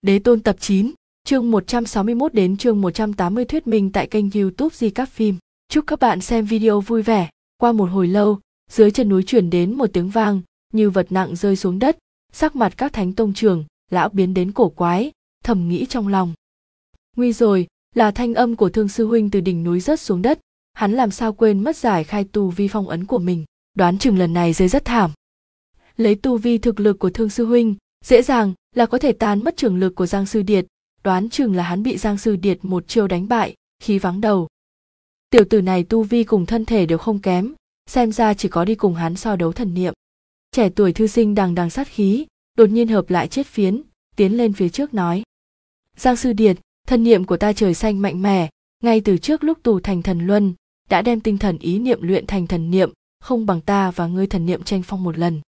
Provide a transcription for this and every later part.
Đế Tôn tập 9, chương 161 đến chương 180 thuyết minh tại kênh YouTube Di Cáp Phim. Chúc các bạn xem video vui vẻ. Qua một hồi lâu, dưới chân núi truyền đến một tiếng vang, như vật nặng rơi xuống đất, sắc mặt các thánh tông trưởng, lão biến đến cổ quái, thầm nghĩ trong lòng. Nguy rồi, là thanh âm của Thương sư huynh từ đỉnh núi rớt xuống đất, hắn làm sao quên mất giải khai tu vi phong ấn của mình, đoán chừng lần này rơi rất thảm. Lấy tu vi thực lực của Thương sư huynh, dễ dàng là có thể tán mất trường lực của Giang Sư Điệt, đoán chừng là hắn bị Giang Sư Điệt một chiêu đánh bại, khí vắng đầu. Tiểu tử này tu vi cùng thân thể đều không kém, xem ra chỉ có đi cùng hắn so đấu thần niệm. Trẻ tuổi thư sinh đằng đằng sát khí, đột nhiên hợp lại chiết phiến, tiến lên phía trước nói: Giang Sư Điệt, thần niệm của ta trời xanh mạnh mẽ, ngay từ trước lúc tù thành thần luân, đã đem tinh thần ý niệm luyện thành thần niệm, không bằng ta và ngươi thần niệm tranh phong một lần.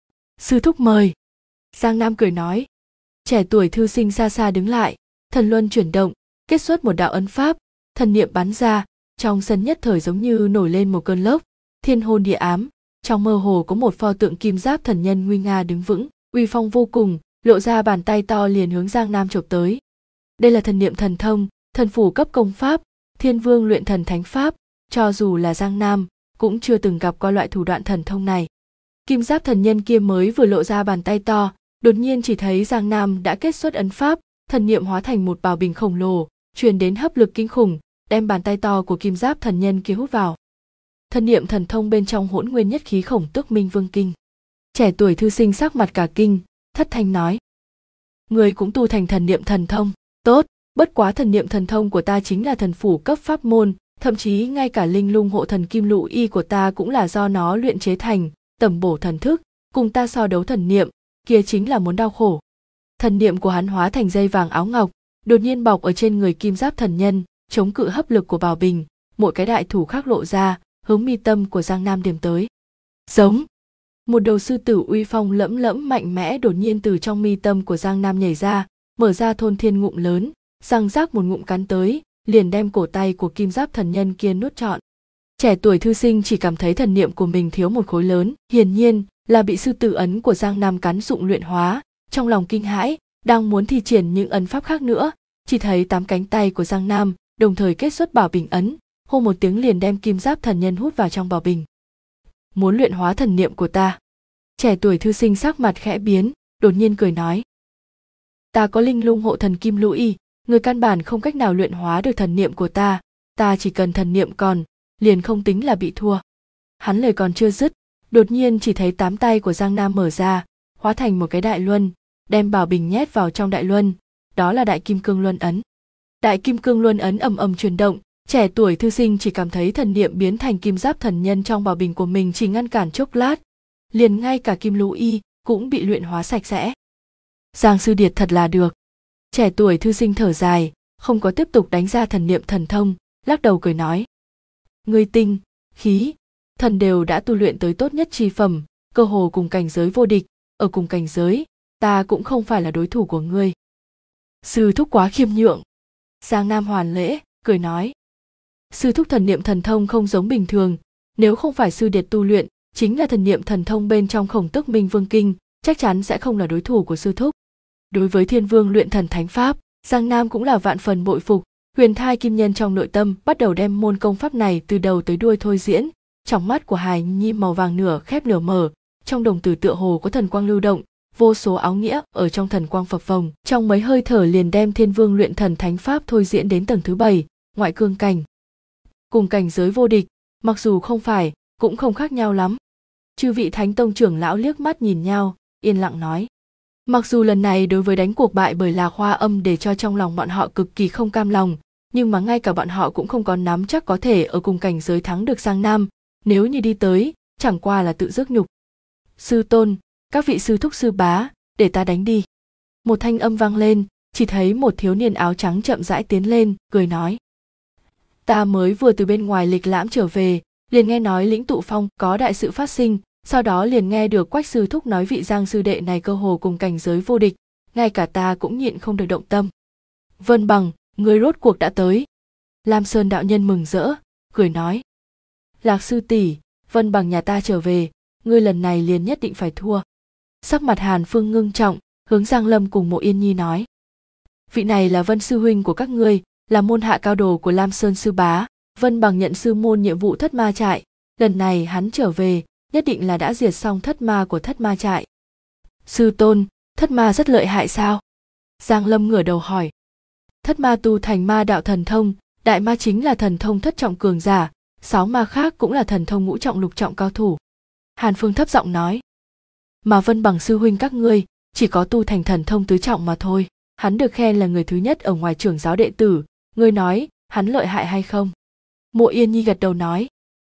Sư thúc mời. Giang Nam cười nói. Trẻ tuổi thư sinh xa xa đứng lại, thần luân chuyển động, kết xuất một đạo ấn pháp, thần niệm bắn ra, trong sân nhất thời giống như nổi lên một cơn lốc, thiên hôn địa ám, trong mơ hồ có một pho tượng kim giáp thần nhân nguy nga đứng vững, uy phong vô cùng, lộ ra bàn tay to liền hướng Giang Nam chộp tới. Đây là thần niệm thần thông, thần phủ cấp công pháp, Thiên Vương luyện thần thánh pháp, cho dù là Giang Nam cũng chưa từng gặp qua loại thủ đoạn thần thông này. Kim giáp thần nhân kia mới vừa lộ ra bàn tay to, đột nhiên chỉ thấy Giang Nam đã kết xuất ấn pháp, thần niệm hóa thành một bảo bình khổng lồ, truyền đến hấp lực kinh khủng, đem bàn tay to của kim giáp thần nhân kia hút vào. Thần niệm thần thông bên trong hỗn nguyên nhất khí Khổng Tước Minh Vương Kinh. Trẻ tuổi thư sinh sắc mặt cả kinh, thất thanh nói: Người cũng tu thành thần niệm thần thông, tốt, bất quá thần niệm thần thông của ta chính là thần phủ cấp pháp môn, thậm chí ngay cả linh lung hộ thần kim lũ y của ta cũng là do nó luyện chế thành, tẩm bổ thần thức, cùng ta so đấu thần niệm, kia chính là muốn đau khổ. Thần niệm của hắn hóa thành dây vàng áo ngọc, đột nhiên bọc ở trên người kim giáp thần nhân, chống cự hấp lực của bảo bình, mỗi cái đại thủ khác lộ ra, hướng mi tâm của Giang Nam điểm tới. Giống. Một đầu sư tử uy phong lẫm lẫm mạnh mẽ đột nhiên từ trong mi tâm của Giang Nam nhảy ra, mở ra thôn thiên ngụm lớn, răng rác một ngụm cắn tới, liền đem cổ tay của kim giáp thần nhân kia nuốt trọn. Trẻ tuổi thư sinh chỉ cảm thấy thần niệm của mình thiếu một khối lớn, hiển nhiên là bị sư tử ấn của Giang Nam cắn dụng luyện hóa, trong lòng kinh hãi, đang muốn thi triển những ấn pháp khác nữa, chỉ thấy 8 cánh tay của Giang Nam đồng thời kết xuất bảo bình ấn, hô một tiếng liền đem kim giáp thần nhân hút vào trong bảo bình. Muốn luyện hóa thần niệm của ta? Trẻ tuổi thư sinh sắc mặt khẽ biến, đột nhiên cười nói: Ta có linh lung hộ thần kim lũ y, người căn bản không cách nào luyện hóa được thần niệm của ta, ta chỉ cần thần niệm còn, liền không tính là bị thua. Hắn lời còn chưa dứt, đột nhiên chỉ thấy 8 tay của Giang Nam mở ra, hóa thành một cái đại luân, đem bảo bình nhét vào trong đại luân, đó là đại kim cương luân ấn. Đại kim cương luân ấn ầm ầm chuyển động, trẻ tuổi thư sinh chỉ cảm thấy thần niệm biến thành kim giáp thần nhân trong bảo bình của mình chỉ ngăn cản chốc lát, liền ngay cả kim lũ y cũng bị luyện hóa sạch sẽ. Giang Sư Điệt thật là được. Trẻ tuổi thư sinh thở dài, không có tiếp tục đánh ra thần niệm thần thông, lắc đầu cười nói: Ngươi tinh, khí, thần đều đã tu luyện tới tốt nhất chi phẩm, cơ hồ cùng cảnh giới vô địch, ở cùng cảnh giới, ta cũng không phải là đối thủ của ngươi. Sư thúc quá khiêm nhượng. Giang Nam hoàn lễ, cười nói: Sư thúc thần niệm thần thông không giống bình thường, nếu không phải sư điệt tu luyện, chính là thần niệm thần thông bên trong Khổng Tước Minh Vương Kinh, chắc chắn sẽ không là đối thủ của sư thúc. Đối với Thiên Vương luyện thần thánh pháp, Giang Nam cũng là vạn phần bội phục, huyền thai kim nhân trong nội tâm bắt đầu đem môn công pháp này từ đầu tới đuôi thôi diễn, trong mắt của hài nhi màu vàng nửa khép nửa mở, trong đồng tử tựa hồ có thần quang lưu động, vô số áo nghĩa ở trong thần quang phập phồng, trong mấy hơi thở liền đem Thiên Vương luyện thần thánh pháp thôi diễn đến tầng thứ 7, ngoại cương cảnh. Cùng cảnh giới vô địch, mặc dù không phải, cũng không khác nhau lắm. Chư vị thánh tông trưởng lão liếc mắt nhìn nhau, yên lặng nói. Mặc dù lần này đối với đánh cuộc bại bởi Lạc Hoa Âm để cho trong lòng bọn họ cực kỳ không cam lòng, nhưng mà ngay cả bọn họ cũng không có nắm chắc có thể ở cùng cảnh giới thắng được Giang Nam, nếu như đi tới, chẳng qua là tự rước nhục. Sư tôn, các vị sư thúc sư bá, để ta đánh đi. Một thanh âm vang lên, chỉ thấy một thiếu niên áo trắng chậm rãi tiến lên, cười nói. Ta mới vừa từ bên ngoài lịch lãm trở về, liền nghe nói Lĩnh Tụ Phong có đại sự phát sinh, sau đó liền nghe được Quách sư thúc nói vị Giang sư đệ này cơ hồ cùng cảnh giới vô địch, ngay cả ta cũng nhịn không được động tâm. Vân Bằng, ngươi rốt cuộc đã tới. Lam Sơn đạo nhân mừng rỡ, cười nói. Lạc sư tỷ, Vân Bằng nhà ta trở về, ngươi lần này liền nhất định phải thua. Sắc mặt Hàn Phương ngưng trọng, hướng Giang Lâm cùng Mộ Yên Nhi nói. vị này là Vân sư huynh của các ngươi, là môn hạ cao đồ của Lam Sơn sư bá. Vân Bằng nhận sư môn nhiệm vụ thất ma trại, lần này hắn trở về, nhất định là đã diệt xong thất ma của thất ma trại. Sư tôn, thất ma rất lợi hại sao? Giang Lâm ngửa đầu hỏi. Thất ma tu thành ma đạo thần thông, đại ma chính là thần thông thất trọng cường giả, 6 ma khác cũng là thần thông ngũ trọng lục trọng cao thủ. Hàn Phương thấp giọng nói. Mà Vân Bằng sư huynh các ngươi chỉ có tu thành thần thông tứ trọng mà thôi. Hắn được khen là người thứ nhất ở ngoài trưởng giáo đệ tử, ngươi nói hắn lợi hại hay không? Mộ Yên Nhi gật đầu nói.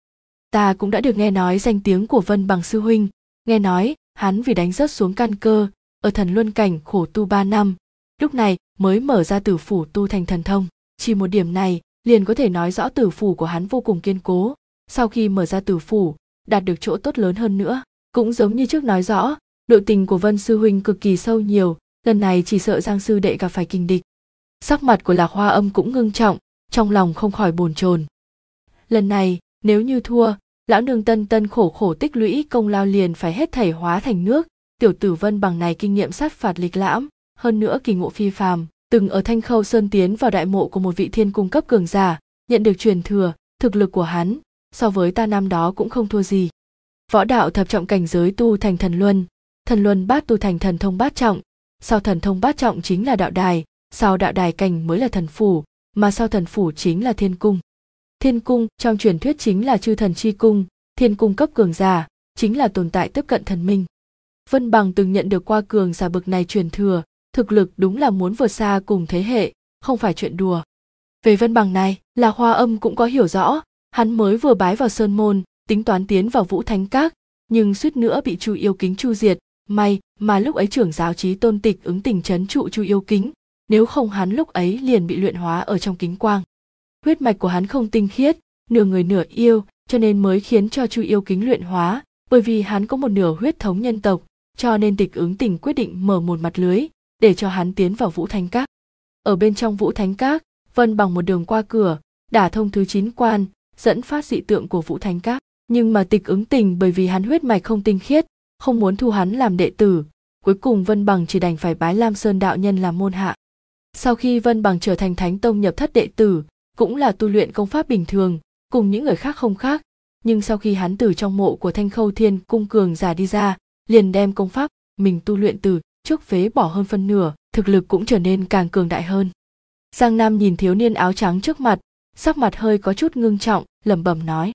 Ta cũng đã được nghe nói danh tiếng của Vân Bằng sư huynh, nghe nói hắn vì đánh rớt xuống căn cơ, ở thần luân cảnh khổ tu 3 năm, lúc này mới mở ra tử phủ tu thành thần thông. Chỉ một điểm này liền có thể nói rõ tử phủ của hắn vô cùng kiên cố, sau khi mở ra tử phủ, đạt được chỗ tốt lớn hơn nữa. Cũng giống như trước nói rõ, đội tình của Vân sư huynh cực kỳ sâu nhiều, lần này chỉ sợ Giang sư đệ gặp phải kình địch. Sắc mặt của Lạc Hoa Âm cũng ngưng trọng, trong lòng không khỏi bồn chồn. Lần này, nếu như thua, lão nương tân tân khổ khổ tích lũy công lao liền phải hết thảy hóa thành nước. Tiểu tử Vân Bằng này kinh nghiệm sát phạt lịch lãm, hơn nữa kỳ ngộ phi phàm, từng ở Thanh Khâu Sơn tiến vào đại mộ của một vị thiên cung cấp cường giả, nhận được truyền thừa, thực lực của hắn so với ta năm đó cũng không thua gì. Võ đạo thập trọng cảnh giới tu thành thần luân bát tu thành thần thông bát trọng, sau thần thông bát trọng chính là đạo đài, sau đạo đài cảnh mới là thần phủ, mà sau thần phủ chính là thiên cung. Thiên cung trong truyền thuyết chính là chư thần chi cung, thiên cung cấp cường giả chính là tồn tại tiếp cận thần minh. Vân Bằng từng nhận được qua cường giả bậc này truyền thừa, thực lực đúng là muốn vượt xa cùng thế hệ, không phải chuyện đùa. Về Vân Bằng này, Lạc Hoa Âm cũng có hiểu rõ, hắn mới vừa bái vào sơn môn, tính toán tiến vào Vũ Thánh Các, nhưng suýt nữa bị Chu Yêu Kính chu diệt, may mà lúc ấy trưởng giáo Chí Tôn Tịch ứng tình trấn trụ Chu Yêu Kính, nếu không hắn lúc ấy liền bị luyện hóa ở trong kính quang. Huyết mạch của hắn không tinh khiết, nửa người nửa yêu, cho nên mới khiến cho Chu Yêu Kính luyện hóa, bởi vì hắn có một nửa huyết thống nhân tộc, cho nên Tịch ứng tình quyết định mở một mặt lưới, để cho hắn tiến vào Vũ Thánh Các. Ở bên trong Vũ Thánh Các, Vân Bằng một đường qua cửa, đả thông thứ 9 quan, dẫn phát dị tượng của Vũ Thánh Các. Nhưng mà Tịch ứng tình bởi vì hắn huyết mạch không tinh khiết, không muốn thu hắn làm đệ tử, cuối cùng Vân Bằng chỉ đành phải bái Lam Sơn đạo nhân làm môn hạ. Sau khi Vân Bằng trở thành Thánh Tông nhập thất đệ tử, cũng là tu luyện công pháp bình thường, cùng những người khác không khác, nhưng sau khi hắn từ trong mộ của Thanh Khâu Thiên cung cường giả đi ra, liền đem công pháp mình tu luyện từ trước phế bỏ hơn phân nửa, thực lực cũng trở nên càng cường đại hơn. Giang Nam nhìn thiếu niên áo trắng trước mặt, sắc mặt hơi có chút ngưng trọng, lẩm bẩm nói: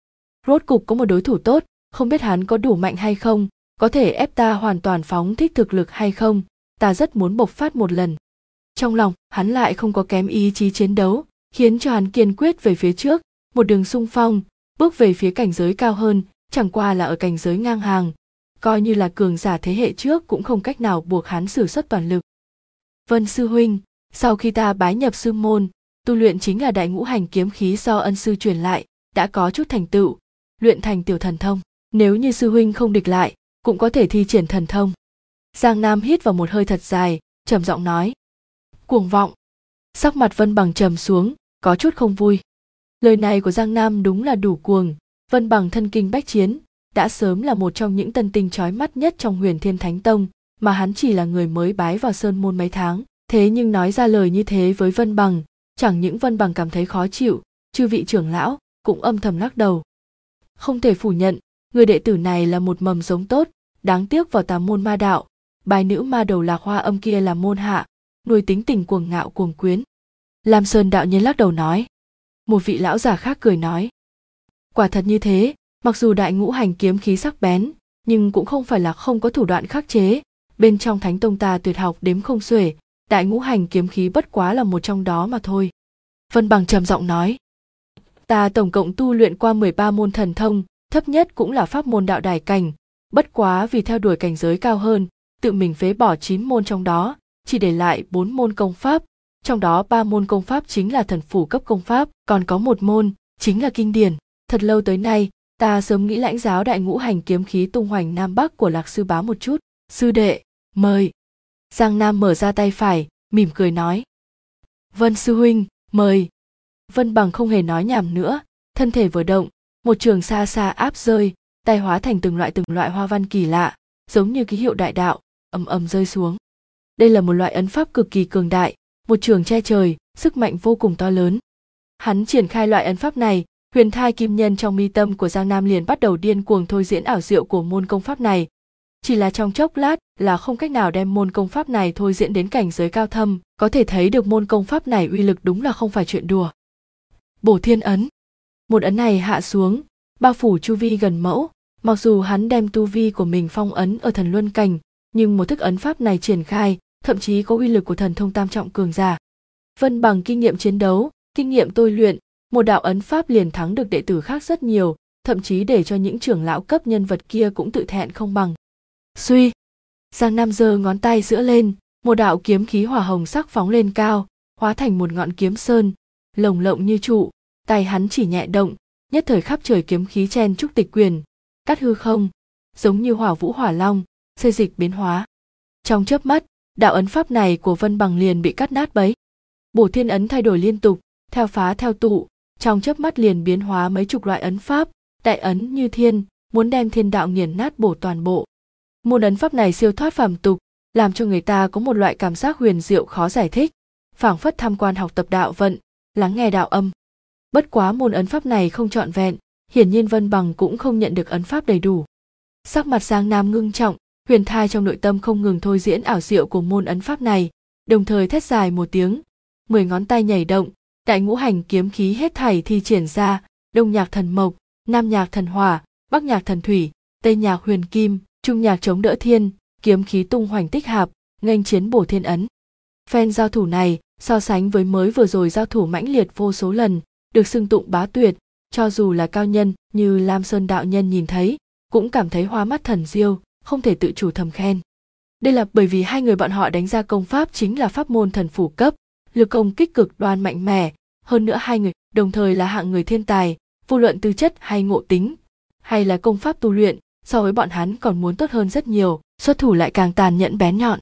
rốt cục có một đối thủ tốt, không biết hắn có đủ mạnh hay không, có thể ép ta hoàn toàn phóng thích thực lực hay không, ta rất muốn bộc phát một lần. Trong lòng, hắn lại không có kém ý chí chiến đấu, khiến cho hắn kiên quyết về phía trước, một đường xung phong, bước về phía cảnh giới cao hơn, chẳng qua là ở cảnh giới ngang hàng, coi như là cường giả thế hệ trước cũng không cách nào buộc hắn sử xuất toàn lực. Vân sư huynh, sau khi ta bái nhập sư môn, tu luyện chính là đại ngũ hành kiếm khí do ân sư truyền lại, đã có chút thành tựu, luyện thành tiểu thần thông, nếu như sư huynh không địch lại, cũng có thể thi triển thần thông. Giang Nam hít vào một hơi thật dài, trầm giọng nói. Cuồng vọng. Sắc mặt Vân Bằng trầm xuống, có chút không vui. Lời này của Giang Nam đúng là đủ cuồng, Vân Bằng thân kinh bách chiến, đã sớm là một trong những tân tinh chói mắt nhất trong Huyền Thiên Thánh Tông, mà hắn chỉ là người mới bái vào sơn môn mấy tháng, thế nhưng nói ra lời như thế với Vân Bằng, chẳng những Vân Bằng cảm thấy khó chịu, chư vị trưởng lão cũng âm thầm lắc đầu. Không thể phủ nhận, người đệ tử này là một mầm giống tốt, đáng tiếc vào tà môn ma đạo, bài nữ ma đầu Lạc Hoa Âm kia là môn hạ, nuôi tính tình cuồng ngạo cuồng quyến. Lam Sơn đạo nhân lắc đầu nói. Một vị lão già khác cười nói. Quả thật như thế, mặc dù đại ngũ hành kiếm khí sắc bén, nhưng cũng không phải là không có thủ đoạn khắc chế, bên trong Thánh Tông ta tuyệt học đếm không xuể, đại ngũ hành kiếm khí bất quá là một trong đó mà thôi. Vân Bằng trầm giọng nói. Ta tổng cộng tu luyện qua 13 môn thần thông, thấp nhất cũng là pháp môn đạo đài cảnh, bất quá vì theo đuổi cảnh giới cao hơn, tự mình phế bỏ 9 môn trong đó, chỉ để lại 4 môn công pháp, trong đó 3 môn công pháp chính là thần phủ cấp công pháp, còn có một môn chính là kinh điển. Thật lâu tới nay, ta sớm nghĩ lãnh giáo đại ngũ hành kiếm khí tung hoành Nam Bắc của Lạc sư bá một chút. Sư đệ, mời. Giang Nam mở ra tay phải, mỉm cười nói. Vân sư huynh, mời. Vân Bằng không hề nói nhảm nữa, thân thể vừa động, một trường xa xa áp rơi, tay hóa thành từng loại hoa văn kỳ lạ, giống như ký hiệu đại đạo, ầm ầm rơi xuống. Đây là một loại ấn pháp cực kỳ cường đại, một chưởng che trời, sức mạnh vô cùng to lớn. Hắn triển khai loại ấn pháp này, huyền thai kim nhân trong mi tâm của Giang Nam liền bắt đầu điên cuồng thôi diễn ảo diệu của môn công pháp này. Chỉ là trong chốc lát là không cách nào đem môn công pháp này thôi diễn đến cảnh giới cao thâm, có thể thấy được môn công pháp này uy lực đúng là không phải chuyện đùa. Bổ Thiên ấn. Một ấn này hạ xuống, bao phủ chu vi gần mẫu, mặc dù hắn đem tu vi của mình phong ấn ở thần luân cảnh, nhưng một thức ấn pháp này triển khai, thậm chí có uy lực của thần thông tam trọng cường giả. Vân bằng kinh nghiệm chiến đấu, kinh nghiệm tôi luyện, một đạo ấn pháp liền thắng được đệ tử khác rất nhiều, thậm chí để cho những trưởng lão cấp nhân vật kia cũng tự thẹn không bằng. Suy, Giang Nam giơ ngón tay giữa lên, một đạo kiếm khí hỏa hồng sắc phóng lên cao, hóa thành một ngọn kiếm sơn, lồng lộng như trụ, tay hắn chỉ nhẹ động, nhất thời khắp trời kiếm khí chen trúc tịch quyền, cắt hư không, giống như hỏa vũ hỏa long, xê dịch biến hóa. Trong chớp mắt, đạo ấn pháp này của Vân Bằng liền bị cắt nát bấy. Bổ Thiên ấn thay đổi liên tục, theo phá theo tụ, trong chớp mắt liền biến hóa mấy chục loại ấn pháp, đại ấn như thiên, muốn đem thiên đạo nghiền nát bổ toàn bộ. Môn ấn pháp này siêu thoát phàm tục, làm cho người ta có một loại cảm giác huyền diệu khó giải thích, phảng phất tham quan học tập đạo vận, lắng nghe đạo âm. Bất quá môn ấn pháp này không trọn vẹn, hiển nhiên Vân Bằng cũng không nhận được ấn pháp đầy đủ. Sắc mặt Giang Nam ngưng trọng, huyền thai trong nội tâm không ngừng thôi diễn ảo diệu của môn ấn pháp này, đồng thời thét dài một tiếng, 10 ngón tay nhảy động, đại ngũ hành kiếm khí hết thảy thi triển ra, đông nhạc thần mộc, nam nhạc thần hỏa, bắc nhạc thần thủy, tây nhạc huyền kim, trung nhạc chống đỡ thiên, kiếm khí tung hoành tích hạp, nghênh chiến Bổ Thiên ấn. Phen giao thủ này so sánh với mới vừa rồi giao thủ mãnh liệt vô số lần, được xưng tụng bá tuyệt, cho dù là cao nhân như Lam Sơn đạo nhân nhìn thấy cũng cảm thấy hoa mắt thần diêu, không thể tự chủ thầm khen. Đây là bởi vì hai người bọn họ đánh ra công pháp chính là pháp môn thần phủ cấp, lực công kích cực đoan mạnh mẽ, hơn nữa hai người đồng thời là hạng người thiên tài, vô luận tư chất hay ngộ tính, hay là công pháp tu luyện, so với bọn hắn còn muốn tốt hơn rất nhiều, xuất thủ lại càng tàn nhẫn bén nhọn.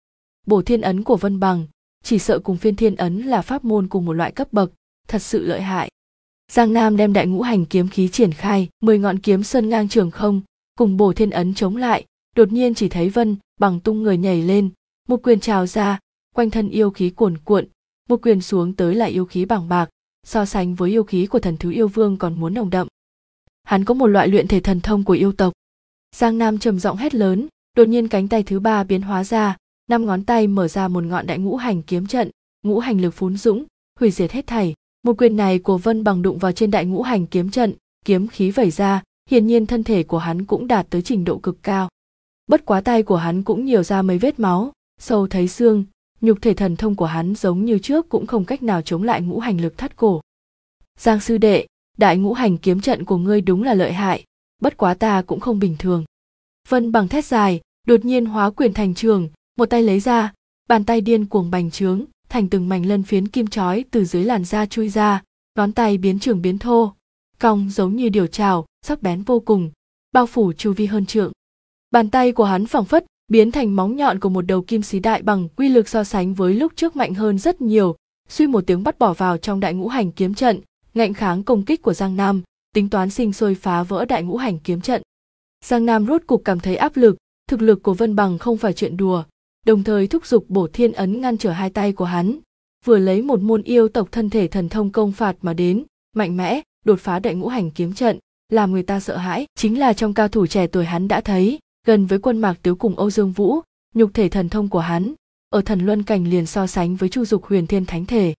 Bổ Thiên ấn của Vân Bằng, chỉ sợ cùng Phiên Thiên ấn là pháp môn cùng một loại cấp bậc, thật sự lợi hại. Giang Nam đem đại ngũ hành kiếm khí triển khai, 10 ngọn kiếm sơn ngang trường không, cùng Bổ Thiên ấn chống lại, đột nhiên chỉ thấy Vân Bằng tung người nhảy lên, một quyền trào ra, quanh thân yêu khí cuồn cuộn, một quyền xuống tới là yêu khí bàng bạc, so sánh với yêu khí của thần thú yêu vương còn muốn nồng đậm. Hắn có một loại luyện thể thần thông của yêu tộc. Giang Nam trầm giọng hét lớn, đột nhiên cánh tay thứ ba biến hóa ra, 5 ngón tay mở ra một ngọn đại ngũ hành kiếm trận, ngũ hành lực phún dũng, hủy diệt hết thảy. Một quyền này của Vân Bằng đụng vào trên đại ngũ hành kiếm trận, kiếm khí vẩy ra, hiển nhiên thân thể của hắn cũng đạt tới trình độ cực cao. Bất quá tay của hắn cũng nhiều ra mấy vết máu, sâu thấy xương, nhục thể thần thông của hắn giống như trước cũng không cách nào chống lại ngũ hành lực thắt cổ. Giang sư đệ, đại ngũ hành kiếm trận của ngươi đúng là lợi hại, bất quá ta cũng không bình thường. Vân Bằng thét dài, đột nhiên hóa quyền thành trường, một tay lấy ra, bàn tay điên cuồng bành trướng, thành từng mảnh lân phiến kim chói từ dưới làn da chui ra, ngón tay biến trường biến thô, cong giống như điều trào, sắc bén vô cùng, bao phủ chu vi hơn trượng. Bàn tay của hắn phảng phất biến thành móng nhọn của một đầu kim xí đại bằng, uy lực so sánh với lúc trước mạnh hơn rất nhiều, suy một tiếng bắt bỏ vào trong đại ngũ hành kiếm trận, ngạnh kháng công kích của Giang Nam, tính toán sinh sôi phá vỡ đại ngũ hành kiếm trận. Giang Nam rốt cục cảm thấy áp lực, thực lực của Vân Bằng không phải chuyện đùa, đồng thời thúc giục Bổ Thiên ấn ngăn trở hai tay của hắn, vừa lấy một môn yêu tộc thân thể thần thông công phạt mà đến, mạnh mẽ, đột phá đại ngũ hành kiếm trận, làm người ta sợ hãi, chính là trong cao thủ trẻ tuổi hắn đã thấy, gần với Quân Mạc Tiếu cùng Âu Dương Vũ, nhục thể thần thông của hắn, ở thần luân cảnh liền so sánh với Chu Dục Huyền Thiên Thánh thể.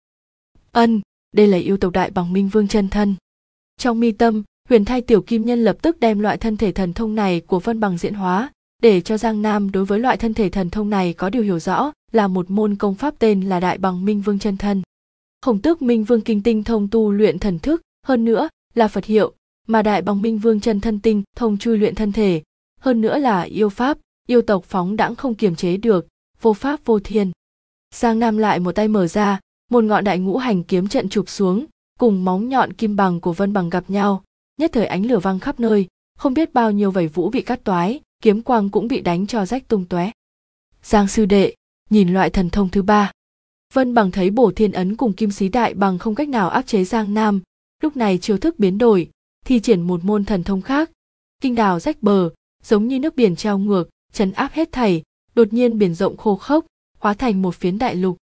Đây là yêu tộc đại bằng Minh Vương chân thân. Trong mi tâm, Huyền Thai tiểu kim nhân lập tức đem loại thân thể thần thông này của Vân Bằng diễn hóa, để cho Giang Nam đối với loại thân thể thần thông này có điều hiểu rõ, là một môn công pháp tên là Đại Bằng Minh Vương chân thân. Khổng Tước Minh Vương kinh tinh thông tu luyện thần thức, hơn nữa là Phật hiệu, mà Đại Bằng Minh Vương chân thân tinh thông chui luyện thân thể, hơn nữa là yêu pháp, yêu tộc phóng đãng không kiềm chế được, vô pháp vô thiên. Giang Nam lại một tay mở ra, một ngọn đại ngũ hành kiếm trận chụp xuống, cùng móng nhọn kim bằng của Vân Bằng gặp nhau, nhất thời ánh lửa văng khắp nơi, không biết bao nhiêu vảy vũ bị cắt toái, kiếm quang cũng bị đánh cho rách tung tóe. Giang sư đệ, nhìn loại thần thông thứ ba. Vân Bằng thấy Bổ Thiên ấn cùng Kim Xí Đại Bằng không cách nào áp chế Giang Nam, lúc này chiêu thức biến đổi, thi triển một môn thần thông khác, kinh đào rách bờ, giống như nước biển treo ngược, trấn áp hết thảy, đột nhiên biển rộng khô khốc, hóa thành một phiến đại lục,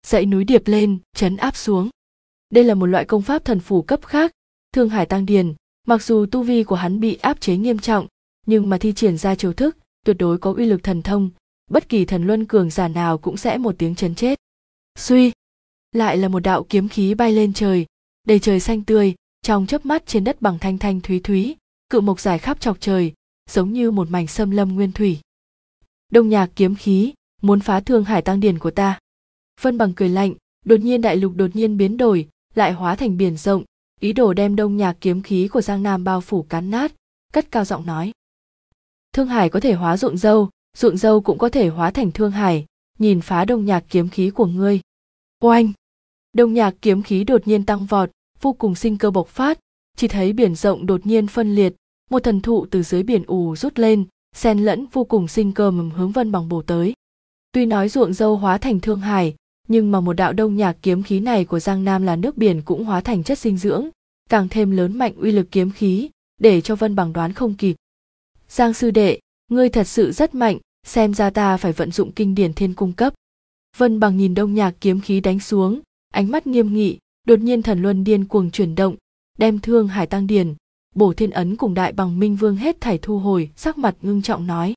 dãy núi điệp lên, trấn áp xuống. Đây là một loại công pháp thần phủ cấp khác, Thương Hải Tăng Điền. Mặc dù tu vi của hắn bị áp chế nghiêm trọng, nhưng mà thi triển ra chiêu thức tuyệt đối có uy lực thần thông, bất kỳ thần luân cường giả nào cũng sẽ một tiếng chấn chết. Suy, lại là một đạo kiếm khí bay lên trời, đầy trời xanh tươi, trong chớp mắt trên đất bằng thanh thanh thúy thúy, cự mộc dài khắp chọc trời, giống như một mảnh xâm lâm nguyên thủy. Đông Nhạc kiếm khí, muốn phá Thương Hải Tăng Điền của ta. Vân Bằng cười lạnh, đột nhiên đại lục đột nhiên biến đổi, lại hóa thành biển rộng, ý đồ đem Đông Nhạc kiếm khí của Giang Nam bao phủ cắn nát, cất cao giọng nói. Thương Hải có thể hóa ruộng dâu cũng có thể hóa thành Thương Hải, nhìn phá Đông Nhạc kiếm khí của ngươi. Oanh! Đông Nhạc kiếm khí đột nhiên tăng vọt, vô cùng sinh cơ bộc phát, chỉ thấy biển rộng đột nhiên phân liệt, một thần thụ từ dưới biển ù rút lên, xen lẫn vô cùng sinh cơ mầm hướng Vân Bằng bổ tới. Tuy nói ruộng dâu hóa thành Thương Hải, nhưng mà một đạo Đông Nhạc kiếm khí này của Giang Nam là nước biển cũng hóa thành chất dinh dưỡng, càng thêm lớn mạnh uy lực kiếm khí, để cho Vân Bằng đoán không kịp. Giang sư đệ, ngươi thật sự rất mạnh, xem ra ta phải vận dụng kinh điển thiên cung cấp. Vân Bằng nhìn Đông Nhạc kiếm khí đánh xuống, ánh mắt nghiêm nghị, đột nhiên thần luân điên cuồng chuyển động, đem Thương Hải Tăng Điền, Bổ Thiên Ấn cùng Đại Bằng Minh Vương hết thảy thu hồi, sắc mặt ngưng trọng nói.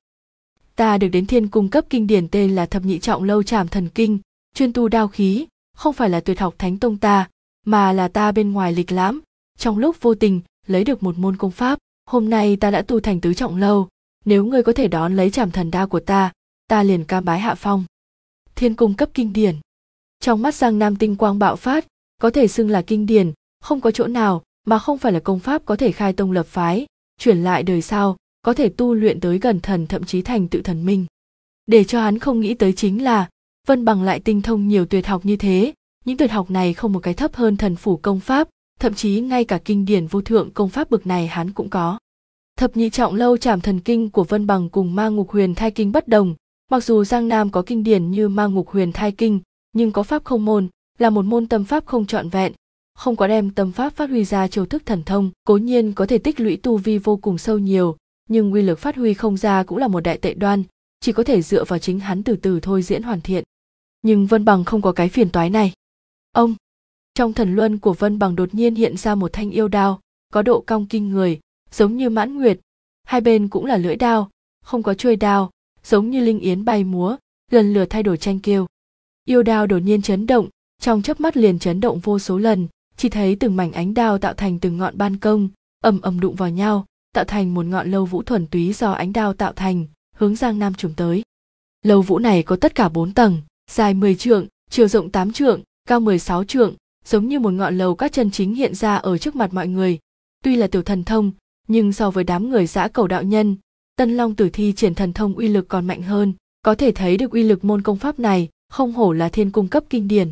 Ta được đến thiên cung cấp kinh điển tên là Thập Nhị Trọng Lâu Trảm Thần Kinh, chuyên tu đao khí, không phải là tuyệt học Thánh Tông ta, mà là ta bên ngoài lịch lãm, trong lúc vô tình lấy được một môn công pháp, hôm nay ta đã tu thành tứ trọng lâu, nếu ngươi có thể đón lấy Trảm Thần Đao của ta liền cam bái hạ phong. Thiên cung cấp kinh điển. Trong mắt Giang Nam tinh quang bạo phát, có thể xưng là kinh điển, không có chỗ nào mà không phải là công pháp có thể khai tông lập phái, chuyển lại đời sau, có thể tu luyện tới gần thần thậm chí thành tựu thần minh. Để cho hắn không nghĩ tới chính là Vân Bằng lại tinh thông nhiều tuyệt học như thế, những tuyệt học này không một cái thấp hơn thần phủ công pháp, thậm chí ngay cả kinh điển vô thượng công pháp bực này hắn cũng có. Thập Nhị Trọng Lâu Trảm Thần Kinh của Vân Bằng cùng Ma Ngục Huyền Thai Kinh bất đồng, mặc dù Giang Nam có kinh điển như Ma Ngục Huyền Thai Kinh, nhưng có pháp không môn, là một môn tâm pháp không trọn vẹn, không có đem tâm pháp phát huy ra chiêu thức thần thông, cố nhiên có thể tích lũy tu vi vô cùng sâu nhiều, nhưng uy lực phát huy không ra cũng là một đại tệ đoan, chỉ có thể dựa vào chính hắn từ từ thôi diễn hoàn thiện. Nhưng Vân Bằng không có cái phiền toái này. Ông, trong thần luân của Vân Bằng đột nhiên hiện ra một thanh yêu đao, có độ cong kinh người, giống như mãn nguyệt, hai bên cũng là lưỡi đao, không có chuôi đao, giống như linh yến bay múa, lần lượt thay đổi tranh kêu. Yêu đao đột nhiên chấn động, trong chớp mắt liền chấn động vô số lần, chỉ thấy từng mảnh ánh đao tạo thành từng ngọn ban công, ầm ầm đụng vào nhau, tạo thành một ngọn lâu vũ thuần túy do ánh đao tạo thành, hướng Giang Nam trùm tới. Lâu vũ này có tất cả 4 tầng, dài 10 trượng, chiều rộng 8 trượng, cao 16 trượng, giống như một ngọn lầu các chân chính hiện ra ở trước mặt mọi người. Tuy là tiểu thần thông, nhưng so với đám người dã cẩu đạo nhân, Tân Long Tử thi triển thần thông uy lực còn mạnh hơn, có thể thấy được uy lực môn công pháp này, không hổ là thiên cung cấp kinh điển.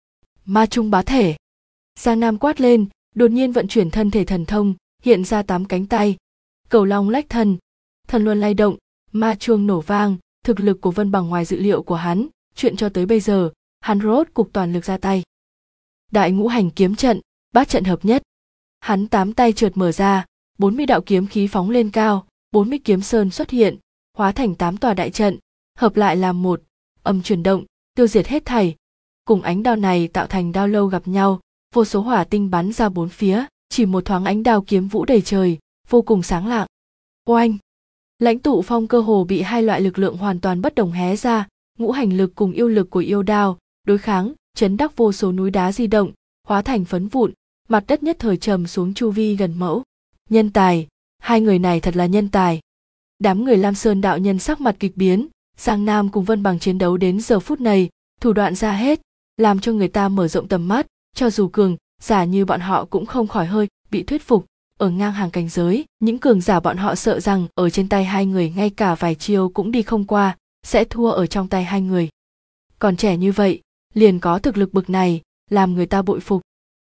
Ma trung bá thể. Giang Nam quát lên, đột nhiên vận chuyển thân thể thần thông, hiện ra 8 cánh tay. Cẩu long lách thần, thần luân lay động, ma chuông nổ vang, thực lực của Vân Bằng ngoài dự liệu của hắn, chuyện cho tới bây giờ, hắn rốt cục toàn lực ra tay. Đại ngũ hành kiếm trận, bát trận hợp nhất. Hắn 8 tay chợt mở ra, 40 đạo kiếm khí phóng lên cao, 40 kiếm sơn xuất hiện, hóa thành 8 tòa đại trận, hợp lại làm một, âm chuyển động, tiêu diệt hết thảy. Cùng ánh đao này tạo thành đao lâu gặp nhau, vô số hỏa tinh bắn ra bốn phía, chỉ một thoáng ánh đao kiếm vũ đầy trời, vô cùng sáng lạng. Oanh! Lãnh tụ phong cơ hồ bị hai loại lực lượng hoàn toàn bất đồng hé ra, ngũ hành lực cùng yêu lực của yêu đao, đối kháng, chấn đắc vô số núi đá di động, hóa thành phấn vụn, mặt đất nhất thời trầm xuống chu vi gần mẫu. Nhân tài, hai người này thật là nhân tài. Đám người Lam Sơn đạo nhân sắc mặt kịch biến, Giang Nam cùng Vân Bằng chiến đấu đến giờ phút này, thủ đoạn ra hết, làm cho người ta mở rộng tầm mắt, cho dù cường giả như bọn họ cũng không khỏi hơi bị thuyết phục. Ở ngang hàng cảnh giới, những cường giả bọn họ sợ rằng ở trên tay hai người ngay cả vài chiêu cũng đi không qua, sẽ thua ở trong tay hai người. Còn trẻ như vậy, liền có thực lực bực này, làm người ta bội phục.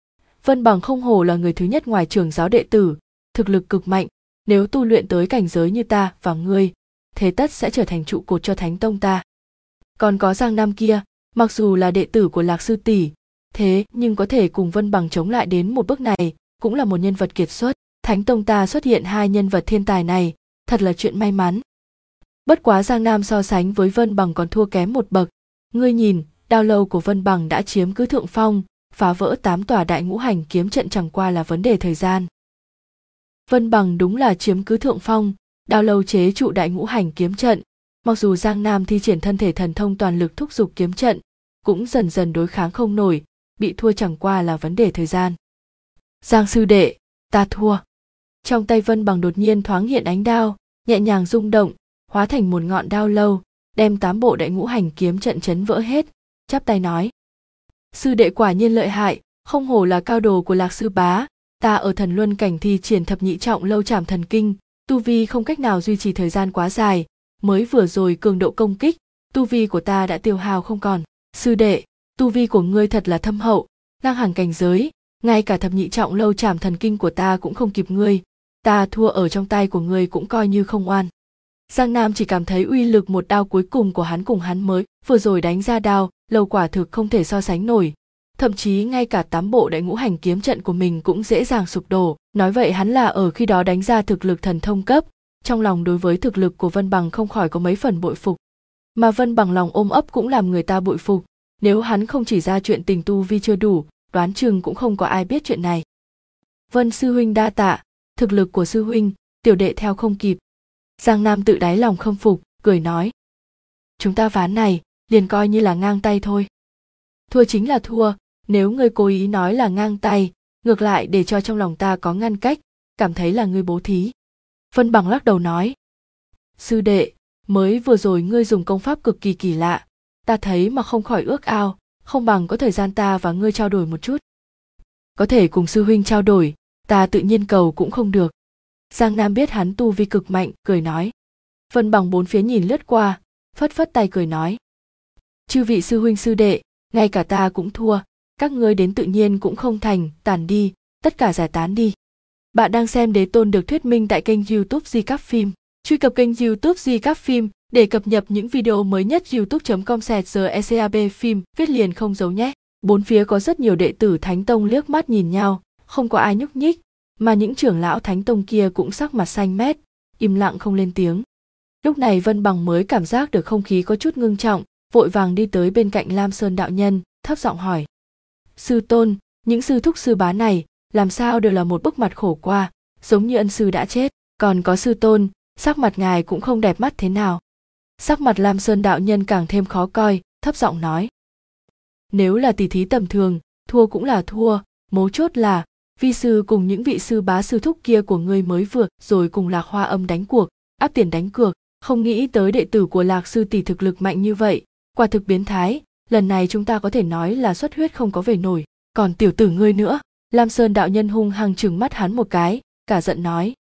Vân Bằng không hổ là người thứ nhất ngoài trưởng giáo đệ tử, thực lực cực mạnh, nếu tu luyện tới cảnh giới như ta và ngươi, thế tất sẽ trở thành trụ cột cho Thánh Tông ta. Còn có Giang Nam kia, mặc dù là đệ tử của Lạc sư tỷ, thế nhưng có thể cùng Vân Bằng chống lại đến một bước này, cũng là một nhân vật kiệt xuất. Thánh Tông ta xuất hiện hai nhân vật thiên tài này, thật là chuyện may mắn. Bất quá Giang Nam so sánh với Vân Bằng còn thua kém một bậc. Ngươi nhìn, đao lâu của Vân Bằng đã chiếm cứ thượng phong, phá vỡ 8 tòa đại ngũ hành kiếm trận chẳng qua là vấn đề thời gian. Vân Bằng đúng là chiếm cứ thượng phong, đao lâu chế trụ đại ngũ hành kiếm trận, mặc dù Giang Nam thi triển thân thể thần thông toàn lực thúc giục kiếm trận, cũng dần dần đối kháng không nổi, bị thua chẳng qua là vấn đề thời gian. Giang sư đệ, ta thua. Trong tay Vân Bằng đột nhiên thoáng hiện ánh đao, nhẹ nhàng rung động, hóa thành một ngọn đao lâu, đem 8 bộ đại ngũ hành kiếm trận chấn vỡ hết, chắp tay nói: sư đệ quả nhiên lợi hại, không hổ là cao đồ của Lạc sư bá, ta ở thần luân cảnh thi triển thập nhị trọng lâu trảm thần kinh, tu vi không cách nào duy trì thời gian quá dài, mới vừa rồi cường độ công kích, tu vi của ta đã tiêu hao không còn. Sư đệ, tu vi của ngươi thật là thâm hậu, ngang hàng cảnh giới, ngay cả thập nhị trọng lâu trảm thần kinh của ta cũng không kịp ngươi, ta thua ở trong tay của ngươi cũng coi như không oan. Giang Nam chỉ cảm thấy uy lực một đao cuối cùng của hắn cùng hắn mới vừa rồi đánh ra đao lâu quả thực không thể so sánh nổi, thậm chí ngay cả 8 bộ đại ngũ hành kiếm trận của mình cũng dễ dàng sụp đổ. Nói vậy hắn là ở khi đó đánh ra thực lực thần thông cấp, trong lòng đối với thực lực của Vân Bằng không khỏi có mấy phần bội phục. Mà Vân Bằng lòng ôm ấp cũng làm người ta bội phục, nếu hắn không chỉ ra chuyện tình tu vi chưa đủ, đoán chừng cũng không có ai biết chuyện này. Vân sư huynh đa tạ, thực lực của sư huynh, tiểu đệ theo không kịp. Giang Nam tự đáy lòng khâm phục, cười nói: chúng ta ván này, liền coi như là ngang tay thôi. Thua chính là thua, nếu ngươi cố ý nói là ngang tay, ngược lại để cho trong lòng ta có ngăn cách, cảm thấy là ngươi bố thí. Vân Bằng lắc đầu nói: sư đệ, mới vừa rồi ngươi dùng công pháp cực kỳ kỳ lạ, ta thấy mà không khỏi ước ao, không bằng có thời gian ta và ngươi trao đổi một chút. Có thể cùng sư huynh trao đổi, ta tự nhiên cầu cũng không được. Giang Nam biết hắn tu vi cực mạnh, cười nói. Vân Bằng bốn phía nhìn lướt qua, phất phất tay cười nói: chư vị sư huynh sư đệ, ngay cả ta cũng thua, các ngươi đến tự nhiên cũng không thành, tản đi, tất cả giải tán đi. Bạn đang xem Đế Tôn được thuyết minh tại kênh YouTube Di Cáp Phim. Truy cập kênh YouTube Di Cáp Phim để cập nhật những video mới nhất. youtube.com/GECAB phim viết liền không giấu nhé. Bốn phía có rất nhiều đệ tử Thánh Tông liếc mắt nhìn nhau, không có ai nhúc nhích, mà những trưởng lão Thánh Tông kia cũng sắc mặt xanh mét, im lặng không lên tiếng. Lúc này Vân Bằng mới cảm giác được không khí có chút ngưng trọng, vội vàng đi tới bên cạnh Lam Sơn đạo nhân, thấp giọng hỏi: sư tôn, những sư thúc sư bá này làm sao đều là một bức mặt khổ qua, giống như ân sư đã chết, còn có sư tôn, sắc mặt ngài cũng không đẹp mắt thế nào. Sắc mặt Lam Sơn đạo nhân càng thêm khó coi, thấp giọng nói: nếu là tỷ thí tầm thường, thua cũng là thua, mấu chốt là vi sư cùng những vị sư bá sư thúc kia của ngươi mới vừa rồi cùng Lạc Hoa Âm đánh cuộc, áp tiền đánh cược, không nghĩ tới đệ tử của Lạc sư tỷ thực lực mạnh như vậy, quả thực biến thái, lần này chúng ta có thể nói là xuất huyết không có về nổi, còn tiểu tử ngươi nữa. Lam Sơn đạo nhân hung hăng trừng mắt hắn một cái, cả giận nói: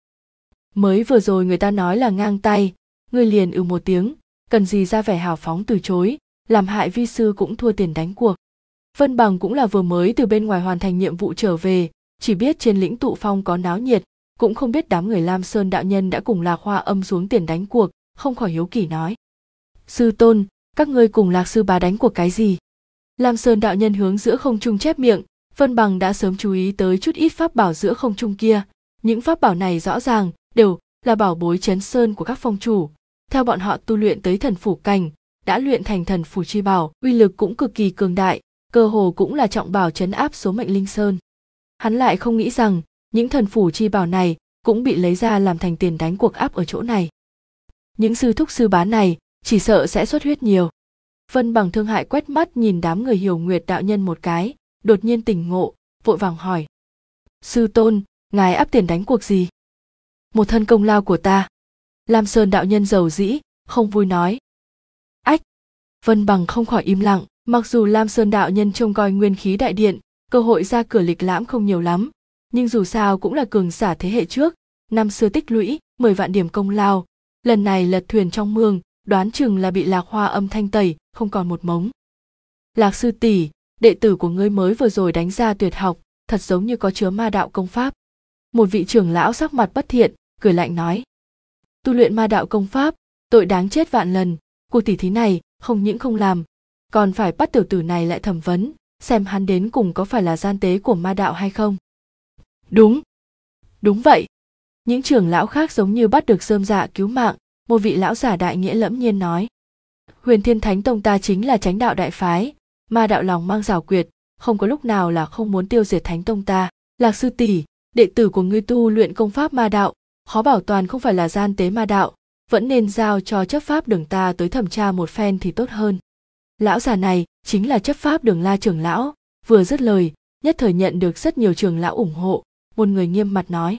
mới vừa rồi người ta nói là ngang tay, ngươi liền một tiếng, cần gì ra vẻ hào phóng từ chối, làm hại vi sư cũng thua tiền đánh cuộc. Vân Bằng cũng là vừa mới từ bên ngoài hoàn thành nhiệm vụ trở về, chỉ biết trên lĩnh tụ phong có náo nhiệt, cũng không biết đám người Lam Sơn đạo nhân đã cùng Lạc Hoa Âm xuống tiền đánh cuộc, không khỏi hiếu kỳ nói: sư tôn, các ngươi cùng Lạc sư bá đánh cuộc cái gì? Lam Sơn đạo nhân hướng giữa không trung chép miệng. Vân Bằng đã sớm chú ý tới chút ít pháp bảo giữa không trung kia, những pháp bảo này rõ ràng đều là bảo bối trấn sơn của các phong chủ, theo bọn họ tu luyện tới thần phủ cảnh, đã luyện thành thần phủ chi bảo, uy lực cũng cực kỳ cường đại, cơ hồ cũng là trọng bảo trấn áp số mệnh linh sơn. Hắn lại không nghĩ rằng những thần phủ chi bảo này cũng bị lấy ra làm thành tiền đánh cuộc áp ở chỗ này. Những sư thúc sư bá này chỉ sợ sẽ xuất huyết nhiều. Vân Bằng thương hại quét mắt nhìn đám người Hiểu Nguyệt đạo nhân một cái, đột nhiên tỉnh ngộ, vội vàng hỏi: sư tôn, ngài áp tiền đánh cuộc gì? Một thân công lao của ta. Lam Sơn đạo nhân giàu dĩ, không vui nói. Ách! Vân Bằng không khỏi im lặng, mặc dù Lam Sơn đạo nhân trông coi nguyên khí đại điện, cơ hội ra cửa lịch lãm không nhiều lắm, nhưng dù sao cũng là cường giả thế hệ trước, năm xưa tích lũy 10 vạn điểm công lao, lần này lật thuyền trong mương, đoán chừng là bị Lạc Hoa Âm thanh tẩy, không còn một mống. Lạc sư tỷ, đệ tử của ngươi mới vừa rồi đánh ra tuyệt học, thật giống như có chứa ma đạo công pháp. Một vị trưởng lão sắc mặt bất thiện, cười lạnh nói: tu luyện ma đạo công pháp, tội đáng chết vạn lần, cuộc tỷ thí này không những không làm, còn phải bắt tiểu tử này lại thẩm vấn, xem hắn đến cùng có phải là gian tế của ma đạo hay không. Đúng, đúng vậy. Những trưởng lão khác giống như bắt được rơm rạ cứu mạng, một vị lão giả đại nghĩa lẫm nhiên nói: Huyền Thiên Thánh Tông ta chính là chánh đạo đại phái, Ma đạo lòng mang giảo quyệt, không có lúc nào là không muốn tiêu diệt thánh tông ta. Lạc sư tỷ, đệ tử của ngươi tu luyện công pháp ma đạo, khó bảo toàn không phải là gian tế ma đạo, vẫn nên giao cho chấp pháp đường ta tới thẩm tra một phen thì tốt hơn. Lão già này chính là chấp pháp đường La trưởng lão, vừa dứt lời, nhất thời nhận được rất nhiều trưởng lão ủng hộ, một người nghiêm mặt nói: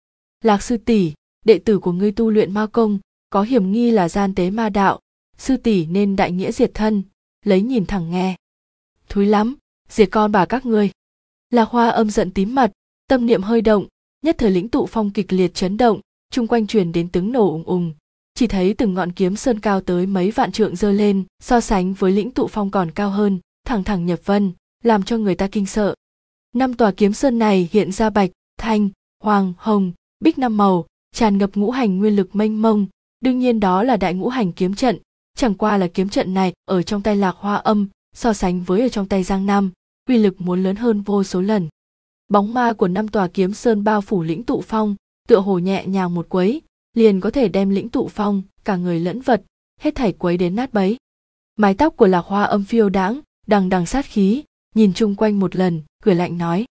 Lạc sư tỷ, đệ tử của ngươi tu luyện ma công, có hiểm nghi là gian tế ma đạo, sư tỷ nên đại nghĩa diệt thân, lấy nhìn thẳng nghe. Thúi lắm, diệt con bà các ngươi. Lạc Hoa Âm giận tím mặt, tâm niệm hơi động, nhất thời lĩnh tụ phong kịch liệt chấn động, chung quanh truyền đến tiếng nổ ùng ùng, chỉ thấy từng ngọn kiếm sơn cao tới mấy vạn trượng giơ lên, so sánh với lĩnh tụ phong còn cao hơn, thẳng thẳng nhập vân, làm cho người ta kinh sợ. 5 tòa kiếm sơn này hiện ra bạch, thanh, hoàng, hồng, bích 5 màu, tràn ngập ngũ hành nguyên lực mênh mông, đương nhiên đó là đại ngũ hành kiếm trận, chẳng qua là kiếm trận này ở trong tay Lạc Hoa Âm, so sánh với ở trong tay Giang Nam, uy lực muốn lớn hơn vô số lần. Bóng ma của 5 tòa kiếm sơn bao phủ lĩnh tụ phong, tựa hồ nhẹ nhàng một quấy, liền có thể đem lĩnh tụ phong, cả người lẫn vật, hết thảy quấy đến nát bấy. Mái tóc của Lạc Hoa Âm phiêu đãng, đằng đằng sát khí, nhìn chung quanh một lần, cười lạnh nói: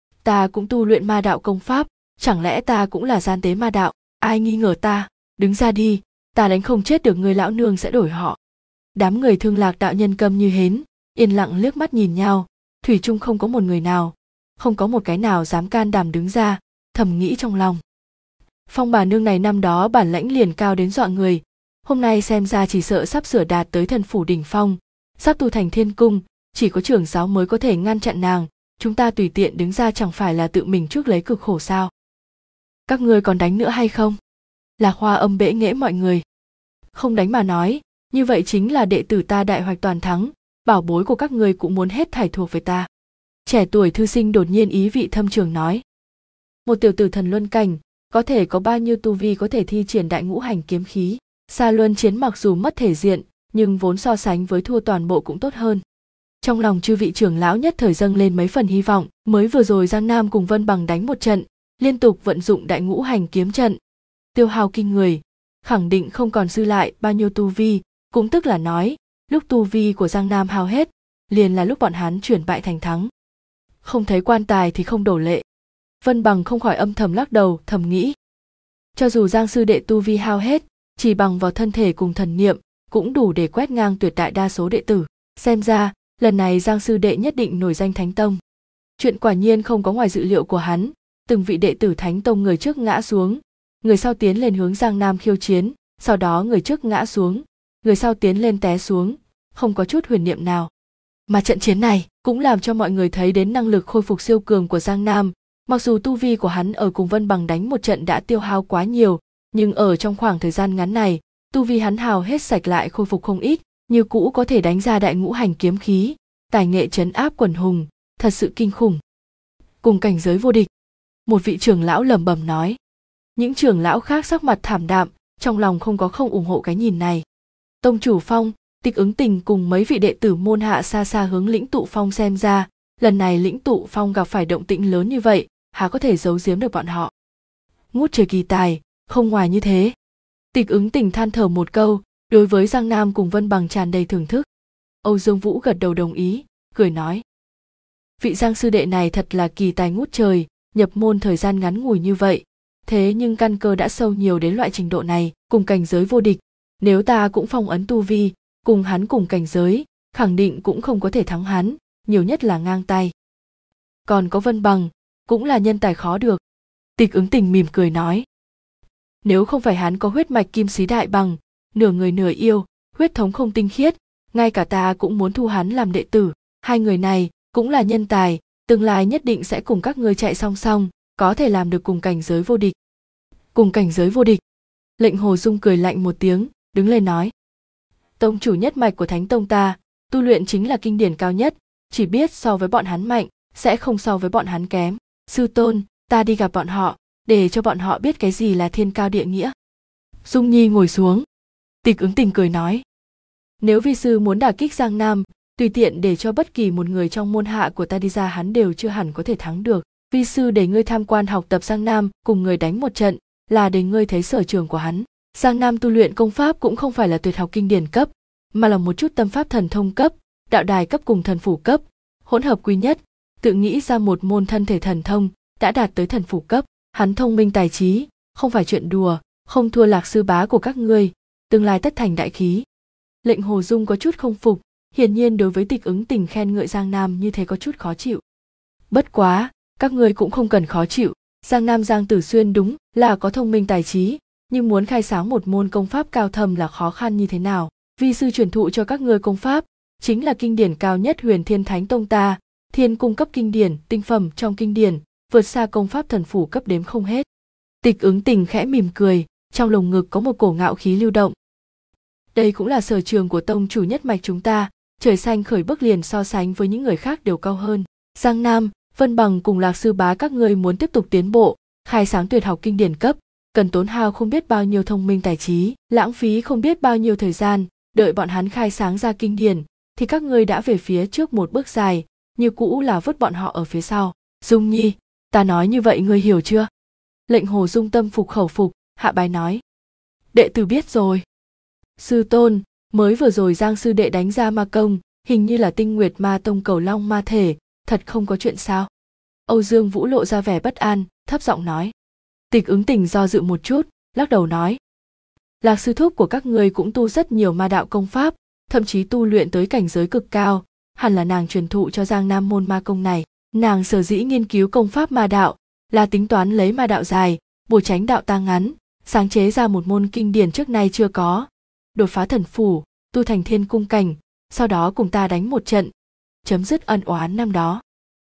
Ta cũng tu luyện ma đạo công pháp, chẳng lẽ ta cũng là gian tế ma đạo, ai nghi ngờ ta, đứng ra đi, ta đánh không chết được người lão nương sẽ đổi họ. Đám người Thương Lạc đạo nhân câm như hến, yên lặng liếc mắt nhìn nhau, thủy chung không có một người nào, không có một cái nào dám can đảm đứng ra, thầm nghĩ trong lòng. Phong bà nương này năm đó bản lãnh liền cao đến dọa người, hôm nay xem ra chỉ sợ sắp sửa đạt tới thần phủ đỉnh phong, sắp tu thành thiên cung, chỉ có trưởng giáo mới có thể ngăn chặn nàng, chúng ta tùy tiện đứng ra chẳng phải là tự mình chuốc lấy cực khổ sao? Các ngươi còn đánh nữa hay không? Lạc Hoa Âm bẽ nghễ mọi người. Không đánh mà nói, như vậy chính là đệ tử ta đại hoạch toàn thắng, bảo bối của các ngươi cũng muốn hết thảy thuộc về ta. Trẻ tuổi thư sinh đột nhiên ý vị thâm trường nói. Một tiểu tử thần luân cảnh, có thể có bao nhiêu tu vi có thể thi triển đại ngũ hành kiếm khí. Xa luân chiến mặc dù mất thể diện, nhưng vốn so sánh với thua toàn bộ cũng tốt hơn. Trong lòng chư vị trưởng lão nhất thời dâng lên mấy phần hy vọng, mới vừa rồi Giang Nam cùng Vân Bằng đánh một trận, liên tục vận dụng đại ngũ hành kiếm trận. Tiêu hao kinh người, khẳng định không còn dư lại bao nhiêu tu vi, cũng tức là nói, lúc tu vi của Giang Nam hao hết, liền là lúc bọn hắn chuyển bại thành thắng. Không thấy quan tài thì không đổ lệ. Vân Bằng không khỏi âm thầm lắc đầu, thầm nghĩ. Cho dù Giang sư đệ tu vi hao hết, chỉ bằng vào thân thể cùng thần niệm, cũng đủ để quét ngang tuyệt đại đa số đệ tử. Xem ra, lần này Giang sư đệ nhất định nổi danh Thánh Tông. Chuyện quả nhiên không có ngoài dự liệu của hắn, từng vị đệ tử Thánh Tông người trước ngã xuống, người sau tiến lên hướng Giang Nam khiêu chiến, sau đó người trước ngã xuống, người sau tiến lên té xuống, không có chút huyền niệm nào. Mà trận chiến này cũng làm cho mọi người thấy đến năng lực khôi phục siêu cường của Giang Nam, mặc dù tu vi của hắn ở cùng Vân Bằng đánh một trận đã tiêu hao quá nhiều, nhưng ở trong khoảng thời gian ngắn này, tu vi hắn hao hết sạch lại khôi phục không ít, như cũ có thể đánh ra đại ngũ hành kiếm khí, tài nghệ trấn áp quần hùng, thật sự kinh khủng. Cùng cảnh giới vô địch, một vị trưởng lão lẩm bẩm nói. Những trưởng lão khác sắc mặt thảm đạm, trong lòng không có không ủng hộ cái nhìn này. Tông chủ Phong, Tịch Ứng Tình cùng mấy vị đệ tử môn hạ xa xa hướng Lĩnh Tụ Phong xem ra, lần này Lĩnh Tụ Phong gặp phải động tĩnh lớn như vậy, há có thể giấu giếm được bọn họ. Ngút trời kỳ tài, không ngoài như thế. Tịch Ứng Tình than thở một câu, đối với Giang Nam cùng Vân Bằng tràn đầy thưởng thức. Âu Dương Vũ gật đầu đồng ý, cười nói. Vị Giang sư đệ này thật là kỳ tài ngút trời, nhập môn thời gian ngắn ngủi như vậy, thế nhưng căn cơ đã sâu nhiều đến loại trình độ này, cùng cảnh giới vô địch, nếu ta cũng phong ấn tu vi, cùng hắn cùng cảnh giới, khẳng định cũng không có thể thắng hắn, nhiều nhất là ngang tay. Còn có Vân Bằng, cũng là nhân tài khó được. Tịch Ứng Tình mỉm cười nói. Nếu không phải hắn có huyết mạch kim xí đại bằng, nửa người nửa yêu, huyết thống không tinh khiết, ngay cả ta cũng muốn thu hắn làm đệ tử. Hai người này cũng là nhân tài, tương lai nhất định sẽ cùng các ngươi chạy song song, có thể làm được cùng cảnh giới vô địch. Cùng cảnh giới vô địch. Lệnh Hồ Dung cười lạnh một tiếng, đứng lên nói. Tông chủ nhất mạch của Thánh Tông ta, tu luyện chính là kinh điển cao nhất, chỉ biết so với bọn hắn mạnh, sẽ không so với bọn hắn kém. Sư tôn, ta đi gặp bọn họ, để cho bọn họ biết cái gì là thiên cao địa nghĩa. Dung Nhi ngồi xuống. Tịch Ứng Tình cười nói. Nếu vi sư muốn đả kích Giang Nam, tùy tiện để cho bất kỳ một người trong môn hạ của ta đi ra hắn đều chưa hẳn có thể thắng được. Vi sư để ngươi tham quan học tập Giang Nam cùng người đánh một trận, là để ngươi thấy sở trường của hắn. Giang Nam tu luyện công pháp cũng không phải là tuyệt học kinh điển cấp, mà là một chút tâm pháp thần thông cấp, đạo đài cấp cùng thần phủ cấp, hỗn hợp quý nhất, tự nghĩ ra một môn thân thể thần thông, đã đạt tới thần phủ cấp. Hắn thông minh tài trí, không phải chuyện đùa, không thua Lạc sư bá của các ngươi, tương lai tất thành đại khí. Lệnh Hồ Dung có chút không phục, hiển nhiên đối với Tịch Ứng Tình khen ngợi Giang Nam như thế có chút khó chịu. Bất quá, các ngươi cũng không cần khó chịu, Giang Nam Giang Tử Xuyên đúng là có thông minh tài trí, nhưng muốn khai sáng một môn công pháp cao thâm là khó khăn như thế nào. Vi sư truyền thụ cho các ngươi công pháp, chính là kinh điển cao nhất Huyền Thiên Thánh Tông ta, Thiên cung cấp kinh điển, tinh phẩm trong kinh điển, vượt xa công pháp thần phủ cấp đếm không hết. Tịch Ứng Tình khẽ mỉm cười, trong lồng ngực có một cổ ngạo khí lưu động. Đây cũng là sở trường của tông chủ nhất mạch chúng ta, trời xanh khởi bước liền so sánh với những người khác đều cao hơn. Giang Nam, Vân Bằng cùng Lạc sư bá các ngươi muốn tiếp tục tiến bộ, khai sáng tuyệt học kinh điển cấp, cần tốn hao không biết bao nhiêu thông minh tài trí, lãng phí không biết bao nhiêu thời gian, đợi bọn hắn khai sáng ra kinh điển, thì các ngươi đã về phía trước một bước dài, như cũ là vứt bọn họ ở phía sau. Dung Nhi, ta nói như vậy ngươi hiểu chưa? Lệnh Hồ Dung tâm phục khẩu phục, hạ bái nói. Đệ tử biết rồi. Sư tôn, mới vừa rồi Giang sư đệ đánh ra ma công, hình như là Tinh Nguyệt Ma Tông Cầu Long ma thể, thật không có chuyện sao? Âu Dương Vũ lộ ra vẻ bất an, thấp giọng nói. Tịch Ứng Tình do dự một chút, lắc đầu nói. Lạc sư thúc của các ngươi cũng tu rất nhiều ma đạo công pháp, thậm chí tu luyện tới cảnh giới cực cao, hẳn là nàng truyền thụ cho Giang Nam môn ma công này. Nàng sở dĩ nghiên cứu công pháp ma đạo, là tính toán lấy ma đạo dài, bổ tránh đạo ta ngắn, sáng chế ra một môn kinh điển trước nay chưa có, đột phá thần phủ, tu thành thiên cung cảnh, sau đó cùng ta đánh một trận, chấm dứt ân oán năm đó.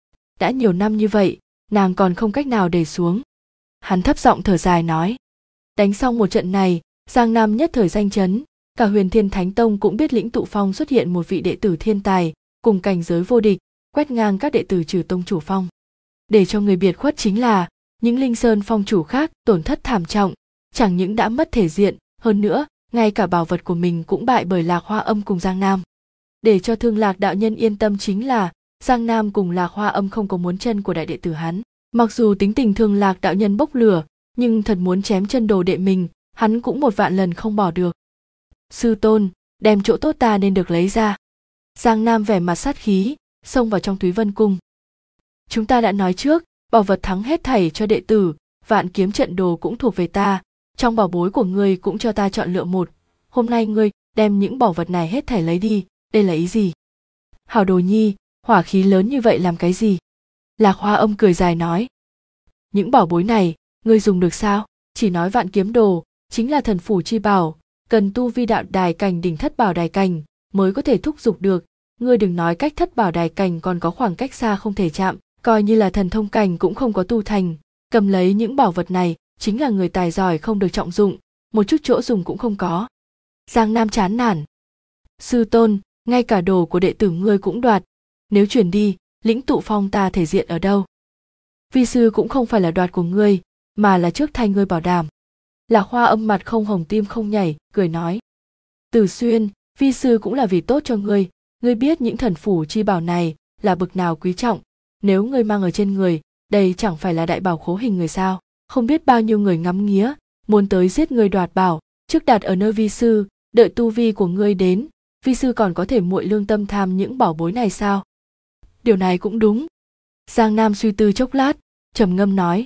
Đã nhiều năm như vậy, nàng còn không cách nào để xuống. Hắn thấp giọng thở dài nói. Đánh xong một trận này, Giang Nam nhất thời danh chấn, cả Huyền Thiên Thánh Tông cũng biết Lĩnh Tụ Phong xuất hiện một vị đệ tử thiên tài, cùng cảnh giới vô địch, quét ngang các đệ tử Trừ Tông chủ phong. Để cho người biệt khuất chính là, những Linh Sơn phong chủ khác tổn thất thảm trọng, chẳng những đã mất thể diện, hơn nữa, ngay cả bảo vật của mình cũng bại bởi Lạc Hoa Âm cùng Giang Nam. Để cho Thương Lạc đạo nhân yên tâm chính là, Giang Nam cùng Lạc Hoa Âm không có muốn chân của đại đệ tử hắn. Mặc dù tính tình Thương Lạc đạo nhân bốc lửa, nhưng thật muốn chém chân đồ đệ mình, hắn cũng một vạn lần không bỏ được. Sư tôn, đem chỗ tốt ta nên được lấy ra. Giang Nam vẻ mặt sát khí, xông vào trong Thúy Vân Cung. Chúng ta đã nói trước, bảo vật thắng hết thảy cho đệ tử, vạn kiếm trận đồ cũng thuộc về ta, trong bảo bối của ngươi cũng cho ta chọn lựa một. Hôm nay ngươi đem những bảo vật này hết thảy lấy đi, đây là ý gì? Hảo Đồ Nhi, hỏa khí lớn như vậy làm cái gì? Lạc Hoa Âm cười dài nói. Những bảo bối này, ngươi dùng được sao? Chỉ nói vạn kiếm đồ, chính là thần phủ chi bảo, cần tu vi đạo đài cảnh đỉnh thất bảo đài cảnh mới có thể thúc giục được. Ngươi đừng nói cách thất bảo đài cảnh còn có khoảng cách xa không thể chạm, coi như là thần thông cảnh cũng không có tu thành. Cầm lấy những bảo vật này, chính là người tài giỏi không được trọng dụng, một chút chỗ dùng cũng không có. Giang Nam chán nản. Sư tôn, ngay cả đồ của đệ tử ngươi cũng đoạt, nếu chuyển đi, Lĩnh Tụ Phong ta thể diện ở đâu? Vi sư cũng không phải là đoạt của ngươi, mà là trước thay ngươi bảo đảm. Lạc Hoa Âm mặt không hồng tim không nhảy, cười nói. Tử Xuyên, vi sư cũng là vì tốt cho ngươi biết những thần phủ chi bảo này là bực nào quý trọng, nếu ngươi mang ở trên người, đây chẳng phải là đại bảo khố hình người sao? Không biết bao nhiêu người ngắm nghía, muốn tới giết ngươi đoạt bảo, trước đặt ở nơi vi sư, đợi tu vi của ngươi đến, vi sư còn có thể muội lương tâm tham những bảo bối này sao? Điều này cũng đúng. Giang Nam suy tư chốc lát, trầm ngâm nói.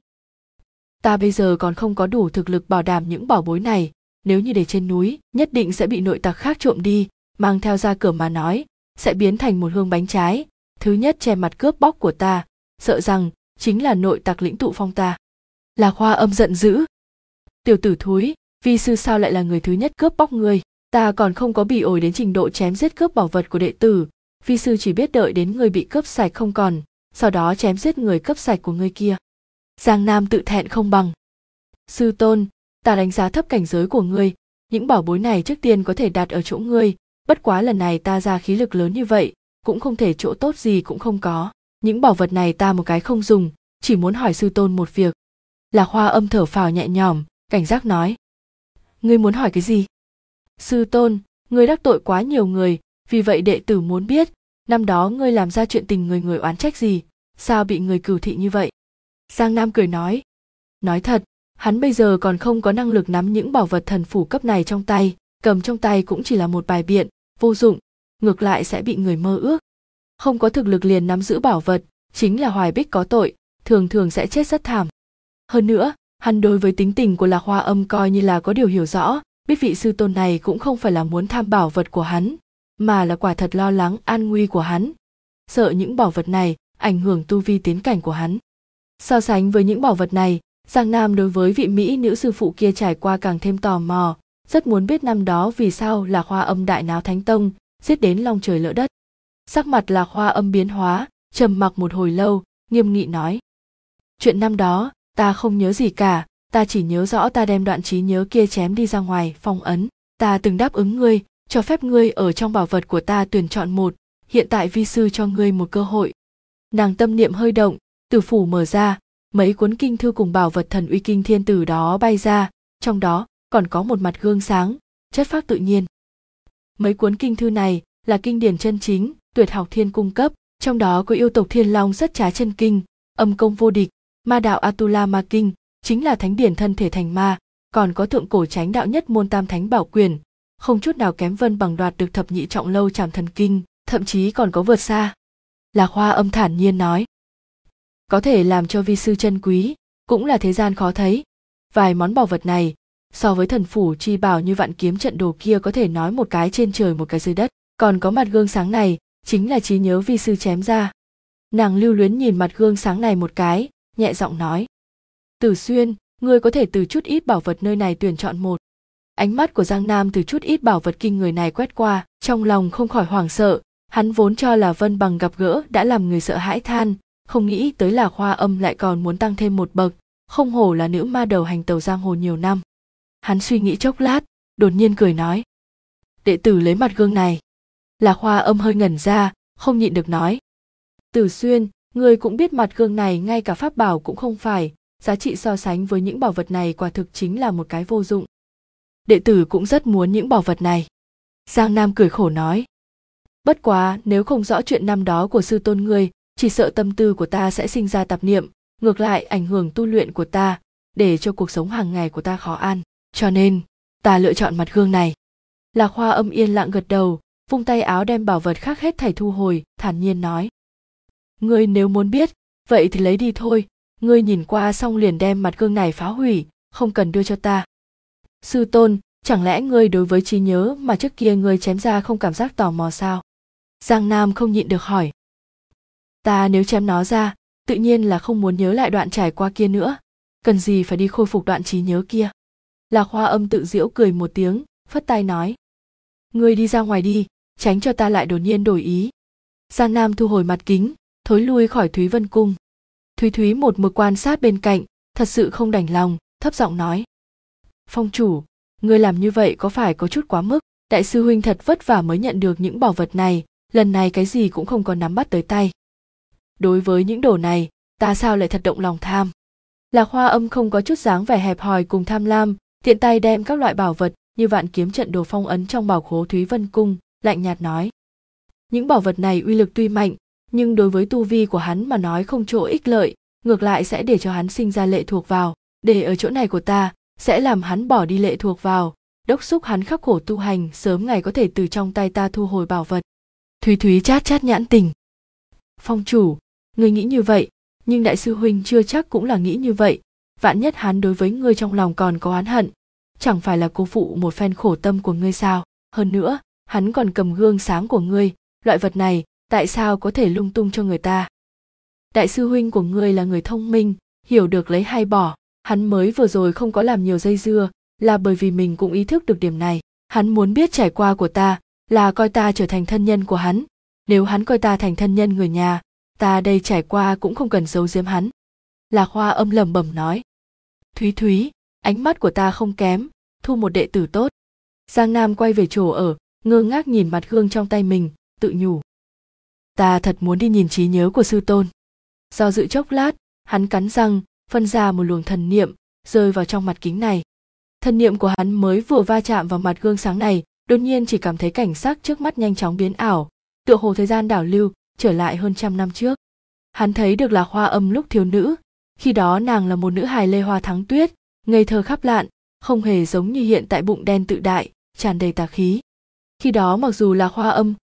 Ta bây giờ còn không có đủ thực lực bảo đảm những bảo bối này, nếu như để trên núi, nhất định sẽ bị nội tặc khác trộm đi, mang theo ra cửa mà nói, sẽ biến thành một hương bánh trái. Thứ nhất che mặt cướp bóc của ta, sợ rằng chính là nội tặc Lĩnh Tụ Phong ta. Lạc Hoa Âm giận dữ. Tiểu tử thúi, vi sư sao lại là người thứ nhất cướp bóc ngươi? Ta còn không có bị ổi đến trình độ chém giết cướp bảo vật của đệ tử, vi sư chỉ biết đợi đến ngươi bị cướp sạch không còn, sau đó chém giết người cướp sạch của ngươi kia. Giang Nam tự thẹn không bằng. Sư tôn, ta đánh giá thấp cảnh giới của ngươi, những bảo bối này trước tiên có thể đặt ở chỗ ngươi, bất quá lần này ta ra khí lực lớn như vậy, cũng không thể chỗ tốt gì cũng không có. Những bảo vật này ta một cái không dùng, chỉ muốn hỏi sư tôn một việc. Lạc Hoa Âm thở phào nhẹ nhõm, cảnh giác nói. Ngươi muốn hỏi cái gì? Sư tôn, ngươi đắc tội quá nhiều người, vì vậy đệ tử muốn biết, năm đó ngươi làm ra chuyện tình người oán trách gì, sao bị người cừu thị như vậy? Giang Nam cười nói. Nói thật, hắn bây giờ còn không có năng lực nắm những bảo vật thần phủ cấp này trong tay, cầm trong tay cũng chỉ là một bài biện, vô dụng. ngược lại sẽ bị người mơ ước. Không có thực lực liền nắm giữ bảo vật, chính là Hoài Bích có tội, thường thường sẽ chết rất thảm. Hơn nữa, hắn đối với tính tình của Lạc Hoa Âm coi như là có điều hiểu rõ, biết vị sư tôn này cũng không phải là muốn tham bảo vật của hắn, mà là quả thật lo lắng an nguy của hắn, sợ những bảo vật này ảnh hưởng tu vi tiến cảnh của hắn. So sánh với những bảo vật này, Giang Nam đối với vị mỹ nữ sư phụ kia trải qua càng thêm tò mò, rất muốn biết năm đó vì sao Lạc Hoa Âm đại náo Thánh Tông, giết đến long trời lỡ đất. Sắc mặt Lạc Hoa Âm biến hóa, trầm mặc một hồi lâu, nghiêm nghị nói: chuyện năm đó, ta không nhớ gì cả, ta chỉ nhớ rõ ta đem đoạn trí nhớ kia chém đi ra ngoài phong ấn. Ta từng đáp ứng ngươi, cho phép ngươi ở trong bảo vật của ta tuyển chọn một, hiện tại vi sư cho ngươi một cơ hội. Nàng tâm niệm hơi động, tử phủ mở ra, mấy cuốn kinh thư cùng bảo vật thần uy kinh thiên từ đó bay ra, trong đó còn có một mặt gương sáng, chất phác tự nhiên. Mấy cuốn kinh thư này là kinh điển chân chính, tuyệt học thiên cung cấp, trong đó có yêu tộc Thiên Long Rất Trá Chân Kinh, Âm Công Vô Địch, Ma Đạo Atula Ma Kinh, chính là thánh điển thân thể thành ma, còn có thượng cổ chánh đạo nhất môn Tam Thánh Bảo Quyền, không chút nào kém Vân Bằng đoạt được thập nhị trọng lâu Trảm Thần Kinh, thậm chí còn có vượt xa. Lạc Hoa Âm thản nhiên nói: có thể làm cho vi sư chân quý, cũng là thế gian khó thấy. Vài món bảo vật này, so với thần phủ chi bảo như Vạn Kiếm Trận Đồ kia có thể nói một cái trên trời một cái dưới đất, còn có mặt gương sáng này, chính là trí nhớ vi sư chém ra. Nàng lưu luyến nhìn mặt gương sáng này một cái, nhẹ giọng nói: Tử Xuyên, ngươi có thể từ chút ít bảo vật nơi này tuyển chọn một. Ánh mắt của Giang Nam từ chút ít bảo vật kinh người này quét qua, trong lòng không khỏi hoảng sợ, hắn vốn cho là Vân Bằng gặp gỡ đã làm người sợ hãi than, không nghĩ tới là Hoa Âm lại còn muốn tăng thêm một bậc, không hổ là nữ ma đầu hành tẩu giang hồ nhiều năm. Hắn suy nghĩ chốc lát, đột nhiên cười nói: đệ tử lấy mặt gương này. Lạc Hoa Âm hơi ngẩn ra, không nhịn được nói: Tử Xuyên, ngươi cũng biết mặt gương này ngay cả pháp bảo cũng không phải, giá trị so sánh với những bảo vật này quả thực chính là một cái vô dụng. Đệ tử cũng rất muốn những bảo vật này. Giang Nam cười khổ nói: bất quá nếu không rõ chuyện năm đó của sư tôn ngươi, chỉ sợ tâm tư của ta sẽ sinh ra tạp niệm, ngược lại ảnh hưởng tu luyện của ta, để cho cuộc sống hàng ngày của ta khó ăn, cho nên ta lựa chọn mặt gương này. Lạc Hoa Âm yên lặng gật đầu, vung tay áo đem bảo vật khác hết thảy thu hồi, thản nhiên nói: ngươi nếu muốn biết, vậy thì lấy đi thôi, ngươi nhìn qua xong liền đem mặt gương này phá hủy, không cần đưa cho ta. Sư tôn, chẳng lẽ ngươi đối với trí nhớ mà trước kia ngươi chém ra không cảm giác tò mò sao? Giang Nam không nhịn được hỏi. Ta nếu chém nó ra, tự nhiên là không muốn nhớ lại đoạn trải qua kia nữa, cần gì phải đi khôi phục đoạn trí nhớ kia. Lạc Hoa Âm tự giễu cười một tiếng, phất tay nói: ngươi đi ra ngoài đi, tránh cho ta lại đột nhiên đổi ý. Giang Nam thu hồi mặt kính, thối lui khỏi Thúy Vân Cung. Thúy Thúy một mực quan sát bên cạnh, thật sự không đành lòng, thấp giọng nói: Phong chủ, ngươi làm như vậy có phải có chút quá mức? Đại sư huynh thật vất vả mới nhận được những bảo vật này, lần này cái gì cũng không có nắm bắt tới tay. Đối với những đồ này, ta sao lại thật động lòng tham? Lạc Hoa Âm không có chút dáng vẻ hẹp hòi cùng tham lam, tiện tay đem các loại bảo vật như Vạn Kiếm Trận Đồ phong ấn trong bảo khố Thúy Vân Cung, lạnh nhạt nói: những bảo vật này uy lực tuy mạnh, nhưng đối với tu vi của hắn mà nói không chỗ ích lợi, ngược lại sẽ để cho hắn sinh ra lệ thuộc vào, để ở chỗ này của ta, sẽ làm hắn bỏ đi lệ thuộc vào, đốc xúc hắn khắc khổ tu hành, sớm ngày có thể từ trong tay ta thu hồi bảo vật. Thúy Thúy chát chát nhãn tình. Phong chủ, ngươi nghĩ như vậy, nhưng đại sư huynh chưa chắc cũng là nghĩ như vậy, vạn nhất hắn đối với ngươi trong lòng còn có oán hận, chẳng phải là cô phụ một phen khổ tâm của ngươi sao? Hơn nữa, hắn còn cầm gương sáng của ngươi, loại vật này, tại sao có thể lung tung cho người ta? Đại sư huynh của ngươi là người thông minh, hiểu được lấy hay bỏ, hắn mới vừa rồi không có làm nhiều dây dưa, là bởi vì mình cũng ý thức được điểm này. Hắn muốn biết trải qua của ta, là coi ta trở thành thân nhân của hắn. Nếu hắn coi ta thành thân nhân người nhà, ta đây trải qua cũng không cần giấu giếm hắn. Lạc Hoa Âm lẩm bẩm nói: Thúy Thúy, ánh mắt của ta không kém, thu một đệ tử tốt. Giang Nam quay về chỗ ở, ngơ ngác nhìn mặt gương trong tay mình, tự nhủ: ta thật muốn đi nhìn trí nhớ của sư tôn. Do dự chốc lát, hắn cắn răng, phân ra một luồng thần niệm, rơi vào trong mặt kính này. Thần niệm của hắn mới vừa va chạm vào mặt gương sáng này, đột nhiên chỉ cảm thấy cảnh sắc trước mắt nhanh chóng biến ảo, tựa hồ thời gian đảo lưu, trở lại hơn 100 năm trước. Hắn thấy được Lạc Hoa Âm lúc thiếu nữ, khi đó nàng là một nữ hài lê hoa thắng tuyết, ngây thơ khắp lạn, không hề giống như hiện tại bụng đen tự đại, tràn đầy tà khí. Khi đó mặc dù Lạc Hoa Âm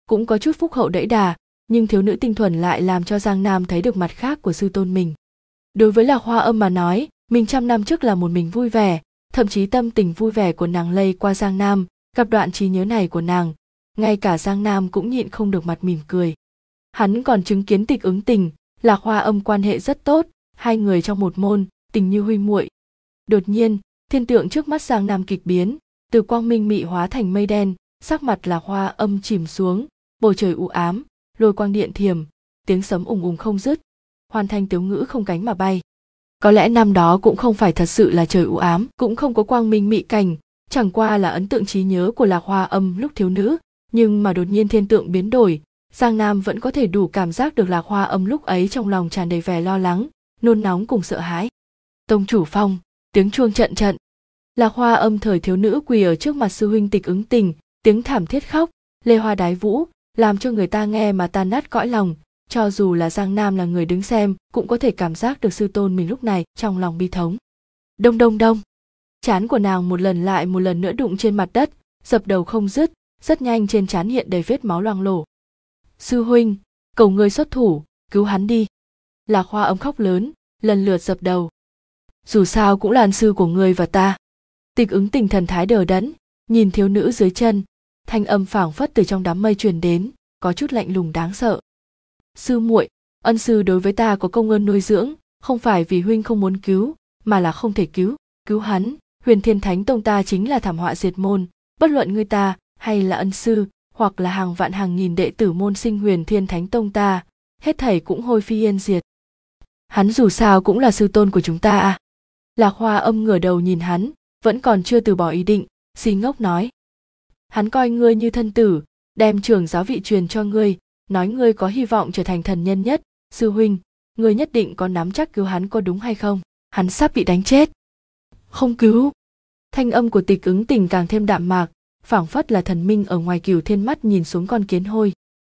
cũng có chút phúc hậu đẫy đà, nhưng thiếu nữ tinh thuần lại làm cho Giang Nam thấy được mặt khác của sư tôn mình. Đối với Lạc Hoa Âm mà nói, mình trăm năm trước là một mình vui vẻ, thậm chí tâm tình vui vẻ của nàng lây qua Giang Nam, gặp đoạn trí nhớ này của nàng, ngay cả Giang Nam cũng nhịn không được mặt mỉm cười. Hắn còn chứng kiến Tịch Ứng Tình, Lạc Hoa Âm quan hệ rất tốt, hai người trong một môn, tình như huynh muội. Đột nhiên, thiên tượng trước mắt Giang Nam kịch biến, từ quang minh mị hóa thành mây đen, sắc mặt Lạc Hoa Âm chìm xuống, bầu trời u ám, lôi quang điện thiểm, tiếng sấm ùng ùng không dứt, hoàn thành tiếu ngữ không cánh mà bay. Có lẽ năm đó cũng không phải thật sự là trời u ám, cũng không có quang minh mị cảnh, chẳng qua là ấn tượng trí nhớ của Lạc Hoa Âm lúc thiếu nữ, nhưng mà đột nhiên thiên tượng biến đổi, Giang Nam vẫn có thể đủ cảm giác được Lạc Hoa Âm lúc ấy trong lòng tràn đầy vẻ lo lắng, nôn nóng cùng sợ hãi. Tông chủ phong, tiếng chuông trận trận. Lạc Hoa Âm thời thiếu nữ quỳ ở trước mặt sư huynh Tịch Ứng Tình, tiếng thảm thiết khóc, lê hoa đái vũ, làm cho người ta nghe mà tan nát cõi lòng. Cho dù là Giang Nam là người đứng xem, cũng có thể cảm giác được sư tôn mình lúc này trong lòng bi thống. Đông đông đông. Trán của nàng một lần lại một lần nữa đụng trên mặt đất, dập đầu không dứt, rất nhanh trên trán hiện đầy vết máu loang lổ. Sư huynh, cầu ngươi xuất thủ, cứu hắn đi. Lạc Hoa Âm khóc lớn, lần lượt dập đầu. Dù sao cũng là ân sư của ngươi và ta. Tịch Ứng Tình thần thái đờ đẫn, nhìn thiếu nữ dưới chân, thanh âm phảng phất từ trong đám mây truyền đến, có chút lạnh lùng đáng sợ. Sư muội, ân sư đối với ta có công ơn nuôi dưỡng, không phải vì huynh không muốn cứu, mà là không thể cứu hắn. Huyền Thiên Thánh Tông ta chính là thảm họa diệt môn, bất luận ngươi ta hay là ân sư, hoặc là hàng vạn hàng nghìn đệ tử môn sinh Huyền Thiên Thánh Tông ta, hết thảy cũng hôi phi yên diệt. Hắn dù sao cũng là sư tôn của chúng ta à? Lạc Hoa Âm ngửa đầu nhìn hắn, vẫn còn chưa từ bỏ ý định, si ngốc nói. Hắn coi ngươi như thân tử, đem trưởng giáo vị truyền cho ngươi, nói ngươi có hy vọng trở thành thần nhân nhất. Sư huynh, ngươi nhất định có nắm chắc cứu hắn có đúng hay không? Hắn sắp bị đánh chết. Không cứu. Thanh âm của Tịch Ứng Tình càng thêm đạm mạc, phảng phất là thần minh ở ngoài Cửu Thiên mắt nhìn xuống con kiến hôi.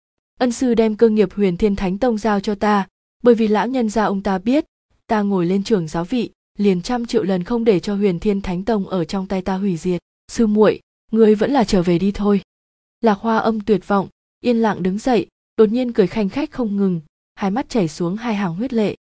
Ân sư đem cơ nghiệp Huyền Thiên Thánh Tông giao cho ta, bởi vì lão nhân gia ông ta biết, ta ngồi lên trưởng giáo vị, liền 100 triệu lần không để cho Huyền Thiên Thánh Tông ở trong tay ta hủy diệt. Sư muội, ngươi vẫn là trở về đi thôi. Lạc Hoa Âm tuyệt vọng, yên lặng đứng dậy, đột nhiên cười khanh khách không ngừng, hai mắt chảy xuống hai hàng huyết lệ.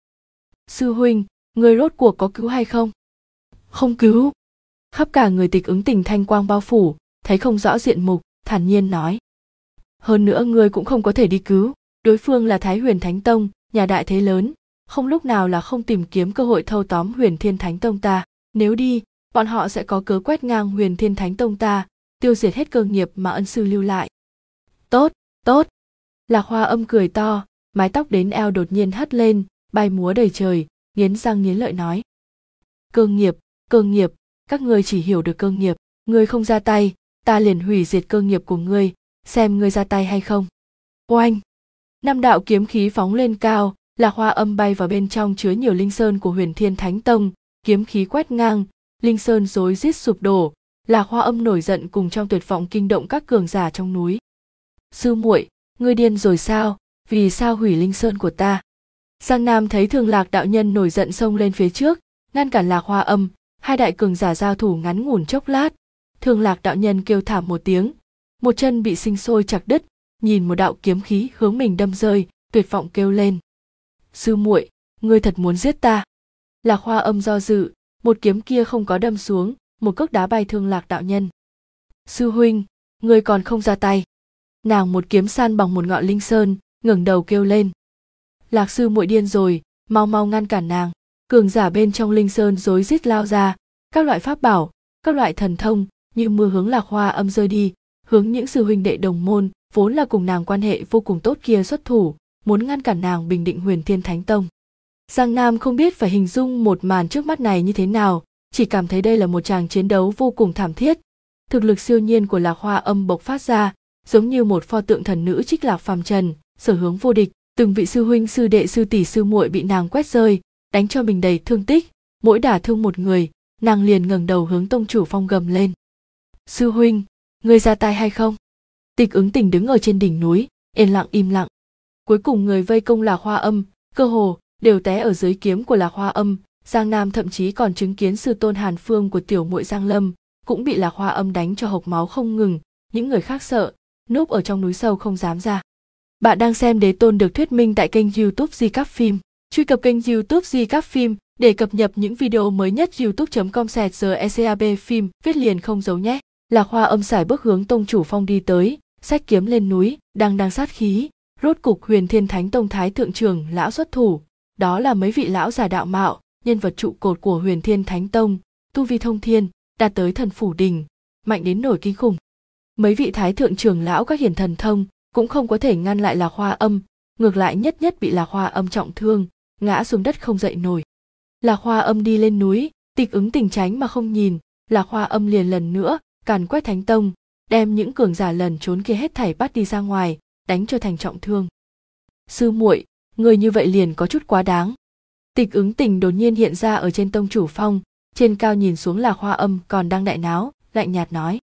Sư huynh, ngươi rốt cuộc có cứu hay không? Không cứu. Khắp cả người Tịch Ứng Tình thanh quang bao phủ, thấy không rõ diện mục, thản nhiên nói. Hơn nữa ngươi cũng không có thể đi cứu, đối phương là Thái Huyền Thánh Tông, nhà đại thế lớn, không lúc nào là không tìm kiếm cơ hội thâu tóm Huyền Thiên Thánh Tông ta. Nếu đi, bọn họ sẽ có cớ quét ngang Huyền Thiên Thánh Tông ta, tiêu diệt hết cơ nghiệp mà ân sư lưu lại. Tốt, tốt. Lạc Hoa Âm cười to, mái tóc đến eo đột nhiên hất lên, bay múa đầy trời, nghiến răng nghiến lợi nói. Cơ nghiệp, các ngươi chỉ hiểu được cơ nghiệp, ngươi không ra tay, ta liền hủy diệt cơ nghiệp của ngươi, xem ngươi ra tay hay không. Oanh! 5 đạo kiếm khí phóng lên cao, Lạc Hoa Âm bay vào bên trong chứa nhiều linh sơn của Huyền Thiên Thánh Tông, kiếm khí quét ngang, linh sơn rối rít sụp đổ, Lạc Hoa Âm nổi giận cùng trong tuyệt vọng kinh động các cường giả trong núi. Sư muội, ngươi điên rồi sao? Vì sao hủy linh sơn của ta? Giang Nam thấy Thường Lạc đạo nhân nổi giận xông lên phía trước, ngăn cản Lạc Hoa Âm, hai đại cường giả giao thủ ngắn ngủn chốc lát. Thường Lạc đạo nhân kêu thảm một tiếng, một chân bị sinh sôi chặt đứt, nhìn một đạo kiếm khí hướng mình đâm rơi, tuyệt vọng kêu lên. Sư muội, ngươi thật muốn giết ta? Lạc Hoa Âm do dự, một kiếm kia không có đâm xuống, một cước đá bay Thường Lạc đạo nhân. Sư huynh, ngươi còn không ra tay. Nàng một kiếm san bằng một ngọn linh sơn, ngẩng đầu kêu lên. Lạc sư muội điên rồi, mau mau ngăn cản nàng. Cường giả bên trong linh sơn rối rít lao ra, các loại pháp bảo, các loại thần thông như mưa hướng Lạc Hoa Âm rơi đi, hướng những sư huynh đệ đồng môn vốn là cùng nàng quan hệ vô cùng tốt kia xuất thủ, muốn ngăn cản nàng bình định Huyền Thiên Thánh Tông. Giang Nam không biết phải hình dung một màn trước mắt này như thế nào, chỉ cảm thấy đây là một tràng chiến đấu vô cùng thảm thiết. Thực lực siêu nhiên của Lạc Hoa Âm bộc phát ra, giống như một pho tượng thần nữ trích lạc phàm trần, sở hướng vô địch. Từng vị sư huynh, sư đệ, sư tỷ, sư muội bị nàng quét rơi, đánh cho mình đầy thương tích. Mỗi đả thương một người, nàng liền ngẩng đầu hướng tông chủ phong gầm lên. Sư huynh, ngươi ra tay hay không? Tịch Ứng Tình đứng ở trên đỉnh núi, yên lặng im lặng. Cuối cùng người vây công Lạc Hoa Âm, cơ hồ đều té ở dưới kiếm của Lạc Hoa Âm. Giang Nam thậm chí còn chứng kiến sư tôn Hàn Phương của tiểu muội Giang Lâm cũng bị Lạc Hoa Âm đánh cho hộc máu không ngừng. Những người khác sợ, núp ở trong núi sâu không dám ra. Bạn đang xem Đế Tôn được thuyết minh tại kênh YouTube Recap Phim. Truy cập kênh YouTube Recap Phim để cập nhật những video mới nhất. youtube.com/recap phim viết liền không giấu nhé. Lạc Hoa Âm sải bước hướng Tông Chủ Phong đi tới, xách kiếm lên núi, đang sát khí. Rốt cục Huyền Thiên Thánh Tông Thái thượng trưởng lão xuất thủ, đó là mấy vị lão già đạo mạo, nhân vật trụ cột của Huyền Thiên Thánh Tông, tu vi thông thiên, đạt tới thần phủ đỉnh, mạnh đến nổi kinh khủng. Mấy vị thái thượng trưởng lão các hiển thần thông cũng không có thể ngăn lại Lạc Hoa Âm, ngược lại nhất bị Lạc Hoa Âm trọng thương, ngã xuống đất không dậy nổi. Lạc Hoa Âm đi lên núi, Tịch Ứng Tình tránh mà không nhìn, Lạc Hoa Âm liền lần nữa càn quét Thánh Tông, đem những cường giả lần trốn kia hết thảy bắt đi ra ngoài, đánh cho thành trọng thương. Sư muội, người như vậy liền có chút quá đáng. Tịch Ứng Tình đột nhiên hiện ra ở trên Tông Chủ Phong, trên cao nhìn xuống Lạc Hoa Âm còn đang đại náo, lạnh nhạt nói: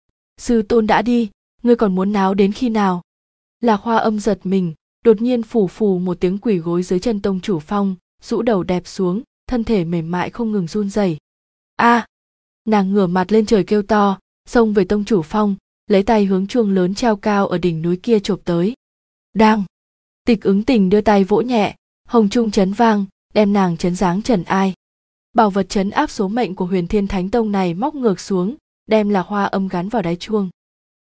Sư tôn đã đi, ngươi còn muốn náo đến khi nào? Lạc Hoa Âm giật mình, đột nhiên phù một tiếng quỳ gối dưới chân Tông Chủ Phong, rũ đầu đẹp xuống, thân thể mềm mại không ngừng run rẩy. A! Nàng ngửa mặt lên trời kêu to, xông về Tông Chủ Phong, lấy tay hướng chuông lớn treo cao ở đỉnh núi kia chộp tới. Đang! Tịch Ứng Tình đưa tay vỗ nhẹ, hồng trung chấn vang, đem nàng chấn giáng trần ai. Bảo vật chấn áp số mệnh của Huyền Thiên Thánh Tông này móc ngược xuống, đem Lạc Hoa Âm gắn vào đáy chuông.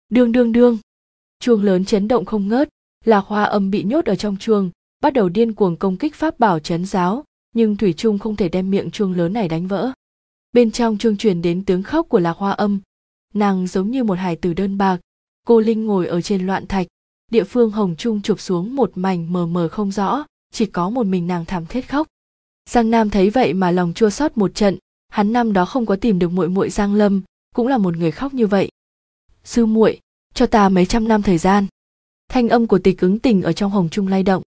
Đương! Chuông lớn chấn động không ngớt, Lạc Hoa Âm bị nhốt ở trong chuông, bắt đầu điên cuồng công kích pháp bảo trấn giáo, nhưng thủy chung không thể đem miệng chuông lớn này đánh vỡ. Bên trong chuông truyền đến tiếng khóc của Lạc Hoa Âm, nàng giống như một hài tử đơn bạc, cô linh ngồi ở trên loạn thạch, địa phương hồng trung chụp xuống một mảnh mờ mờ không rõ, chỉ có một mình nàng thảm thiết khóc. Giang Nam thấy vậy mà lòng chua xót một trận, hắn năm đó không có tìm được muội muội Giang Lâm, cũng là một người khóc như vậy. Sư muội, cho ta mấy trăm năm thời gian. Thanh âm của Tịch Ứng Tình ở trong hồng trung lay động.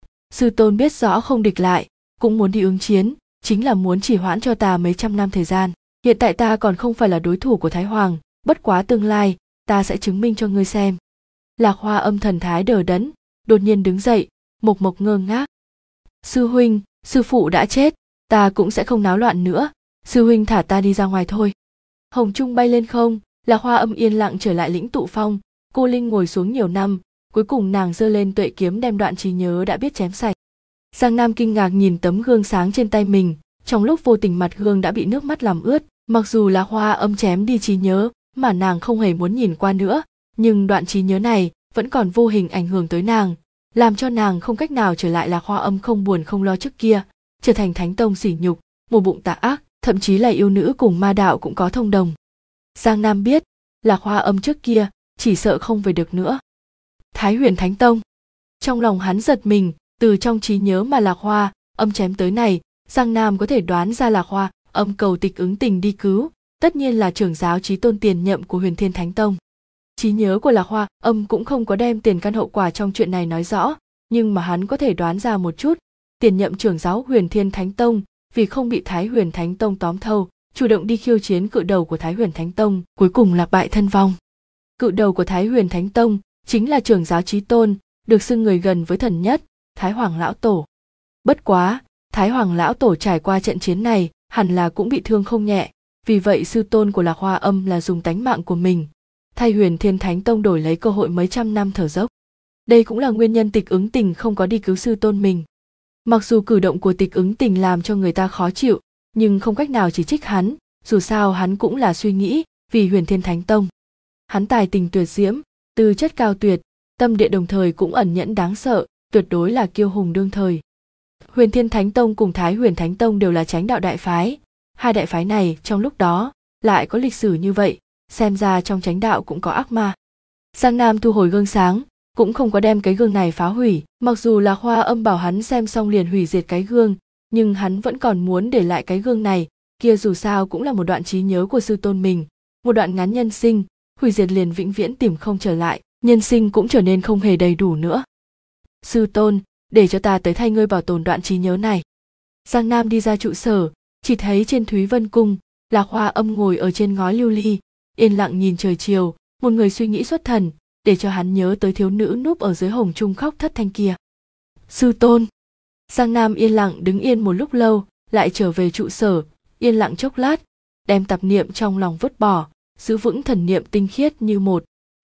Sư tôn biết rõ không địch lại, cũng muốn đi ứng chiến, chính là muốn chỉ hoãn cho ta mấy trăm năm thời gian. Hiện tại ta còn không phải là đối thủ của Thái Hoàng, bất quá tương lai, ta sẽ chứng minh cho ngươi xem. Lạc Hoa Âm thần thái đờ đẫn, đột nhiên đứng dậy, mộc ngơ ngác. Sư huynh, sư phụ đã chết, ta cũng sẽ không náo loạn nữa, sư huynh thả ta đi ra ngoài thôi. Hồng trung bay lên không, Lạc Hoa Âm yên lặng trở lại lĩnh tụ phong, cô linh ngồi xuống nhiều năm, cuối cùng nàng giơ lên tuệ kiếm đem đoạn trí nhớ đã biết chém sạch. Giang Nam kinh ngạc nhìn tấm gương sáng trên tay mình, trong lúc vô tình mặt gương đã bị nước mắt làm ướt, mặc dù Lạc Hoa Âm chém đi trí nhớ mà nàng không hề muốn nhìn qua nữa, nhưng đoạn trí nhớ này vẫn còn vô hình ảnh hưởng tới nàng, làm cho nàng không cách nào trở lại Lạc Hoa Âm không buồn không lo trước kia, trở thành Thánh Tông sỉ nhục, một bụng tà ác, thậm chí là yêu nữ cùng ma đạo cũng có thông đồng. Giang Nam biết, Lạc Hoa Âm trước kia chỉ sợ không về được nữa. Thái Huyền Thánh Tông. Trong lòng hắn giật mình, từ trong trí nhớ mà Lạc Hoa Âm chém tới này, Giang Nam có thể đoán ra Lạc Hoa Âm cầu Tịch Ứng Tình đi cứu, tất nhiên là trưởng giáo chí tôn tiền nhậm của Huyền Thiên Thánh Tông. Trí nhớ của Lạc Hoa Âm cũng không có đem tiền căn hậu quả trong chuyện này nói rõ, nhưng mà hắn có thể đoán ra một chút, tiền nhậm trưởng giáo Huyền Thiên Thánh Tông vì không bị Thái Huyền Thánh Tông tóm thâu, chủ động đi khiêu chiến cự đầu của Thái Huyền Thánh Tông, cuối cùng lạc bại thân vong. Cự đầu của Thái Huyền Thánh Tông chính là trưởng giáo chí tôn, được xưng người gần với thần nhất, Thái Hoàng lão tổ. Bất quá, Thái Hoàng lão tổ trải qua trận chiến này, hẳn là cũng bị thương không nhẹ, vì vậy sư tôn của Lạc Hoa Âm là dùng tánh mạng của mình, thay Huyền Thiên Thánh Tông đổi lấy cơ hội mấy trăm năm thở dốc. Đây cũng là nguyên nhân Tịch Ứng Tình không có đi cứu sư tôn mình. Mặc dù cử động của Tịch Ứng Tình làm cho người ta khó chịu, nhưng không cách nào chỉ trích hắn, dù sao hắn cũng là suy nghĩ vì Huyền Thiên Thánh Tông. Hắn tài tình tuyệt diễm, tư chất cao tuyệt, tâm địa đồng thời cũng ẩn nhẫn đáng sợ, tuyệt đối là kiêu hùng đương thời. Huyền Thiên Thánh Tông cùng Thái Huyền Thánh Tông đều là chánh đạo đại phái, hai đại phái này trong lúc đó lại có lịch sử như vậy, xem ra trong chánh đạo cũng có ác ma. Giang Nam thu hồi gương sáng, cũng không có đem cái gương này phá hủy, mặc dù Lạc Hoa Âm bảo hắn xem xong liền hủy diệt cái gương, nhưng hắn vẫn còn muốn để lại cái gương này, kia dù sao cũng là một đoạn trí nhớ của sư tôn mình, một đoạn ngắn nhân sinh, hủy diệt liền vĩnh viễn tìm không trở lại, nhân sinh cũng trở nên không hề đầy đủ nữa. Sư tôn, để cho ta tới thay ngươi bảo tồn đoạn trí nhớ này. Giang Nam đi ra trụ sở, chỉ thấy trên Thúy Vân Cung, Lạc Hoa Âm ngồi ở trên ngói lưu ly, yên lặng nhìn trời chiều, một người suy nghĩ xuất thần, để cho hắn nhớ tới thiếu nữ núp ở dưới hồng trung khóc thất thanh kia. Sư tôn. Giang Nam yên lặng đứng yên một lúc lâu, lại trở về trụ sở, yên lặng chốc lát, đem tạp niệm trong lòng vứt bỏ, giữ vững thần niệm tinh khiết như một,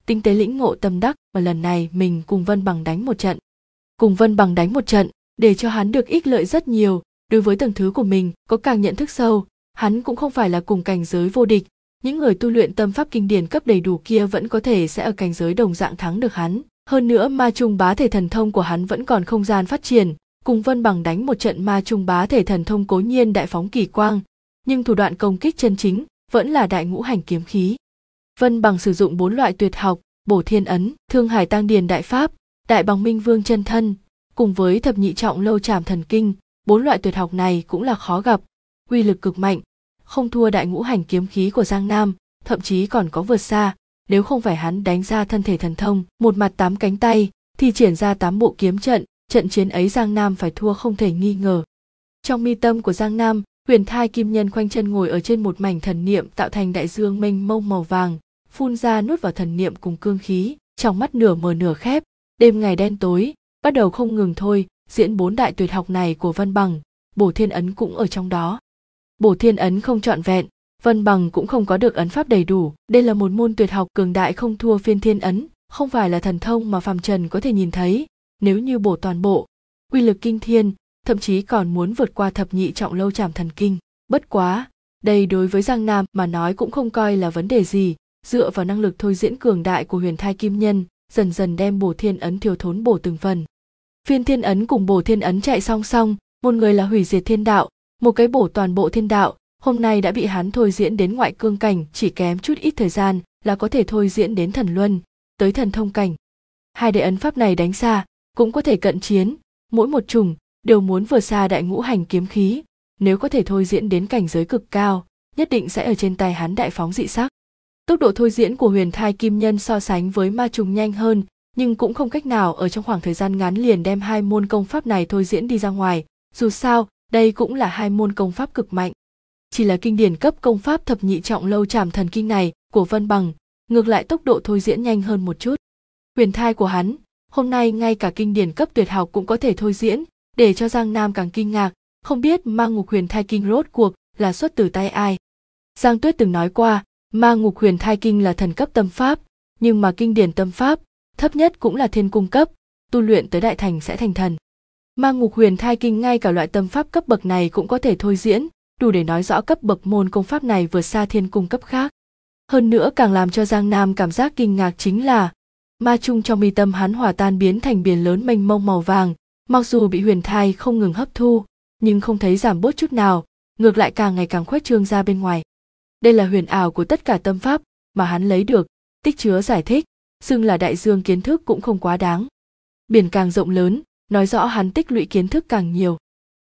tinh tế lĩnh ngộ tâm đắc, và lần này mình cùng Vân Bằng đánh một trận. Cùng Vân Bằng đánh một trận, để cho hắn được ích lợi rất nhiều, đối với tầng thứ của mình có càng nhận thức sâu, hắn cũng không phải là cùng cảnh giới vô địch, những người tu luyện tâm pháp kinh điển cấp đầy đủ kia vẫn có thể sẽ ở cảnh giới đồng dạng thắng được hắn. Hơn nữa ma trung bá thể thần thông của hắn vẫn còn không gian phát triển, cùng Vân Bằng đánh một trận ma trung bá thể thần thông cố nhiên đại phóng kỳ quang, nhưng thủ đoạn công kích chân chính vẫn là đại ngũ hành kiếm khí. Vân Bằng sử dụng 4 loại tuyệt học, Bổ Thiên Ấn, Thương Hải Tăng Điền đại pháp, Đại Bằng Minh Vương chân thân, cùng với Thập Nhị Trọng Lâu Trảm Thần Kinh, 4 loại tuyệt học này cũng là khó gặp, uy lực cực mạnh, không thua đại ngũ hành kiếm khí của Giang Nam, thậm chí còn có vượt xa, nếu không phải hắn đánh ra thân thể thần thông, một mặt 8 cánh tay, thì triển ra 8 bộ kiếm trận, trận chiến ấy Giang Nam phải thua không thể nghi ngờ. Trong mi tâm của Giang Nam, Huyền Thai Kim Nhân khoanh chân ngồi ở trên một mảnh thần niệm tạo thành đại dương mênh mông màu vàng, phun ra nuốt vào thần niệm cùng cương khí, trong mắt nửa mở nửa khép, đêm ngày đen tối, bắt đầu không ngừng thôi, diễn 4 đại tuyệt học này của Vân Bằng, Bổ Thiên Ấn cũng ở trong đó. Bổ Thiên Ấn không trọn vẹn, Vân Bằng cũng không có được ấn pháp đầy đủ, đây là một môn tuyệt học cường đại không thua Phiên Thiên Ấn, không phải là thần thông mà phàm trần có thể nhìn thấy, nếu như bổ toàn bộ, uy lực kinh thiên, thậm chí còn muốn vượt qua Thập Nhị Trọng Lâu Trảm Thần Kinh. Bất quá, đây đối với Giang Nam mà nói cũng không coi là vấn đề gì, dựa vào năng lực thôi diễn cường đại của Huyền Thai Kim Nhân, dần dần đem Bổ Thiên Ấn thiếu thốn bổ từng phần. Phiên Thiên Ấn cùng Bổ Thiên Ấn chạy song song, một người là hủy diệt thiên đạo, một cái bổ toàn bộ thiên đạo, hôm nay đã bị hắn thôi diễn đến ngoại cương cảnh, chỉ kém chút ít thời gian là có thể thôi diễn đến thần luân, tới thần thông cảnh. Hai đại ấn pháp này đánh xa, cũng có thể cận chiến, mỗi một chủng đều muốn vượt xa đại ngũ hành kiếm khí, nếu có thể thôi diễn đến cảnh giới cực cao, nhất định sẽ ở trên tay hắn đại phóng dị sắc. Tốc độ thôi diễn của Huyền Thai Kim Nhân so sánh với ma trùng nhanh hơn, nhưng cũng không cách nào ở trong khoảng thời gian ngắn liền đem hai môn công pháp này thôi diễn đi ra ngoài, dù sao, đây cũng là hai môn công pháp cực mạnh. Chỉ là kinh điển cấp công pháp Thập Nhị Trọng Lâu Trảm Thần Kinh này của Vân Bằng, ngược lại tốc độ thôi diễn nhanh hơn một chút. Huyền thai của hắn, hôm nay ngay cả kinh điển cấp tuyệt học cũng có thể thôi diễn, để cho Giang Nam càng kinh ngạc, không biết Ma Ngục Huyền Thai Kinh rốt cuộc là xuất từ tay ai. Giang Tuyết từng nói qua, Ma Ngục Huyền Thai Kinh là thần cấp tâm pháp, nhưng mà kinh điển tâm pháp, thấp nhất cũng là thiên cung cấp, tu luyện tới đại thành sẽ thành thần. Ma Ngục Huyền Thai Kinh ngay cả loại tâm pháp cấp bậc này cũng có thể thôi diễn, đủ để nói rõ cấp bậc môn công pháp này vượt xa thiên cung cấp khác. Hơn nữa càng làm cho Giang Nam cảm giác kinh ngạc chính là ma trung trong mi tâm hắn hòa tan biến thành biển lớn mênh mông màu vàng, mặc dù bị huyền thai không ngừng hấp thu, nhưng không thấy giảm bớt chút nào, ngược lại càng ngày càng khuếch trương ra bên ngoài. Đây là huyền ảo của tất cả tâm pháp mà hắn lấy được, tích chứa giải thích, xưng là đại dương kiến thức cũng không quá đáng. Biển càng rộng lớn, nói rõ hắn tích lũy kiến thức càng nhiều.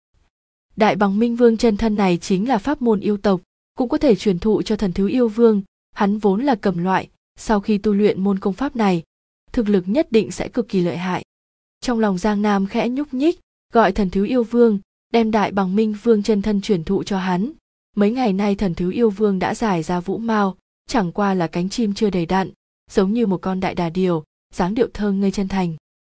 Đại Bằng Minh Vương chân thân này chính là pháp môn yêu tộc, cũng có thể truyền thụ cho Thần Thiếu Yêu Vương, hắn vốn là cầm loại, sau khi tu luyện môn công pháp này, thực lực nhất định sẽ cực kỳ lợi hại. Trong lòng Giang Nam khẽ nhúc nhích, gọi Thần Thiếu Yêu Vương, đem Đại Bằng Minh Vương chân thân truyền thụ cho hắn. Mấy ngày nay Thần Thiếu Yêu Vương đã giải ra vũ mao, chẳng qua là cánh chim chưa đầy đặn, giống như một con đại đà điểu, dáng điệu thơ ngây chân thành.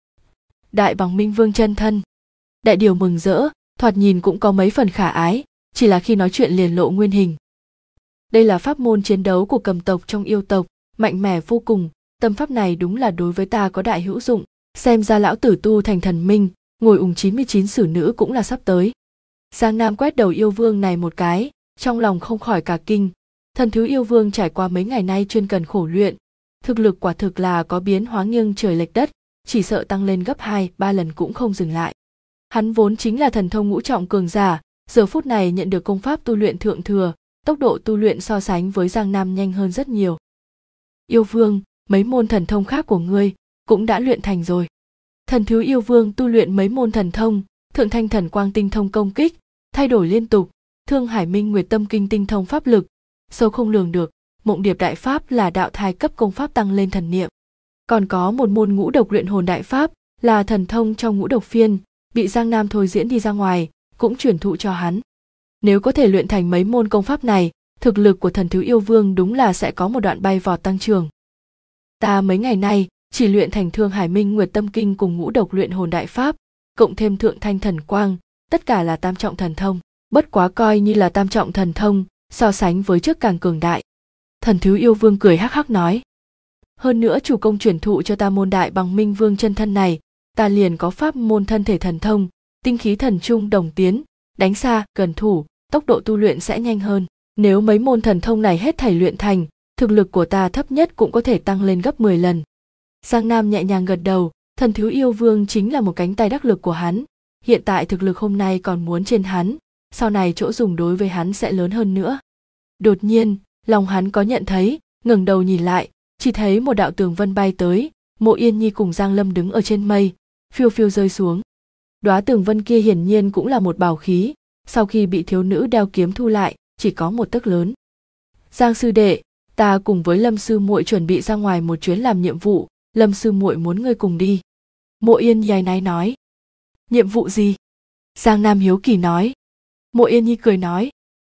Đại Bằng Minh Vương chân thân. Đại điểu mừng rỡ, thoạt nhìn cũng có mấy phần khả ái, chỉ là khi nói chuyện liền lộ nguyên hình. Đây là pháp môn chiến đấu của cầm tộc trong yêu tộc, mạnh mẽ vô cùng, tâm pháp này đúng là đối với ta có đại hữu dụng, xem ra lão tử tu thành thần minh, ngồi 99 xử nữ cũng là sắp tới. Giang Nam quét đầu yêu vương này một cái, trong lòng không khỏi cả kinh, Thần Thiếu Yêu Vương trải qua mấy ngày nay chuyên cần khổ luyện, thực lực quả thực là có biến hóa nghiêng trời lệch đất, chỉ sợ tăng lên gấp 2-3 lần cũng không dừng lại. Hắn vốn chính là thần thông ngũ trọng cường giả, giờ phút này nhận được công pháp tu luyện thượng thừa, tốc độ tu luyện so sánh với Giang Nam nhanh hơn rất nhiều. Yêu Vương, mấy môn thần thông khác của ngươi cũng đã luyện thành rồi. Thần Thiếu Yêu Vương tu luyện mấy môn thần thông, Thượng Thanh Thần Quang tinh thông công kích, thay đổi liên tục, Thương Hải Minh Nguyệt Tâm Kinh tinh thông pháp lực, sâu không lường được, Mộng Điệp Đại Pháp là đạo thai cấp công pháp tăng lên thần niệm. Còn có một môn ngũ độc luyện hồn đại pháp, là thần thông trong ngũ độc phiên, bị Giang Nam thôi diễn đi ra ngoài, cũng truyền thụ cho hắn. Nếu có thể luyện thành mấy môn công pháp này, thực lực của Thần Thiếu Yêu Vương đúng là sẽ có một đoạn bay vọt tăng trưởng. Ta mấy ngày nay chỉ luyện thành Thương Hải Minh Nguyệt Tâm Kinh cùng ngũ độc luyện hồn đại pháp, cộng thêm Thượng Thanh Thần Quang, tất cả là tam trọng thần thông, bất quá coi như là tam trọng thần thông, so sánh với trước càng cường đại. Thần Thiếu Yêu Vương cười hắc hắc nói. Hơn nữa chủ công chuyển thụ cho ta môn đại bằng minh vương chân thân này, ta liền có pháp môn thân thể thần thông, tinh khí thần trung đồng tiến, đánh xa, gần thủ, tốc độ tu luyện sẽ nhanh hơn. Nếu mấy môn thần thông này hết thảy luyện thành, thực lực của ta thấp nhất cũng có thể tăng lên gấp 10 lần. Giang Nam nhẹ nhàng gật đầu, thần thiếu yêu vương chính là một cánh tay đắc lực của hắn. Hiện tại thực lực hôm nay còn muốn trên hắn, sau này chỗ dùng đối với hắn sẽ lớn hơn nữa. Đột nhiên, lòng hắn có nhận thấy, ngẩng đầu nhìn lại, chỉ thấy một đạo tường vân bay tới, Mộ Yên Nhi cùng Giang Lâm đứng ở trên mây, phiêu phiêu rơi xuống. Đóa tường vân kia hiển nhiên cũng là một bảo khí, sau khi bị thiếu nữ đeo kiếm thu lại, chỉ có một tấc lớn. Giang sư đệ, ta cùng với Lâm sư muội chuẩn bị ra ngoài một chuyến làm nhiệm vụ, Lâm sư muội muốn ngươi cùng đi. Mộ Yên Nhi áy náy nói. Nhiệm vụ gì? Giang Nam hiếu kỳ nói. Mộ Yên Nhi cười nói.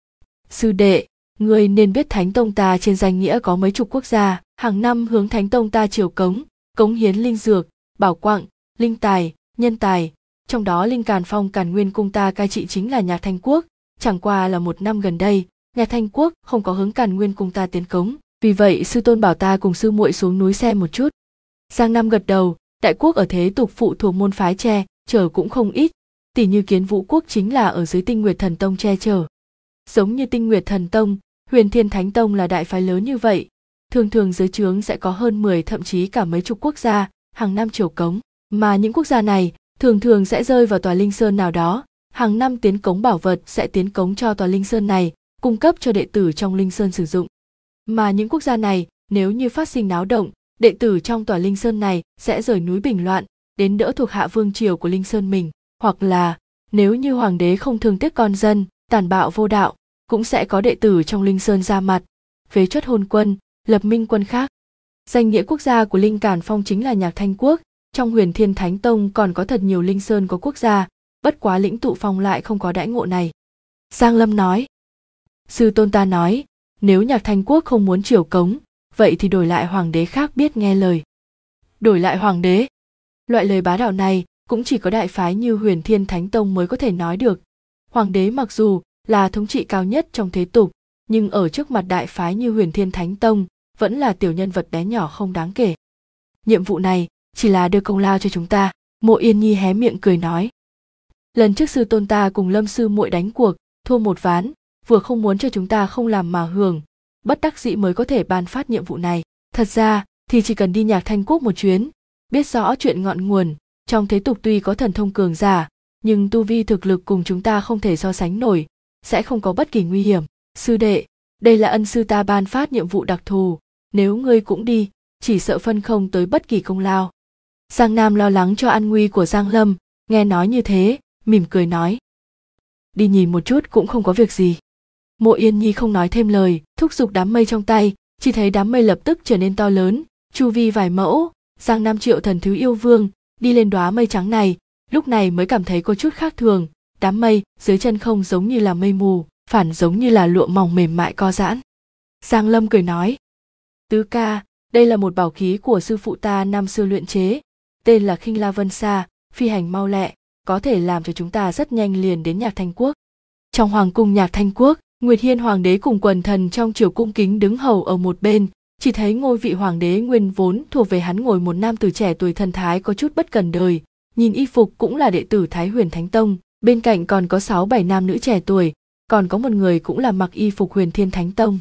Sư đệ, ngươi nên biết Thánh Tông ta trên danh nghĩa có mấy chục quốc gia, hàng năm hướng Thánh Tông ta triều cống hiến linh dược, bảo quặng, linh tài, nhân tài, trong đó Linh Càn Phong Càn Nguyên cung ta cai trị chính là Nhạc Thanh Quốc, chẳng qua là một năm gần đây, Nhạc Thanh Quốc không có hướng Càn Nguyên cung ta tiến cống, vì vậy sư tôn bảo ta cùng sư muội xuống núi xem một chút. Giang Nam gật đầu, đại quốc ở thế tục phụ thuộc môn phái che chở cũng không ít, tỉ như Kiến Vũ Quốc chính là ở dưới Tinh Nguyệt Thần Tông che chở. Giống như Tinh Nguyệt Thần Tông, Huyền Thiên Thánh Tông là đại phái lớn như vậy, thường thường dưới trướng sẽ có hơn 10 thậm chí cả mấy chục quốc gia, hàng năm triều cống, mà những quốc gia này thường thường sẽ rơi vào tòa linh sơn nào đó, hàng năm tiến cống bảo vật sẽ tiến cống cho tòa linh sơn này, cung cấp cho đệ tử trong linh sơn sử dụng. Mà những quốc gia này, nếu như phát sinh náo động, đệ tử trong tòa linh sơn này sẽ rời núi bình loạn, đến đỡ thuộc hạ vương triều của linh sơn mình, hoặc là nếu như hoàng đế không thương tiếc con dân, tàn bạo vô đạo, cũng sẽ có đệ tử trong linh sơn ra mặt, phế truất hôn quân, lập minh quân khác. Danh nghĩa quốc gia của Linh Càn Phong chính là Nhạc Thanh Quốc, trong Huyền Thiên Thánh Tông còn có thật nhiều linh sơn có quốc gia, bất quá Lĩnh Tụ Phong lại không có đãi ngộ này. Giang Lâm nói. Sư tôn ta nói, nếu Nhạc Thanh Quốc không muốn triều cống, vậy thì đổi lại hoàng đế khác biết nghe lời. Đổi lại hoàng đế? Loại lời bá đạo này cũng chỉ có đại phái như Huyền Thiên Thánh Tông mới có thể nói được. Hoàng đế mặc dù là thống trị cao nhất trong thế tục, nhưng ở trước mặt đại phái như Huyền Thiên Thánh Tông vẫn là tiểu nhân vật bé nhỏ không đáng kể. Nhiệm vụ này chỉ là đưa công lao cho chúng ta. Mộ Yên Nhi hé miệng cười nói. Lần trước sư tôn ta cùng Lâm sư muội đánh cuộc, thua một ván, vừa không muốn cho chúng ta không làm mà hưởng, bất đắc dĩ mới có thể ban phát nhiệm vụ này. Thật ra thì chỉ cần đi Nhạc Thanh Quốc một chuyến, biết rõ chuyện ngọn nguồn, trong thế tục tuy có thần thông cường giả, nhưng tu vi thực lực cùng chúng ta không thể so sánh nổi, sẽ không có bất kỳ nguy hiểm. Sư đệ, đây là ân sư ta ban phát nhiệm vụ đặc thù, nếu ngươi cũng đi, chỉ sợ phân không tới bất kỳ công lao. Giang Nam lo lắng cho an nguy của Giang Lâm, nghe nói như thế, mỉm cười nói. Đi nhìn một chút cũng không có việc gì. Mộ Yên Nhi không nói thêm lời, thúc giục đám mây trong tay, chỉ thấy đám mây lập tức trở nên to lớn, chu vi vài mẫu. Giang Nam triệu thần thứ yêu vương, đi lên đóa mây trắng này, lúc này mới cảm thấy có chút khác thường, đám mây dưới chân không giống như là mây mù, phản giống như là lụa mỏng mềm mại co giãn. Giang Lâm cười nói. Tứ ca, đây là một bảo khí của sư phụ ta năm xưa luyện chế, tên là Khinh La Vân Sa, phi hành mau lẹ, có thể làm cho chúng ta rất nhanh liền đến Nhạc Thanh Quốc. Trong hoàng cung Nhạc Thanh Quốc, Nguyệt Hiên hoàng đế cùng quần thần trong triều cung kính đứng hầu ở một bên, chỉ thấy ngôi vị hoàng đế nguyên vốn thuộc về hắn ngồi một nam tử trẻ tuổi thần thái có chút bất cần đời, nhìn y phục cũng là đệ tử Thái Huyền Thánh Tông, bên cạnh còn có 6-7 nam nữ trẻ tuổi, còn có một người cũng là mặc y phục Huyền Thiên Thánh Tông.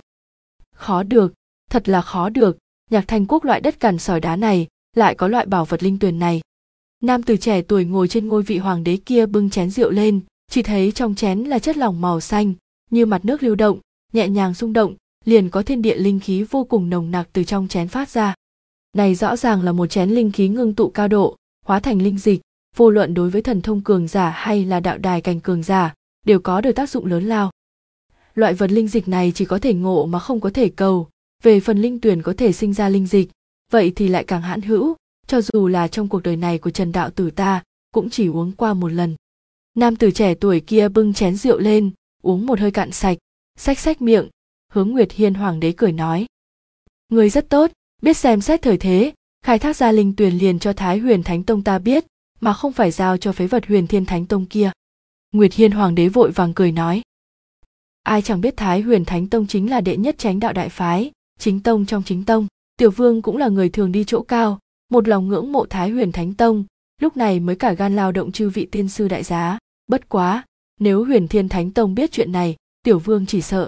Khó được, thật là khó được, Nhạc Thanh Quốc loại đất cằn sỏi đá này, lại có loại bảo vật linh tuyền này. Nam tử trẻ tuổi ngồi trên ngôi vị hoàng đế kia bưng chén rượu lên, chỉ thấy trong chén là chất lỏng màu xanh, như mặt nước lưu động, nhẹ nhàng rung động, liền có thiên địa linh khí vô cùng nồng nặc từ trong chén phát ra. Này rõ ràng là một chén linh khí ngưng tụ cao độ, hóa thành linh dịch, vô luận đối với thần thông cường giả hay là đạo đài cảnh cường giả, đều có được tác dụng lớn lao. Loại vật linh dịch này chỉ có thể ngộ mà không có thể cầu, về phần linh tuyển có thể sinh ra linh dịch, vậy thì lại càng hãn hữu, cho dù là trong cuộc đời này của Trần đạo tử ta, cũng chỉ uống qua một lần. Nam tử trẻ tuổi kia bưng chén rượu lên, uống một hơi cạn sạch, xách xách miệng, hướng Nguyệt Hiên hoàng đế cười nói. Người rất tốt, biết xem xét thời thế, khai thác ra linh tuyển liền cho Thái Huyền Thánh Tông ta biết, mà không phải giao cho phế vật Huyền Thiên Thánh Tông kia. Nguyệt Hiên hoàng đế vội vàng cười nói. Ai chẳng biết Thái Huyền Thánh Tông chính là đệ nhất chánh đạo đại phái, chính tông trong chính tông, Tiểu Vương cũng là người thường đi chỗ cao, một lòng ngưỡng mộ Thái Huyền Thánh Tông, lúc này mới cả gan lao động chư vị tiên sư đại giá. Bất quá, nếu Huyền Thiên Thánh Tông biết chuyện này, Tiểu Vương chỉ sợ.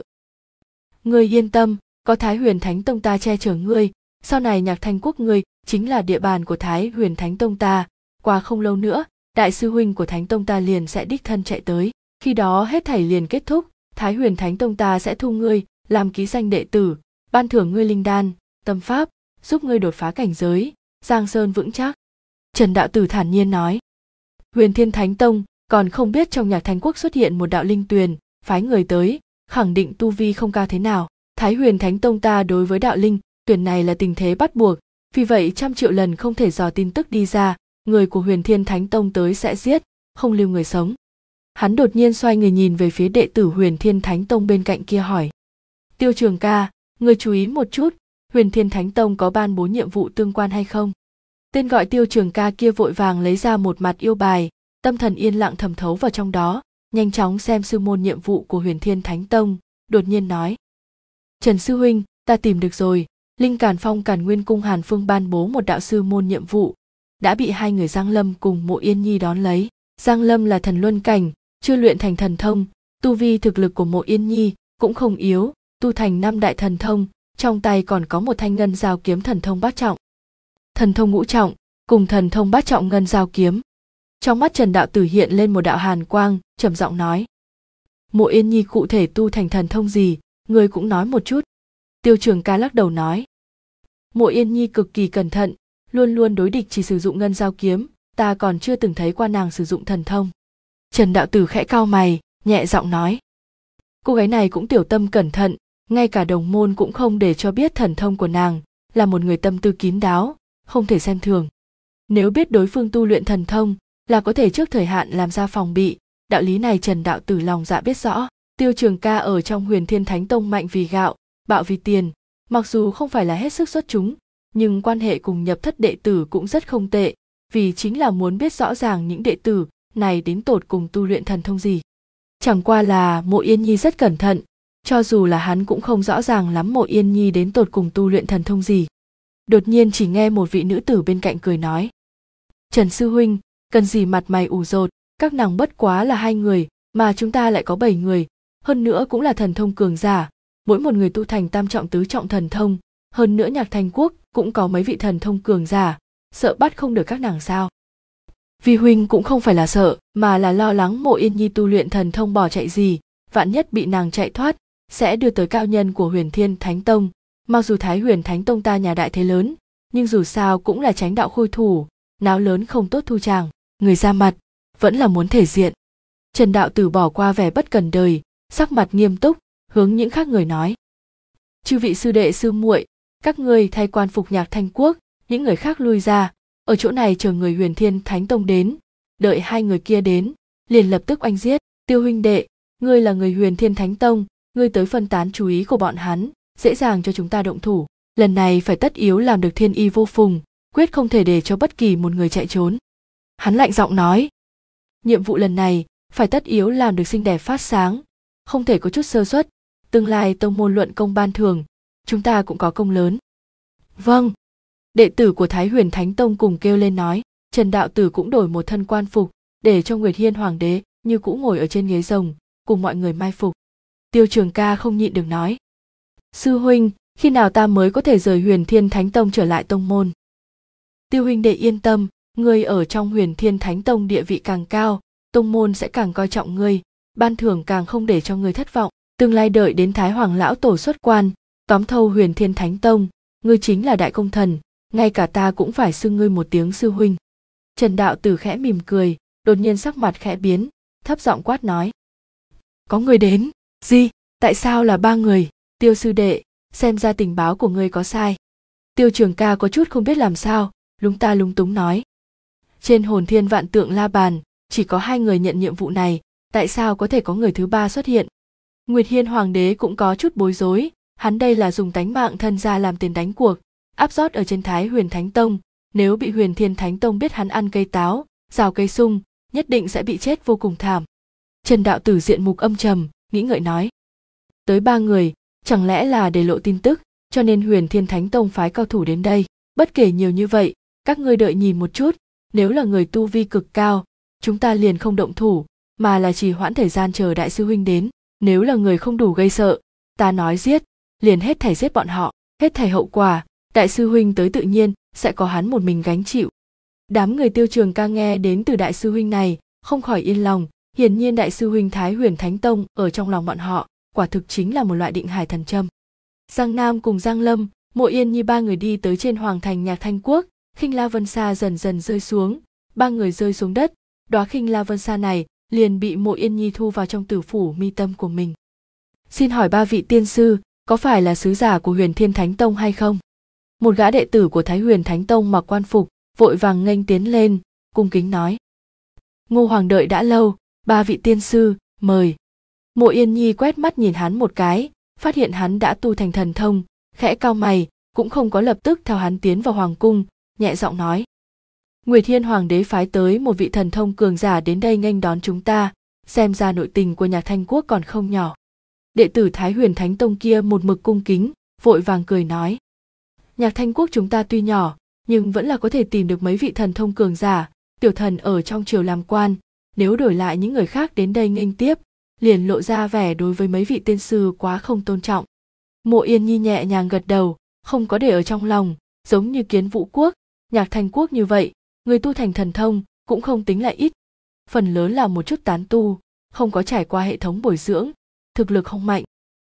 Ngươi yên tâm, có Thái Huyền Thánh Tông ta che chở ngươi, sau này Nhạc Thanh Quốc ngươi chính là địa bàn của Thái Huyền Thánh Tông ta, qua không lâu nữa, đại sư huynh của Thánh Tông ta liền sẽ đích thân chạy tới, khi đó hết thảy liền kết thúc, Thái Huyền Thánh Tông ta sẽ thu ngươi làm ký danh đệ tử, ban thưởng ngươi linh đan, tâm pháp, giúp ngươi đột phá cảnh giới, giang sơn vững chắc. Trần Đạo Tử thản nhiên nói. Huyền Thiên Thánh Tông còn không biết trong Nhạc Thanh Quốc xuất hiện một đạo linh tuyền, phái người tới, khẳng định tu vi không cao thế nào. Thái Huyền Thánh Tông ta đối với đạo linh tuyền này là tình thế bắt buộc, vì vậy 100 triệu lần không thể dò tin tức đi ra, người của Huyền Thiên Thánh Tông tới sẽ giết, không lưu người sống. Hắn đột nhiên xoay người nhìn về phía đệ tử Huyền Thiên Thánh Tông bên cạnh kia hỏi. Tiêu Trường ca, người chú ý một chút, Huyền Thiên Thánh Tông có ban bố nhiệm vụ tương quan hay không? Tên gọi Tiêu Trường ca kia vội vàng lấy ra một mặt yêu bài, tâm thần yên lặng thẩm thấu vào trong đó, nhanh chóng xem sư môn nhiệm vụ của Huyền Thiên Thánh Tông, đột nhiên nói. Trần sư huynh, ta tìm được rồi, Linh Càn Phong Càn Nguyên Cung Hàn Phương ban bố một đạo sư môn nhiệm vụ, đã bị hai người Giang Lâm cùng Mộ Yên Nhi đón lấy. Giang Lâm là thần luân cảnh, chưa luyện thành thần thông, tu vi thực lực của Mộ Yên Nhi cũng không yếu, tu thành 5 đại thần thông, trong tay còn có một thanh ngân giao kiếm thần thông bát trọng. Thần thông ngũ trọng, cùng thần thông bát trọng ngân giao kiếm. Trong mắt Trần Đạo Tử hiện lên một đạo hàn quang, trầm giọng nói. Mộ Yên Nhi cụ thể tu thành thần thông gì, người cũng nói một chút. Tiêu Trường ca lắc đầu nói. Mộ Yên Nhi cực kỳ cẩn thận, luôn luôn đối địch chỉ sử dụng ngân giao kiếm, ta còn chưa từng thấy qua nàng sử dụng thần thông. Trần Đạo Tử khẽ cau mày, nhẹ giọng nói. Cô gái này cũng tiểu tâm cẩn thận, ngay cả đồng môn cũng không để cho biết thần thông của nàng, là một người tâm tư kín đáo, không thể xem thường. Nếu biết đối phương tu luyện thần thông, là có thể trước thời hạn làm ra phòng bị, đạo lý này Trần Đạo Tử lòng dạ biết rõ. Tiêu Trường ca ở trong Huyền Thiên Thánh Tông mạnh vì gạo, bạo vì tiền, mặc dù không phải là hết sức xuất chúng, nhưng quan hệ cùng nhập thất đệ tử cũng rất không tệ, vì chính là muốn biết rõ ràng những đệ tử này đến tột cùng tu luyện thần thông gì. Chẳng qua là Mộ Yên Nhi rất cẩn thận, cho dù là hắn cũng không rõ ràng lắm Mộ Yên Nhi đến tột cùng tu luyện thần thông gì. Đột nhiên chỉ nghe một vị nữ tử bên cạnh cười nói. Trần sư huynh, cần gì mặt mày ủ rột, các nàng bất quá là 2 người, mà chúng ta lại có 7 người, hơn nữa cũng là thần thông cường giả, mỗi một người tu thành tam trọng tứ trọng thần thông, hơn nữa Nhạc Thanh Quốc cũng có mấy vị thần thông cường giả, sợ bắt không được các nàng sao? Vi huynh cũng không phải là sợ, mà là lo lắng Mộ Yên Nhi tu luyện thần thông bỏ chạy gì, vạn nhất bị nàng chạy thoát, sẽ đưa tới cao nhân của Huyền Thiên Thánh Tông. Mặc dù Thái Huyền Thánh Tông ta nhà đại thế lớn, nhưng dù sao cũng là chánh đạo khôi thủ, náo lớn không tốt thu chàng, người ra mặt, vẫn là muốn thể diện. Trần Đạo Tử bỏ qua vẻ bất cần đời, sắc mặt nghiêm túc, hướng những khác người nói. Chư vị sư đệ sư muội, các ngươi thay quan phục Nhạc Thanh Quốc, những người khác lui ra, ở chỗ này chờ người Huyền Thiên Thánh Tông đến, đợi 2 người kia đến, liền lập tức oanh giết. Tiêu huynh đệ, ngươi là người Huyền Thiên Thánh Tông, ngươi tới phân tán chú ý của bọn hắn, dễ dàng cho chúng ta động thủ, lần này phải tất yếu làm được thiên y vô phùng, quyết không thể để cho bất kỳ một người chạy trốn. Hắn lạnh giọng nói. Nhiệm vụ lần này phải tất yếu làm được xinh đẹp phát sáng, không thể có chút sơ suất, tương lai tông môn luận công ban thưởng, chúng ta cũng có công lớn. Vâng. Đệ tử của Thái Huyền Thánh Tông cùng kêu lên nói. Trần Đạo Tử cũng đổi một thân quan phục, để cho Nguyệt Hiên Hoàng đế như cũ ngồi ở trên ghế rồng, cùng mọi người mai phục. Tiêu Trường ca không nhịn được nói. Sư huynh, khi nào ta mới có thể rời Huyền Thiên Thánh Tông trở lại tông môn? Tiêu huynh đệ yên tâm, ngươi ở trong Huyền Thiên Thánh Tông địa vị càng cao, tông môn sẽ càng coi trọng ngươi, ban thưởng càng không để cho ngươi thất vọng. Tương lai đợi đến Thái Hoàng lão tổ xuất quan, tóm thâu Huyền Thiên Thánh Tông, ngươi chính là đại công thần, ngay cả ta cũng phải xưng ngươi một tiếng sư huynh. Trần Đạo Tử khẽ mỉm cười, đột nhiên sắc mặt khẽ biến, thấp giọng quát nói. Có người đến. Gì? Tại sao là 3 người? Tiêu sư đệ, xem ra tình báo của ngươi có sai. Tiêu Trường ca có chút không biết làm sao, lúng ta lúng túng nói. Trên Hồn Thiên Vạn Tượng La Bàn, chỉ có 2 người nhận nhiệm vụ này, tại sao có thể có người thứ 3 xuất hiện? Nguyệt Hiên Hoàng đế cũng có chút bối rối, hắn đây là dùng tánh mạng thân ra làm tiền đánh cuộc, áp rót ở trên Thái Huyền Thánh Tông, nếu bị Huyền Thiên Thánh Tông biết hắn ăn cây táo, rào cây sung, nhất định sẽ bị chết vô cùng thảm. Trần Đạo Tử diện mục âm trầm, nghĩ ngợi nói. Tới 3 người, chẳng lẽ là để lộ tin tức, cho nên Huyền Thiên Thánh Tông phái cao thủ đến đây. Bất kể nhiều như vậy, các ngươi đợi nhìn một chút, nếu là người tu vi cực cao, chúng ta liền không động thủ, mà là trì hoãn thời gian chờ đại sư huynh đến. Nếu là người không đủ gây sợ, ta nói giết, liền hết thảy giết bọn họ, hết thảy hậu quả, đại sư huynh tới tự nhiên sẽ có hắn một mình gánh chịu. Đám người Tiêu Trường Ca nghe đến từ đại sư huynh này, không khỏi yên lòng, hiển nhiên đại sư huynh Thái Huyền Thánh Tông ở trong lòng bọn họ, quả thực chính là một loại định hải thần châm. Giang Nam cùng Giang Lâm, Mộ Yên Nhi ba người đi tới trên hoàng thành Nhạc Thanh Quốc, khinh la vân sa dần dần rơi xuống, ba người rơi xuống đất, đóa khinh la vân sa này liền bị Mộ Yên Nhi thu vào trong tử phủ mi tâm của mình. Xin hỏi ba vị tiên sư, có phải là sứ giả của Huyền Thiên Thánh Tông hay không? Một gã đệ tử của Thái Huyền Thánh Tông mặc quan phục, vội vàng nghênh tiến lên, cung kính nói. Ngô Hoàng đợi đã lâu, ba vị tiên sư, mời. Mộ Yên Nhi quét mắt nhìn hắn một cái, phát hiện hắn đã tu thành thần thông, khẽ cau mày, cũng không có lập tức theo hắn tiến vào hoàng cung, nhẹ giọng nói. Nguyệt Hiên Hoàng đế phái tới một vị thần thông cường giả đến đây nghênh đón chúng ta, xem ra nội tình của Nhạc Thanh Quốc còn không nhỏ. Đệ tử Thái Huyền Thánh Tông kia một mực cung kính, vội vàng cười nói. Nhạc Thanh Quốc chúng ta tuy nhỏ, nhưng vẫn là có thể tìm được mấy vị thần thông cường giả, tiểu thần ở trong triều làm quan, nếu đổi lại những người khác đến đây nghênh tiếp, liền lộ ra vẻ đối với mấy vị tiên sư quá không tôn trọng. Mộ Yên Nhi nhẹ nhàng gật đầu, không có để ở trong lòng, giống như Kiến Vũ Quốc, Nhạc Thanh Quốc như vậy, người tu thành thần thông cũng không tính là ít, phần lớn là một chút tán tu, không có trải qua hệ thống bồi dưỡng, thực lực không mạnh.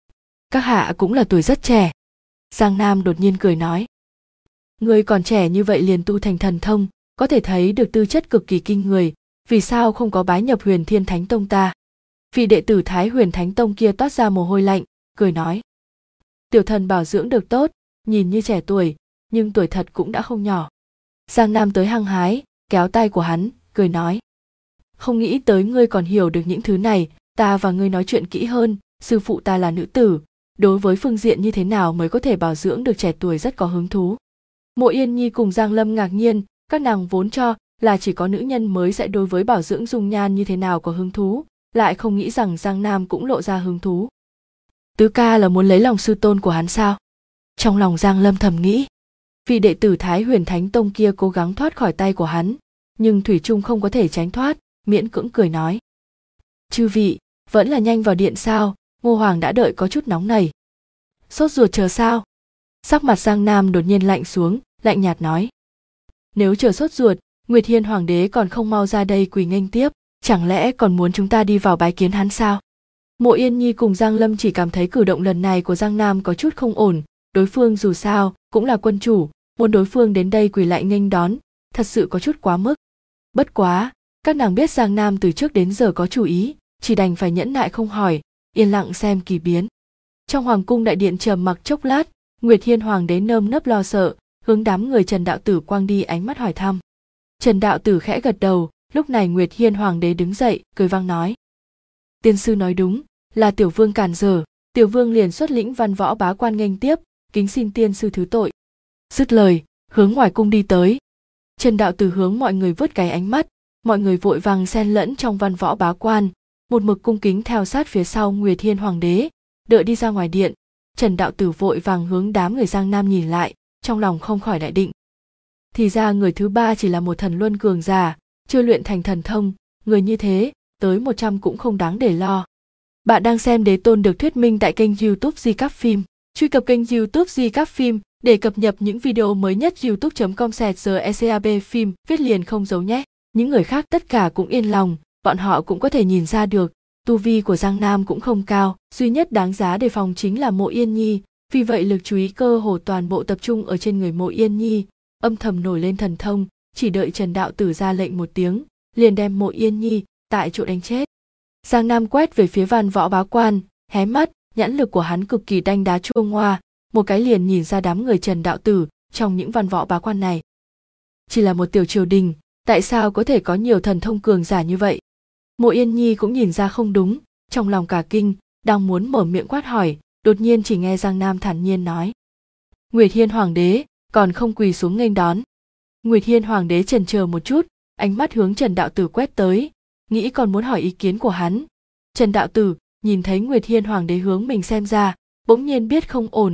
Các hạ cũng là tuổi rất trẻ. Giang Nam đột nhiên cười nói. Người còn trẻ như vậy liền tu thành thần thông, có thể thấy được tư chất cực kỳ kinh người, vì sao không có bái nhập Huyền Thiên Thánh Tông ta? Vị đệ tử Thái Huyền Thánh Tông kia toát ra mồ hôi lạnh, cười nói. Tiểu thần bảo dưỡng được tốt, nhìn như trẻ tuổi, nhưng tuổi thật cũng đã không nhỏ. Giang Nam tới hăng hái, kéo tay của hắn, cười nói. Không nghĩ tới ngươi còn hiểu được những thứ này, ta và ngươi nói chuyện kỹ hơn, sư phụ ta là nữ tử, đối với phương diện như thế nào mới có thể bảo dưỡng được trẻ tuổi rất có hứng thú. Mộ Yên Nhi cùng Giang Lâm ngạc nhiên, các nàng vốn cho là chỉ có nữ nhân mới sẽ đối với bảo dưỡng dung nhan như thế nào có hứng thú, lại không nghĩ rằng Giang Nam cũng lộ ra hứng thú. Tứ ca là muốn lấy lòng sư tôn của hắn sao? Trong lòng Giang Lâm thầm nghĩ. Vị đệ tử Thái Huyền Thánh Tông kia cố gắng thoát khỏi tay của hắn, nhưng thủy chung không có thể tránh thoát, miễn cưỡng cười nói. Chư vị, vẫn là nhanh vào điện sao, Ngô Hoàng đã đợi có chút nóng nảy. Sốt ruột chờ sao? Sắc mặt Giang Nam đột nhiên lạnh xuống, lạnh nhạt nói. Nếu chờ sốt ruột, Nguyệt Hiên Hoàng đế còn không mau ra đây quỳ nghênh tiếp, chẳng lẽ còn muốn chúng ta đi vào bái kiến hắn sao? Mộ Yên Nhi cùng Giang Lâm chỉ cảm thấy cử động lần này của Giang Nam có chút không ổn, đối phương dù sao cũng là quân chủ, muốn đối phương đến đây quỳ lại nghênh đón, thật sự có chút quá mức. Bất quá, các nàng biết Giang Nam từ trước đến giờ có chủ ý, chỉ đành phải nhẫn nại không hỏi, yên lặng xem kỳ biến. Trong hoàng cung đại điện trầm mặc chốc lát, Nguyệt Hiên Hoàng đế nơm nớp lo sợ, hướng đám người Trần Đạo Tử quang đi ánh mắt hỏi thăm. Trần Đạo Tử khẽ gật đầu, lúc này Nguyệt Hiên Hoàng đế đứng dậy, cười vang nói. Tiên sư nói đúng, là tiểu vương cản trở, tiểu vương liền xuất lĩnh văn võ bá quan nghênh tiếp, kính xin tiên sư thứ tội. Dứt lời, hướng ngoài cung đi tới. Trần Đạo Tử hướng mọi người vớt cái ánh mắt, mọi người vội vàng xen lẫn trong văn võ bá quan, một mực cung kính theo sát phía sau Nguyệt Hiên Hoàng đế, đợi đi ra ngoài điện. Trần Đạo Tử vội vàng hướng đám người Giang Nam nhìn lại, trong lòng không khỏi đại định. Thì ra người thứ ba chỉ là một thần luân cường giả, chưa luyện thành thần thông, người như thế, tới 100 cũng không đáng để lo. Bạn đang xem Đế Tôn được thuyết minh tại kênh YouTube Di Cáp Phim. Truy cập kênh YouTube Di Cáp Phim để cập nhật những video mới nhất. youtube.com/secab phim viết liền không giấu nhé. Những người khác tất cả cũng yên lòng, bọn họ cũng có thể nhìn ra được, tu vi của Giang Nam cũng không cao, duy nhất đáng giá đề phòng chính là Mộ Yên Nhi, vì vậy lực chú ý cơ hồ toàn bộ tập trung ở trên người Mộ Yên Nhi, âm thầm nổi lên thần thông, chỉ đợi Trần Đạo Tử ra lệnh một tiếng, liền đem Mộ Yên Nhi tại chỗ đánh chết. Giang Nam quét về phía văn võ bá quan, hé mắt, nhãn lực của hắn cực kỳ đanh đá chua ngoa, một cái liền nhìn ra đám người Trần Đạo Tử trong những văn võ bá quan này. Chỉ là một tiểu triều đình, tại sao có thể có nhiều thần thông cường giả như vậy? Mộ Yên Nhi cũng nhìn ra không đúng, trong lòng cả kinh, đang muốn mở miệng quát hỏi, đột nhiên chỉ nghe Giang Nam thản nhiên nói. Nguyệt Hiên Hoàng đế, còn không quỳ xuống nghênh đón. Nguyệt Hiên Hoàng đế chần chờ một chút, ánh mắt hướng Trần Đạo Tử quét tới, nghĩ còn muốn hỏi ý kiến của hắn. Trần Đạo Tử nhìn thấy Nguyệt Hiên Hoàng đế hướng mình xem ra, bỗng nhiên biết không ổn,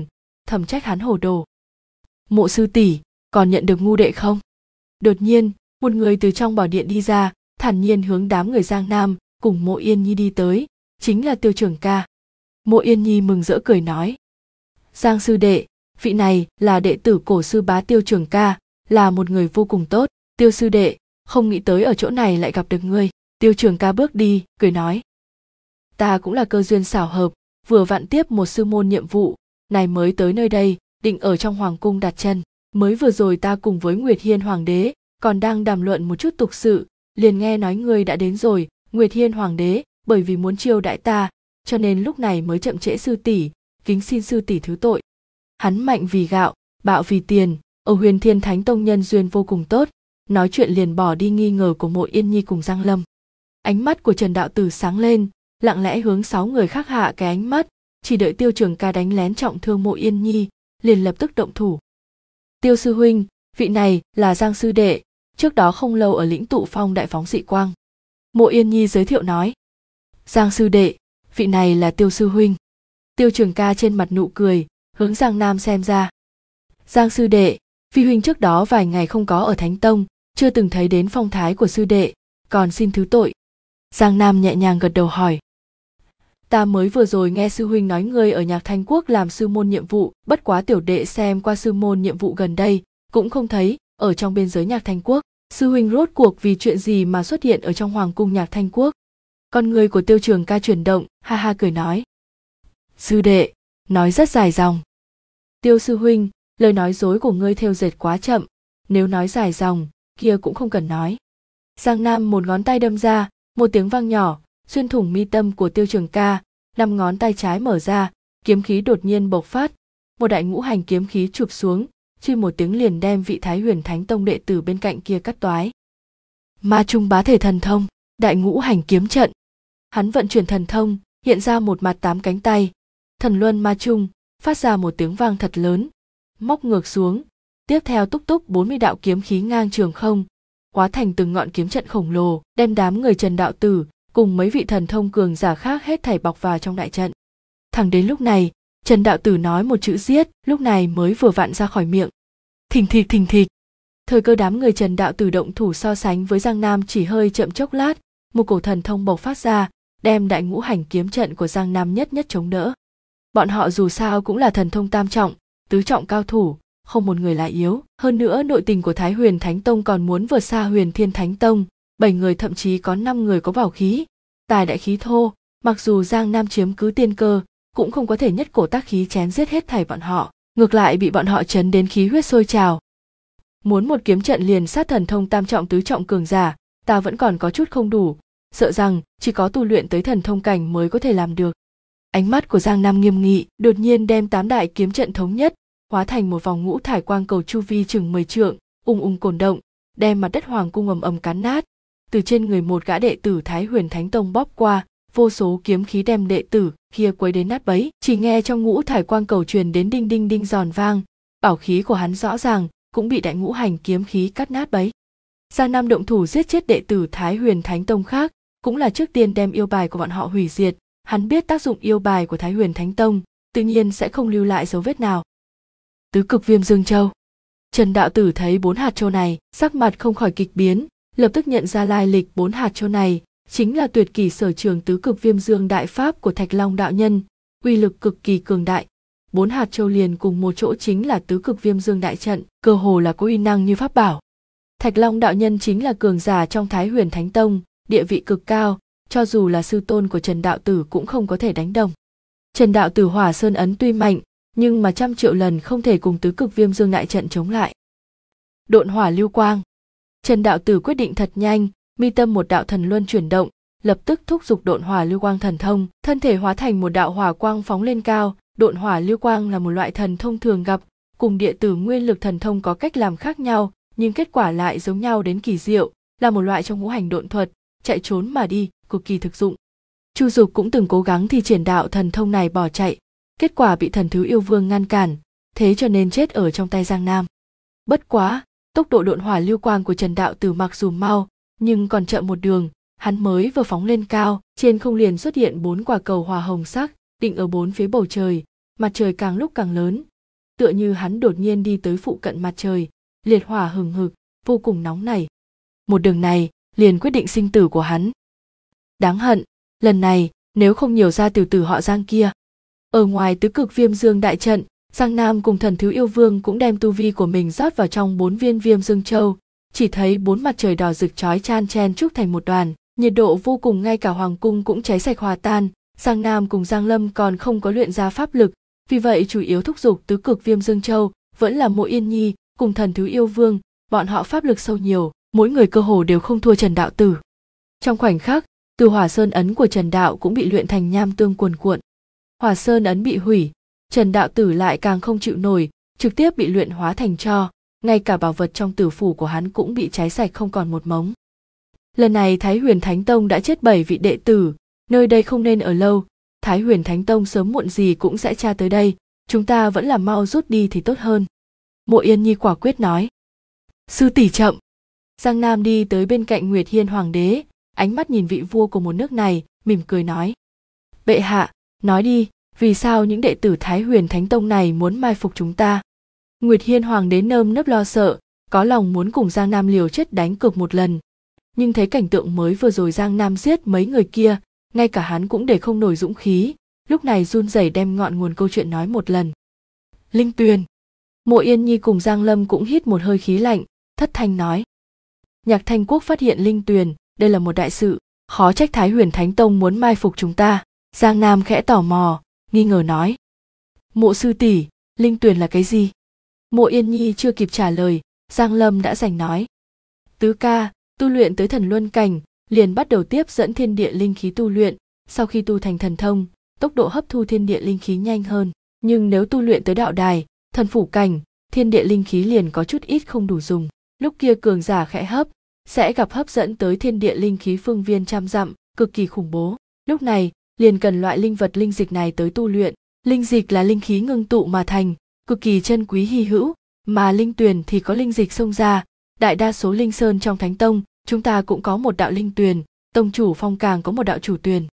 thầm trách hắn hồ đồ. Mộ sư tỷ, còn nhận được ngu đệ không? Đột nhiên, một người từ trong bảo điện đi ra, thản nhiên hướng đám người Giang Nam cùng Mộ Yên Nhi đi tới, chính là Tiêu Trường Ca. Mộ Yên Nhi mừng rỡ cười nói: Giang sư đệ, vị này là đệ tử cổ sư bá Tiêu Trường Ca, là một người vô cùng tốt. Tiêu sư đệ, không nghĩ tới ở chỗ này lại gặp được ngươi. Tiêu Trường Ca bước đi, cười nói: Ta cũng là cơ duyên xảo hợp, vừa vặn tiếp một sư môn nhiệm vụ, này mới tới nơi đây, định ở trong hoàng cung đặt chân. Mới vừa rồi ta cùng với Nguyệt Hiên hoàng đế còn đang đàm luận một chút tục sự, liền nghe nói ngươi đã đến rồi. Nguyệt Hiên hoàng đế bởi vì muốn chiêu đãi ta, cho nên lúc này mới chậm trễ sư tỷ, kính xin sư tỷ thứ tội. Hắn mạnh vì gạo, bạo vì tiền, ở Huyền Thiên Thánh Tông nhân duyên vô cùng tốt. Nói chuyện liền bỏ đi nghi ngờ của Mộ Yên Nhi cùng Giang Lâm. Ánh mắt của Trần đạo tử sáng lên, lặng lẽ hướng 6 người khác hạ cái ánh mắt, chỉ đợi Tiêu Trường Ca đánh lén trọng thương Mộ Yên Nhi, liền lập tức động thủ. Tiêu sư huynh, vị này là Giang sư đệ, trước đó không lâu ở lĩnh Tụ Phong đại phóng dị quang. Mộ Yên Nhi giới thiệu nói: Giang sư đệ, vị này là Tiêu sư huynh. Tiêu Trường Ca trên mặt nụ cười, hướng Giang Nam xem ra. Giang sư đệ, phi huynh trước đó vài ngày không có ở Thánh Tông, chưa từng thấy đến phong thái của sư đệ, còn xin thứ tội. Giang Nam nhẹ nhàng gật đầu hỏi: Ta mới vừa rồi nghe sư huynh nói ngươi ở Nhạc Thanh Quốc làm sư môn nhiệm vụ, bất quá tiểu đệ xem qua sư môn nhiệm vụ gần đây, cũng không thấy ở trong biên giới Nhạc Thanh Quốc. Sư huynh rốt cuộc vì chuyện gì mà xuất hiện ở trong hoàng cung Nhạc Thanh Quốc? Con người của Tiêu Trường Ca chuyển động, ha ha cười nói: Sư đệ, nói rất dài dòng. Tiêu sư huynh, lời nói dối của ngươi thêu dệt quá chậm, nếu nói dài dòng, kia cũng không cần nói. Giang Nam một ngón tay đâm ra, một tiếng vang nhỏ, xuyên thủng mi tâm của Tiêu Trường Ca, 5 ngón tay trái mở ra, kiếm khí đột nhiên bộc phát, một đại ngũ hành kiếm khí chụp xuống, truy một tiếng liền đem vị Thái Huyền Thánh Tông đệ tử bên cạnh kia cắt toái. Ma Trung Bá Thể Thần Thông, đại ngũ hành kiếm trận. Hắn vận chuyển thần thông, hiện ra một mặt 8 cánh tay, thần luân ma trung, phát ra một tiếng vang thật lớn, móc ngược xuống, tiếp theo túc túc 40 đạo kiếm khí ngang trường không, hóa thành từng ngọn kiếm trận khổng lồ, đem đám người Trần đạo tử cùng mấy vị thần thông cường giả khác hết thảy bọc vào trong đại trận. Thẳng đến lúc này, Trần đạo tử nói một chữ giết, lúc này mới vừa vặn ra khỏi miệng. Thình thịch thình thịch. Thời cơ đám người Trần đạo tử động thủ so sánh với Giang Nam chỉ hơi chậm chốc lát, một cổ thần thông bộc phát ra, đem đại ngũ hành kiếm trận của Giang Nam nhất nhất chống đỡ. Bọn họ dù sao cũng là thần thông tam trọng, tứ trọng cao thủ, không một người là yếu. Hơn nữa nội tình của Thái Huyền Thánh Tông còn muốn vượt xa Huyền Thiên Thánh Tông, 7 người thậm chí có 5 người có bảo khí, tài đại khí thô. Mặc dù Giang Nam chiếm cứ tiên cơ, cũng không có thể nhất cổ tác khí chém giết hết thảy bọn họ, ngược lại bị bọn họ chấn đến khí huyết sôi trào. Muốn một kiếm trận liền sát thần thông tam trọng tứ trọng cường giả, ta vẫn còn có chút không đủ, sợ rằng chỉ có tu luyện tới thần thông cảnh mới có thể làm được. Ánh mắt của Giang Nam nghiêm nghị, đột nhiên đem 8 đại kiếm trận thống nhất, hóa thành một vòng ngũ thải quang cầu chu vi chừng 10 trượng, ung ung cồn động, đem mặt đất hoàng cung ầm ầm cắn nát. Từ trên người một gã đệ tử Thái Huyền Thánh Tông bóp qua, vô số kiếm khí đem đệ tử kia quấy đến nát bấy. Chỉ nghe trong ngũ thải quang cầu truyền đến đinh đinh đinh giòn vang, bảo khí của hắn rõ ràng cũng bị đại ngũ hành kiếm khí cắt nát bấy. Giang Nam động thủ giết chết đệ tử Thái Huyền Thánh Tông khác, cũng là trước tiên đem yêu bài của bọn họ hủy diệt. Hắn biết tác dụng yêu bài của Thái Huyền Thánh Tông, tự nhiên sẽ không lưu lại dấu vết nào. Tứ cực viêm dương châu. Trần đạo tử thấy 4 hạt châu này, sắc mặt không khỏi kịch biến, lập tức nhận ra lai lịch 4 hạt châu này chính là tuyệt kỷ sở trường tứ cực viêm dương đại pháp của Thạch Long đạo nhân, uy lực cực kỳ cường đại. 4 hạt châu liền cùng một chỗ chính là tứ cực viêm dương đại trận, cơ hồ là có uy năng như pháp bảo. Thạch Long đạo nhân chính là cường giả trong Thái Huyền Thánh Tông, địa vị cực cao, cho dù là sư tôn của Trần đạo tử cũng không có thể đánh đồng. Trần đạo tử Hỏa Sơn ấn tuy mạnh, nhưng mà 100 triệu lần không thể cùng tứ cực viêm dương đại trận chống lại. Độn hỏa lưu quang. Trần đạo tử quyết định thật nhanh, mi tâm một đạo thần luân chuyển động, lập tức thúc giục độn hỏa lưu quang thần thông, thân thể hóa thành một đạo hỏa quang phóng lên cao. Độn hỏa lưu quang là một loại thần thông thường gặp, cùng địa tử nguyên lực thần thông có cách làm khác nhau, nhưng kết quả lại giống nhau đến kỳ diệu, là một loại trong ngũ hành độn thuật, chạy trốn mà đi, cực kỳ thực dụng. Chu Dục cũng từng cố gắng thi triển đạo thần thông này bỏ chạy, kết quả bị thần thứ yêu vương ngăn cản, thế cho nên chết ở trong tay Giang Nam. Bất quá, tốc độ độn hỏa lưu quang của Trần đạo tử mặc dù mau, nhưng còn chậm một đường, hắn mới vừa phóng lên cao, trên không liền xuất hiện 4 quả cầu hỏa hồng sắc, định ở 4 phía bầu trời, mặt trời càng lúc càng lớn, tựa như hắn đột nhiên đi tới phụ cận mặt trời, liệt hỏa hừng hực, vô cùng nóng nảy. Một đường này liền quyết định sinh tử của hắn. Đáng hận, lần này nếu không nhiều ra tiểu tử họ Giang kia. Ở ngoài tứ cực viêm dương đại trận, Giang Nam cùng Thần Thứ Yêu Vương cũng đem tu vi của mình rót vào trong 4 viên viêm dương châu, chỉ thấy 4 mặt trời đỏ rực chói chan chen chúc thành một đoàn, nhiệt độ vô cùng, ngay cả hoàng cung cũng cháy sạch hòa tan. Giang Nam cùng Giang Lâm còn không có luyện ra pháp lực, vì vậy chủ yếu thúc giục tứ cực viêm dương châu vẫn là Mộ Yên Nhi cùng Thần Thứ Yêu Vương, bọn họ pháp lực sâu nhiều, mỗi người cơ hồ đều không thua Trần Đạo Tử. Trong khoảnh khắc, từ Hỏa Sơn ấn của Trần Đạo cũng bị luyện thành nham tương cuồn cuộn. Hỏa Sơn ấn bị hủy, Trần Đạo Tử lại càng không chịu nổi, trực tiếp bị luyện hóa thành tro, ngay cả bảo vật trong tử phủ của hắn cũng bị cháy sạch không còn một mống. Lần này Thái Huyền Thánh Tông đã chết 7 vị đệ tử, nơi đây không nên ở lâu, Thái Huyền Thánh Tông sớm muộn gì cũng sẽ tra tới đây, chúng ta vẫn là mau rút đi thì tốt hơn. Mộ Yên Nhi quả quyết nói. Sư tỷ chậm. Giang Nam đi tới bên cạnh Nguyệt Hiên Hoàng đế, ánh mắt nhìn vị vua của một nước này, mỉm cười nói. Bệ hạ, nói đi, vì sao những đệ tử Thái Huyền Thánh Tông này muốn mai phục chúng ta? Nguyệt Hiên Hoàng đế nơm nớp lo sợ, có lòng muốn cùng Giang Nam liều chết đánh cược một lần. Nhưng thấy cảnh tượng mới vừa rồi Giang Nam giết mấy người kia, ngay cả hắn cũng để không nổi dũng khí, lúc này run rẩy đem ngọn nguồn câu chuyện nói một lần. Linh Tuyền. Mộ Yên Nhi cùng Giang Lâm cũng hít một hơi khí lạnh, thất thanh nói. Nhạc Thanh Quốc phát hiện Linh Tuyền, đây là một đại sự, khó trách Thái Huyền Thánh Tông muốn mai phục chúng ta. Giang Nam khẽ tò mò, nghi ngờ nói. Mộ sư tỷ, Linh Tuyền là cái gì? Mộ Yên Nhi chưa kịp trả lời, Giang Lâm đã giành nói. Tứ ca, tu luyện tới thần luân cảnh, liền bắt đầu tiếp dẫn thiên địa linh khí tu luyện, sau khi tu thành thần thông, tốc độ hấp thu thiên địa linh khí nhanh hơn, nhưng nếu tu luyện tới đạo đài, thần phủ cảnh, thiên địa linh khí liền có chút ít không đủ dùng. Lúc kia cường giả khẽ hấp, sẽ gặp hấp dẫn tới thiên địa linh khí phương viên trăm dặm, cực kỳ khủng bố. Lúc này, liền cần loại linh vật linh dịch này tới tu luyện. Linh dịch là linh khí ngưng tụ mà thành, cực kỳ chân quý hy hữu, mà linh tuyền thì có linh dịch xông ra. Đại đa số linh sơn trong Thánh Tông, chúng ta cũng có một đạo linh tuyền, tông chủ Phong càng có một đạo chủ tuyền.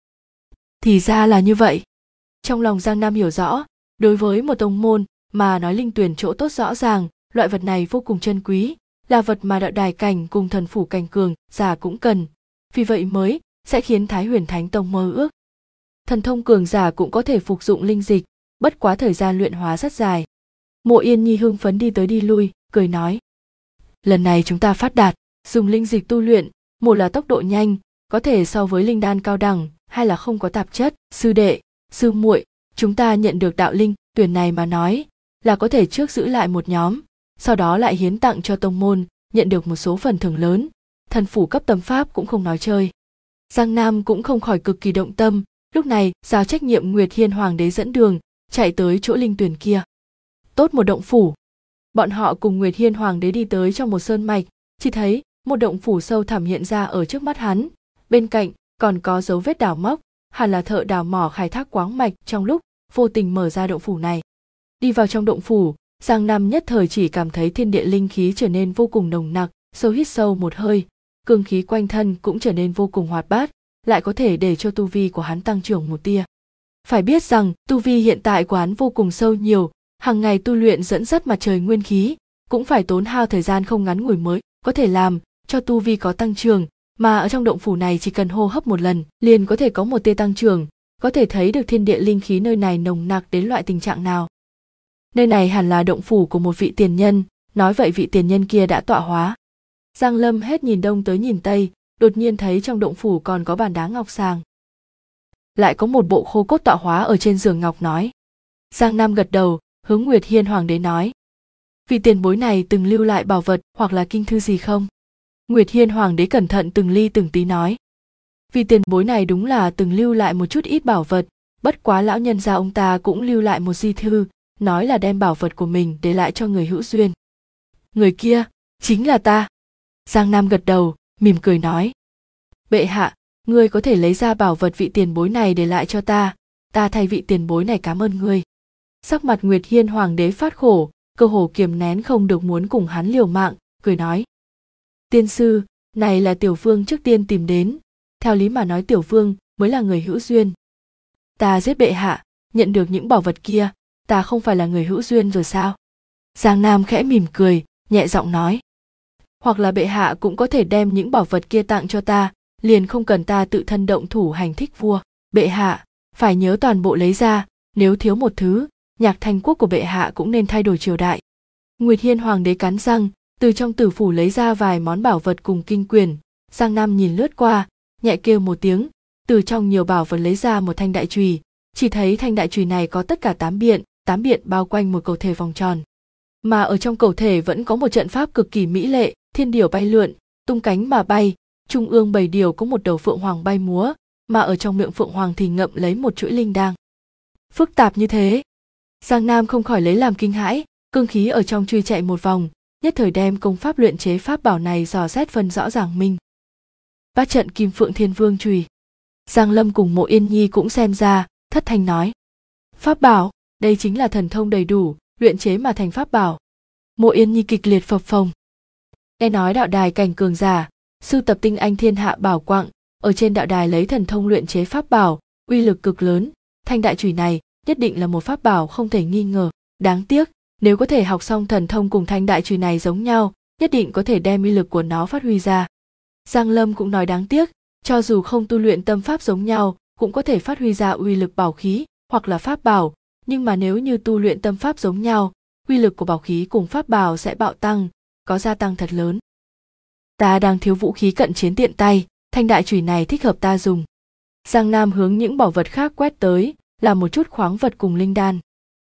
Thì ra là như vậy. Trong lòng Giang Nam hiểu rõ, đối với một tông môn mà nói linh tuyền chỗ tốt rõ ràng, loại vật này vô cùng chân quý, là vật mà đạo đài cảnh cùng thần phủ cảnh cường giả cũng cần, vì vậy mới sẽ khiến Thái Huyền Thánh Tông mơ ước. Thần thông cường giả cũng có thể phục dụng linh dịch, bất quá thời gian luyện hóa rất dài. Mộ Yên Nhi hưng phấn đi tới đi lui, cười nói. Lần này chúng ta phát đạt, dùng linh dịch tu luyện, một là tốc độ nhanh, có thể so với linh đan cao đẳng, hai là không có tạp chất. Sư đệ, sư muội, chúng ta nhận được đạo linh tuyển này mà nói, là có thể trước giữ lại một nhóm, sau đó lại hiến tặng cho tông môn, nhận được một số phần thưởng lớn, thần phủ cấp tâm pháp cũng không nói chơi. Giang Nam cũng không khỏi cực kỳ động tâm, lúc này giao trách nhiệm Nguyệt Hiên Hoàng đế dẫn đường, chạy tới chỗ linh tuyển kia. Tốt một động phủ. Bọn họ cùng Nguyệt Hiên Hoàng đế đi tới trong một sơn mạch, chỉ thấy một động phủ sâu thẳm hiện ra ở trước mắt hắn, bên cạnh còn có dấu vết đào móc, hẳn là thợ đào mỏ khai thác khoáng mạch trong lúc vô tình mở ra động phủ này. Đi vào trong động phủ, Giang Nam nhất thời chỉ cảm thấy thiên địa linh khí trở nên vô cùng nồng nặc, sâu hít sâu một hơi, cương khí quanh thân cũng trở nên vô cùng hoạt bát, lại có thể để cho tu vi của hắn tăng trưởng một tia. Phải biết rằng tu vi hiện tại của hắn vô cùng sâu nhiều, hàng ngày tu luyện dẫn dắt mặt trời nguyên khí, cũng phải tốn hao thời gian không ngắn ngủi mới có thể làm cho tu vi có tăng trưởng, mà ở trong động phủ này chỉ cần hô hấp một lần liền có thể có một tia tăng trưởng, có thể thấy được thiên địa linh khí nơi này nồng nặc đến loại tình trạng nào. Nơi này hẳn là động phủ của một vị tiền nhân, nói vậy vị tiền nhân kia đã tọa hóa. Giang Lâm hết nhìn đông tới nhìn tây, đột nhiên thấy trong động phủ còn có bàn đá ngọc sàng. Lại có một bộ khô cốt tọa hóa ở trên giường ngọc nói. Giang Nam gật đầu, hướng Nguyệt Hiên Hoàng đế nói. Vị tiền bối này từng lưu lại bảo vật hoặc là kinh thư gì không? Nguyệt Hiên Hoàng đế cẩn thận từng ly từng tí nói. Vị tiền bối này đúng là từng lưu lại một chút ít bảo vật, bất quá lão nhân gia ông ta cũng lưu lại một di thư, nói là đem bảo vật của mình để lại cho người hữu duyên. Người kia, chính là ta. Giang Nam gật đầu, mỉm cười nói. Bệ hạ, ngươi có thể lấy ra bảo vật vị tiền bối này để lại cho ta thay vị tiền bối này cảm ơn ngươi. Sắc mặt Nguyệt Hiên Hoàng đế phát khổ, cơ hồ kiềm nén không được muốn cùng hắn liều mạng, cười nói. Tiên sư, này là Tiểu Vương trước tiên tìm đến, theo lý mà nói Tiểu Vương mới là người hữu duyên. Ta giết bệ hạ, nhận được những bảo vật kia, ta không phải là người hữu duyên rồi sao? Giang Nam khẽ mỉm cười, nhẹ giọng nói. Hoặc là bệ hạ cũng có thể đem những bảo vật kia tặng cho ta, liền không cần ta tự thân động thủ hành thích vua. Bệ hạ, phải nhớ toàn bộ lấy ra, nếu thiếu một thứ, Nhạc Thanh quốc của bệ hạ cũng nên thay đổi triều đại. Nguyệt Hiên hoàng đế cắn răng, từ trong tử phủ lấy ra vài món bảo vật cùng kinh quyển. Giang Nam nhìn lướt qua, nhẹ kêu một tiếng, từ trong nhiều bảo vật lấy ra một thanh đại chùy. Chỉ thấy thanh đại chùy này có tất cả 8 biện bao quanh một cầu thể vòng tròn. Mà ở trong cầu thể vẫn có một trận pháp cực kỳ mỹ lệ, thiên điểu bay lượn, tung cánh mà bay, trung ương bầy điểu có một đầu phượng hoàng bay múa, mà ở trong miệng phượng hoàng thì ngậm lấy một chuỗi linh đăng. Phức tạp như thế. Giang Nam không khỏi lấy làm kinh hãi, cương khí ở trong truy chạy một vòng, nhất thời đem công pháp luyện chế pháp bảo này dò xét phân rõ ràng minh. Bát trận Kim Phượng Thiên Vương chùy. Giang Lâm cùng Mộ Yên Nhi cũng xem ra, thất thanh nói. Pháp bảo, đây chính là thần thông đầy đủ, luyện chế mà thành pháp bảo. Mộ Yên Nhi kịch liệt phập phồng. Nghe nói đạo đài cảnh cường giả, sưu tập tinh anh thiên hạ bảo quạng, ở trên đạo đài lấy thần thông luyện chế pháp bảo, uy lực cực lớn, thanh đại chùy này nhất định là một pháp bảo không thể nghi ngờ. Đáng tiếc, nếu có thể học xong thần thông cùng thanh đại chùy này giống nhau, nhất định có thể đem uy lực của nó phát huy ra. Giang Lâm cũng nói đáng tiếc, cho dù không tu luyện tâm pháp giống nhau, cũng có thể phát huy ra uy lực bảo khí hoặc là pháp bảo, nhưng mà nếu như tu luyện tâm pháp giống nhau, uy lực của bảo khí cùng pháp bảo sẽ bạo tăng, có gia tăng thật lớn. Ta đang thiếu vũ khí cận chiến tiện tay, thanh đại chùy này thích hợp ta dùng. Giang Nam hướng những bảo vật khác quét tới, là một chút khoáng vật cùng linh đan.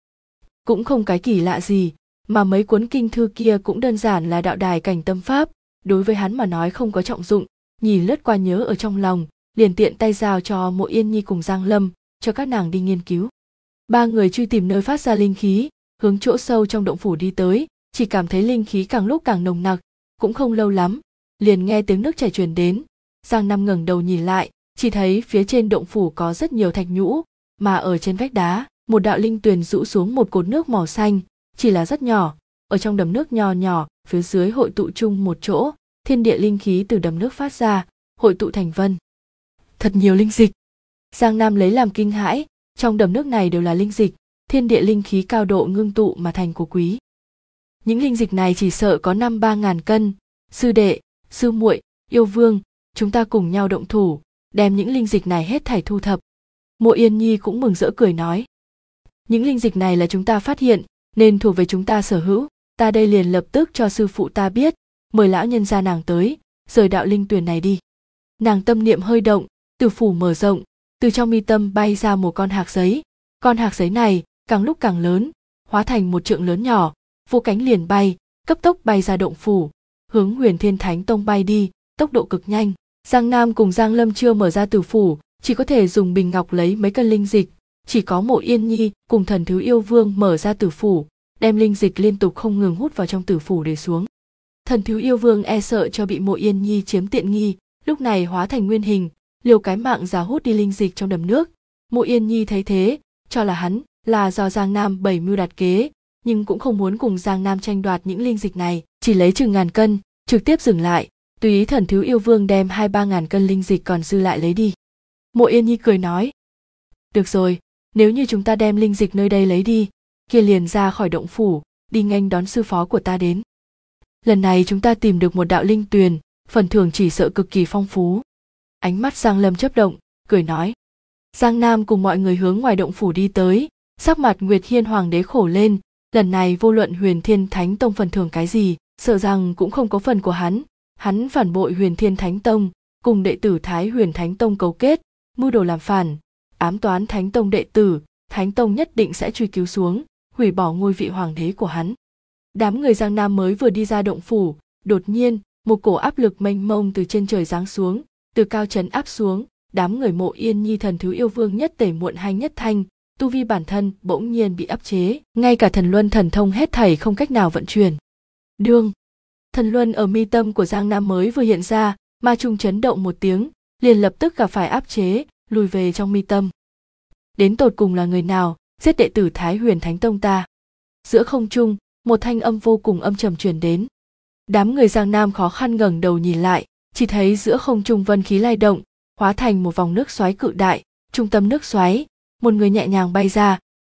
Cũng không cái kỳ lạ gì, mà mấy cuốn kinh thư kia cũng đơn giản là đạo đài cảnh tâm pháp, đối với hắn mà nói không có trọng dụng, nhìn lướt qua nhớ ở trong lòng, liền tiện tay giao cho Mộ Yên Nhi cùng Giang Lâm, cho các nàng đi nghiên cứu. Ba người truy tìm nơi phát ra linh khí, hướng chỗ sâu trong động phủ đi tới, chỉ cảm thấy linh khí càng lúc càng nồng nặc, cũng không lâu lắm, liền nghe tiếng nước chảy truyền đến. Giang Nam ngẩng đầu nhìn lại, chỉ thấy phía trên động phủ có rất nhiều thạch nhũ, mà ở trên vách đá, một đạo linh tuyền rũ xuống một cột nước màu xanh, chỉ là rất nhỏ, ở trong đầm nước nho nhỏ, phía dưới hội tụ chung một chỗ, thiên địa linh khí từ đầm nước phát ra, hội tụ thành vân. Thật nhiều linh dịch. Giang Nam lấy làm kinh hãi, trong đầm nước này đều là linh dịch, thiên địa linh khí cao độ ngưng tụ mà thành của quý. Những linh dịch này chỉ sợ có 5-3 ngàn cân. Sư đệ, sư muội, yêu vương, chúng ta cùng nhau động thủ, đem những linh dịch này hết thảy thu thập. Mộ Yên Nhi cũng mừng rỡ cười nói. Những linh dịch này là chúng ta phát hiện, nên thuộc về chúng ta sở hữu, ta đây liền lập tức cho sư phụ ta biết, mời lão nhân gia nàng tới, rời đạo linh tuyền này đi. Nàng tâm niệm hơi động, tử phủ mở rộng, từ trong mi tâm bay ra một con hạc giấy. Con hạc giấy này càng lúc càng lớn, hóa thành một trượng lớn nhỏ, vô cánh liền bay, cấp tốc bay ra động phủ, hướng Huyền Thiên Thánh Tông bay đi, tốc độ cực nhanh. Giang Nam cùng Giang Lâm chưa mở ra tử phủ, chỉ có thể dùng bình ngọc lấy mấy cân linh dịch, chỉ có Mộ Yên Nhi cùng Thần Thứ Yêu Vương mở ra tử phủ, đem linh dịch liên tục không ngừng hút vào trong tử phủ để xuống. Thần Thứ Yêu Vương e sợ cho bị Mộ Yên Nhi chiếm tiện nghi, lúc này hóa thành nguyên hình, liều cái mạng ra hút đi linh dịch trong đầm nước. Mộ Yên Nhi thấy thế, cho là hắn là do Giang Nam bày mưu đặt kế, nhưng cũng không muốn cùng Giang Nam tranh đoạt những linh dịch này, chỉ lấy chừng ngàn cân, trực tiếp dừng lại, tùy ý Thần Thứ Yêu Vương đem 2-3 ngàn cân linh dịch còn dư lại lấy đi. Mộ Yên Nhi cười nói, được rồi, nếu như chúng ta đem linh dịch nơi đây lấy đi, kia liền ra khỏi động phủ, đi nghênh đón sư phó của ta đến. Lần này chúng ta tìm được một đạo linh tuyền, phần thưởng chỉ sợ cực kỳ phong phú. Ánh mắt Giang Lâm chớp động, cười nói. Giang Nam cùng mọi người hướng ngoài động phủ đi tới, sắc mặt Nguyệt Hiên hoàng đế khổ lên, lần này vô luận Huyền Thiên Thánh Tông phần thưởng cái gì, sợ rằng cũng không có phần của hắn phản bội Huyền Thiên Thánh Tông, cùng đệ tử Thái Huyền Thánh Tông cấu kết, mưu đồ làm phản, ám toán Thánh Tông đệ tử, Thánh Tông nhất định sẽ truy cứu xuống, hủy bỏ ngôi vị hoàng đế của hắn. Đám người Giang Nam mới vừa đi ra động phủ, đột nhiên, một cổ áp lực mênh mông từ trên trời giáng xuống, từ cao trấn áp xuống, đám người Mộ Yên Nhi Thần Thứ Yêu Vương nhất tể muộn hay nhất thanh, tu vi bản thân bỗng nhiên bị áp chế, ngay cả thần luân thần thông hết thảy không cách nào vận chuyển. Đương, thần luân ở mi tâm của Giang Nam mới vừa hiện ra, ma trung chấn động một tiếng, liền lập tức gặp phải áp chế, lùi về trong mi tâm. Đến tột cùng là người nào giết đệ tử Thái Huyền Thánh Tông ta? Giữa không trung, một thanh âm vô cùng âm trầm truyền đến. Đám người Giang Nam khó khăn ngẩng đầu nhìn lại, chỉ thấy giữa không trung vân khí lay động, hóa thành một vòng nước xoáy cự đại, trung tâm nước xoáy, một người nhẹ nhàng bay ra,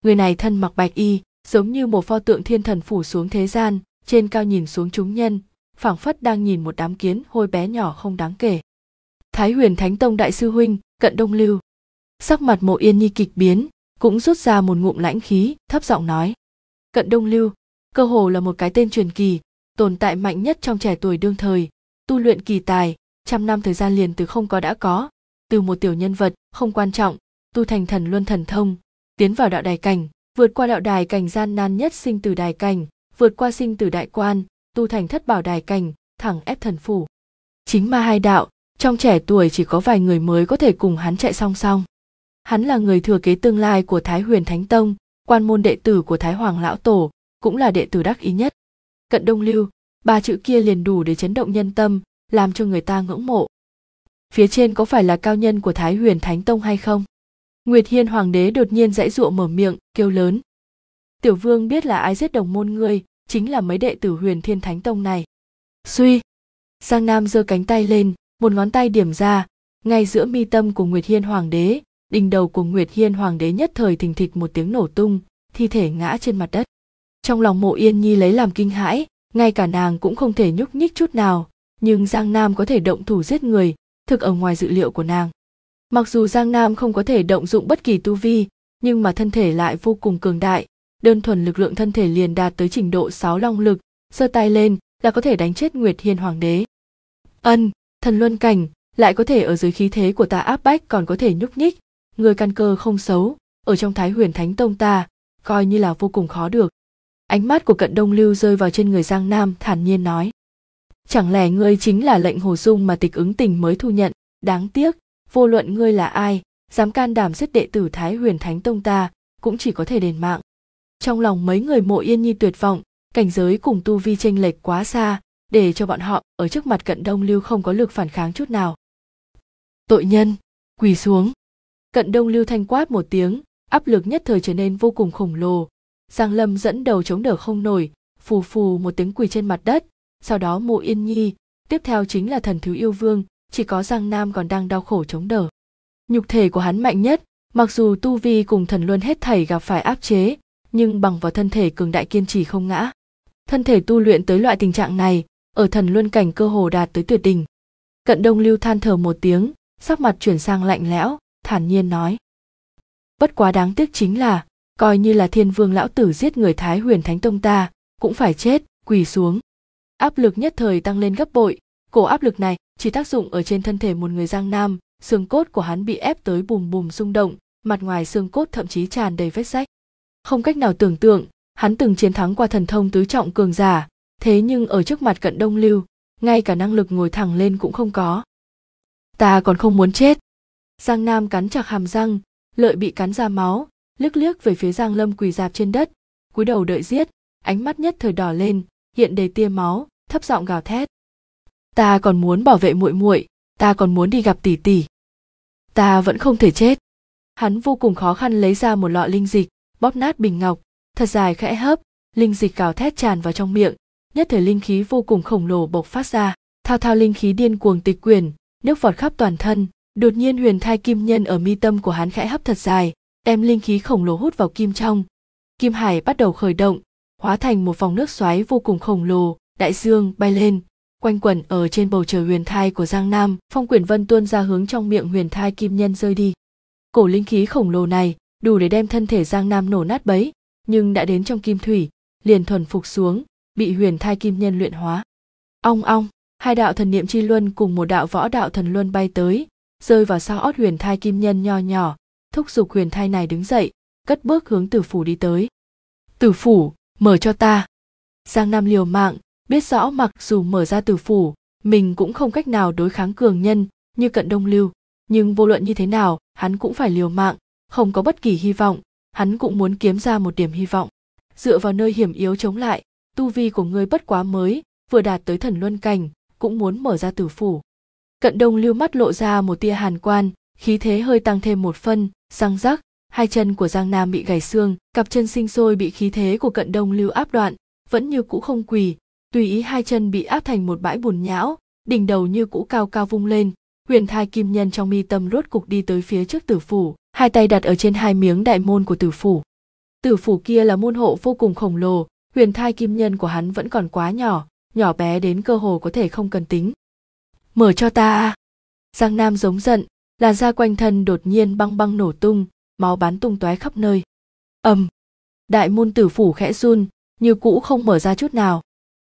Người này thân mặc bạch y, giống như một pho tượng thiên thần phủ xuống thế gian, trên cao nhìn xuống chúng nhân, phảng phất đang nhìn một đám kiến hôi bé nhỏ không đáng kể. Thái Huyền Thánh Tông đại sư huynh, Cận Đông Lưu. Sắc mặt Mộ Yên Nhi kịch biến, cũng rút ra một ngụm lãnh khí, thấp giọng nói. Cận Đông Lưu, cơ hồ là một cái tên truyền kỳ, tồn tại mạnh nhất trong trẻ tuổi đương thời, tu luyện kỳ tài, trăm năm thời gian liền từ không có đã có, từ một tiểu nhân vật không quan trọng, tu thành thần luân thần thông, tiến vào đạo đài cảnh, vượt qua đạo đài cảnh gian nan nhất sinh tử đài cảnh, vượt qua sinh tử đại quan, tu thành thất bảo đài cảnh, thẳng ép thần phủ. Chính ma hai đạo, trong trẻ tuổi chỉ có vài người mới có thể cùng hắn chạy song song. Hắn là người thừa kế tương lai của Thái Huyền Thánh Tông, quan môn đệ tử của Thái Hoàng Lão Tổ, cũng là đệ tử đắc ý nhất. Cận Đông Lưu, ba chữ kia liền đủ để chấn động nhân tâm, làm cho người ta ngưỡng mộ. Phía trên có phải là cao nhân của Thái Huyền Thánh Tông hay không? Nguyệt Hiên Hoàng đế đột nhiên giãy giụa mở miệng, kêu lớn. Tiểu vương biết là ai giết đồng môn ngươi, chính là mấy đệ tử Huyền Thiên Thánh Tông này. Suy! Giang Nam giơ cánh tay lên, một ngón tay điểm ra, ngay giữa mi tâm của Nguyệt Hiên Hoàng đế, đỉnh đầu của Nguyệt Hiên Hoàng đế nhất thời thình thịch một tiếng nổ tung, thi thể ngã trên mặt đất. Trong lòng Mộ Yên Nhi lấy làm kinh hãi, ngay cả nàng cũng không thể nhúc nhích chút nào, nhưng Giang Nam có thể động thủ giết người, thực ở ngoài dự liệu của nàng. Mặc dù Giang Nam không có thể động dụng bất kỳ tu vi, nhưng mà thân thể lại vô cùng cường đại, đơn thuần lực lượng thân thể liền đạt tới trình độ 6 long lực, giơ tay lên là có thể đánh chết Nguyệt Hiên Hoàng đế. Thần luân cảnh, lại có thể ở dưới khí thế của ta áp bách còn có thể nhúc nhích, người căn cơ không xấu, ở trong Thái Huyền Thánh Tông ta, coi như là vô cùng khó được. Ánh mắt của Cận Đông Lưu rơi vào trên người Giang Nam, thản nhiên nói. Chẳng lẽ ngươi chính là lệnh Hồ Dung mà Tịch Ứng Tình mới thu nhận, đáng tiếc, vô luận ngươi là ai, dám can đảm giết đệ tử Thái Huyền Thánh Tông ta, cũng chỉ có thể đền mạng. Trong lòng mấy người Mộ Yên Nhi tuyệt vọng, cảnh giới cùng tu vi chênh lệch quá xa, để cho bọn họ ở trước mặt Cận Đông Lưu không có lực phản kháng chút nào. Tội nhân, quỳ xuống. Cận Đông Lưu thanh quát một tiếng, áp lực nhất thời trở nên vô cùng khổng lồ. Giang Lâm dẫn đầu chống đỡ không nổi, phù phù một tiếng quỳ trên mặt đất, sau đó Mộ Yên Nhi, tiếp theo chính là Thần Thứ Yêu Vương, chỉ có Giang Nam còn đang đau khổ chống đỡ. Nhục thể của hắn mạnh nhất, mặc dù tu vi cùng thần luân hết thảy gặp phải áp chế, nhưng bằng vào thân thể cường đại kiên trì không ngã. Thân thể tu luyện tới loại tình trạng này, ở thần luân cảnh cơ hồ đạt tới tuyệt đỉnh. Cận Đông Lưu than thở một tiếng, sắc mặt chuyển sang lạnh lẽo, thản nhiên nói. Bất quá đáng tiếc chính là, coi như là Thiên Vương lão tử giết người Thái Huyền Thánh Tông ta, cũng phải chết, quỳ xuống. Áp lực nhất thời tăng lên gấp bội, cổ áp lực này chỉ tác dụng ở trên thân thể một người Giang Nam, xương cốt của hắn bị ép tới bùm bùm rung động, mặt ngoài xương cốt thậm chí tràn đầy vết rách. Không cách nào tưởng tượng, hắn từng chiến thắng qua thần thông tứ trọng cường giả, thế nhưng ở trước mặt Cận Đông Lưu, ngay cả năng lực ngồi thẳng lên cũng không có. Ta còn không muốn chết. Giang Nam cắn chặt hàm răng, lợi bị cắn ra máu, liếc về phía Giang Lâm quỳ rạp trên đất, cúi đầu đợi giết, ánh mắt nhất thời đỏ lên, hiện đầy tia máu, thấp giọng gào thét. Ta còn muốn bảo vệ muội muội, ta còn muốn đi gặp tỷ tỷ. Ta vẫn không thể chết. Hắn vô cùng khó khăn lấy ra một lọ linh dịch, bóp nát bình ngọc, thật dài khẽ hấp, linh dịch gào thét tràn vào trong miệng, nhất thời linh khí vô cùng khổng lồ bộc phát ra, thao thao linh khí điên cuồng tịch quyển, nước vọt khắp toàn thân. Đột nhiên huyền thai kim nhân ở mi tâm của hắn khẽ hấp thật dài, đem linh khí khổng lồ hút vào kim trong. Kim hải bắt đầu khởi động, hóa thành một vòng nước xoáy vô cùng khổng lồ, đại dương bay lên, quanh quẩn ở trên bầu trời huyền thai của Giang Nam, phong quyển vân tuôn ra hướng trong miệng huyền thai kim nhân rơi đi. Cổ linh khí khổng lồ này đủ để đem thân thể Giang Nam nổ nát bấy, nhưng đã đến trong kim thủy, liền thuần phục xuống, bị huyền thai kim nhân luyện hóa. Ong ong, hai đạo thần niệm chi luân cùng một đạo võ đạo thần luân bay tới, rơi vào sau ót huyền thai kim nhân nho nhỏ, thúc giục huyền thai này đứng dậy, cất bước hướng tử phủ đi tới. Tử phủ, mở cho ta. Giang Nam liều mạng, biết rõ mặc dù mở ra tử phủ, mình cũng không cách nào đối kháng cường nhân như Cận Đông Lưu, nhưng vô luận như thế nào, hắn cũng phải liều mạng, không có bất kỳ hy vọng, hắn cũng muốn kiếm ra một điểm hy vọng. Dựa vào nơi hiểm yếu chống lại, tu vi của ngươi bất quá mới, vừa đạt tới thần luân cảnh, cũng muốn mở ra tử phủ. Cận Đông Lưu mắt lộ ra một tia hàn quan, khí thế hơi tăng thêm một phân, răng rắc, hai chân của Giang Nam bị gãy xương, cặp chân sinh sôi bị khí thế của Cận Đông Lưu áp đoạn, vẫn như cũ không quỳ, tùy ý hai chân bị áp thành một bãi bùn nhão, đỉnh đầu như cũ cao cao vung lên, huyền thai kim nhân trong mi tâm rốt cục đi tới phía trước tử phủ, hai tay đặt ở trên hai miếng đại môn của tử phủ. Tử phủ kia là môn hộ vô cùng khổng lồ, huyền thai kim nhân của hắn vẫn còn quá nhỏ, nhỏ bé đến cơ hồ có thể không cần tính. Mở cho ta à! Giang Nam giống giận, làn da quanh thân đột nhiên băng băng nổ tung, máu bắn tung tóe khắp nơi. Đại môn tử phủ khẽ run, như cũ không mở ra chút nào.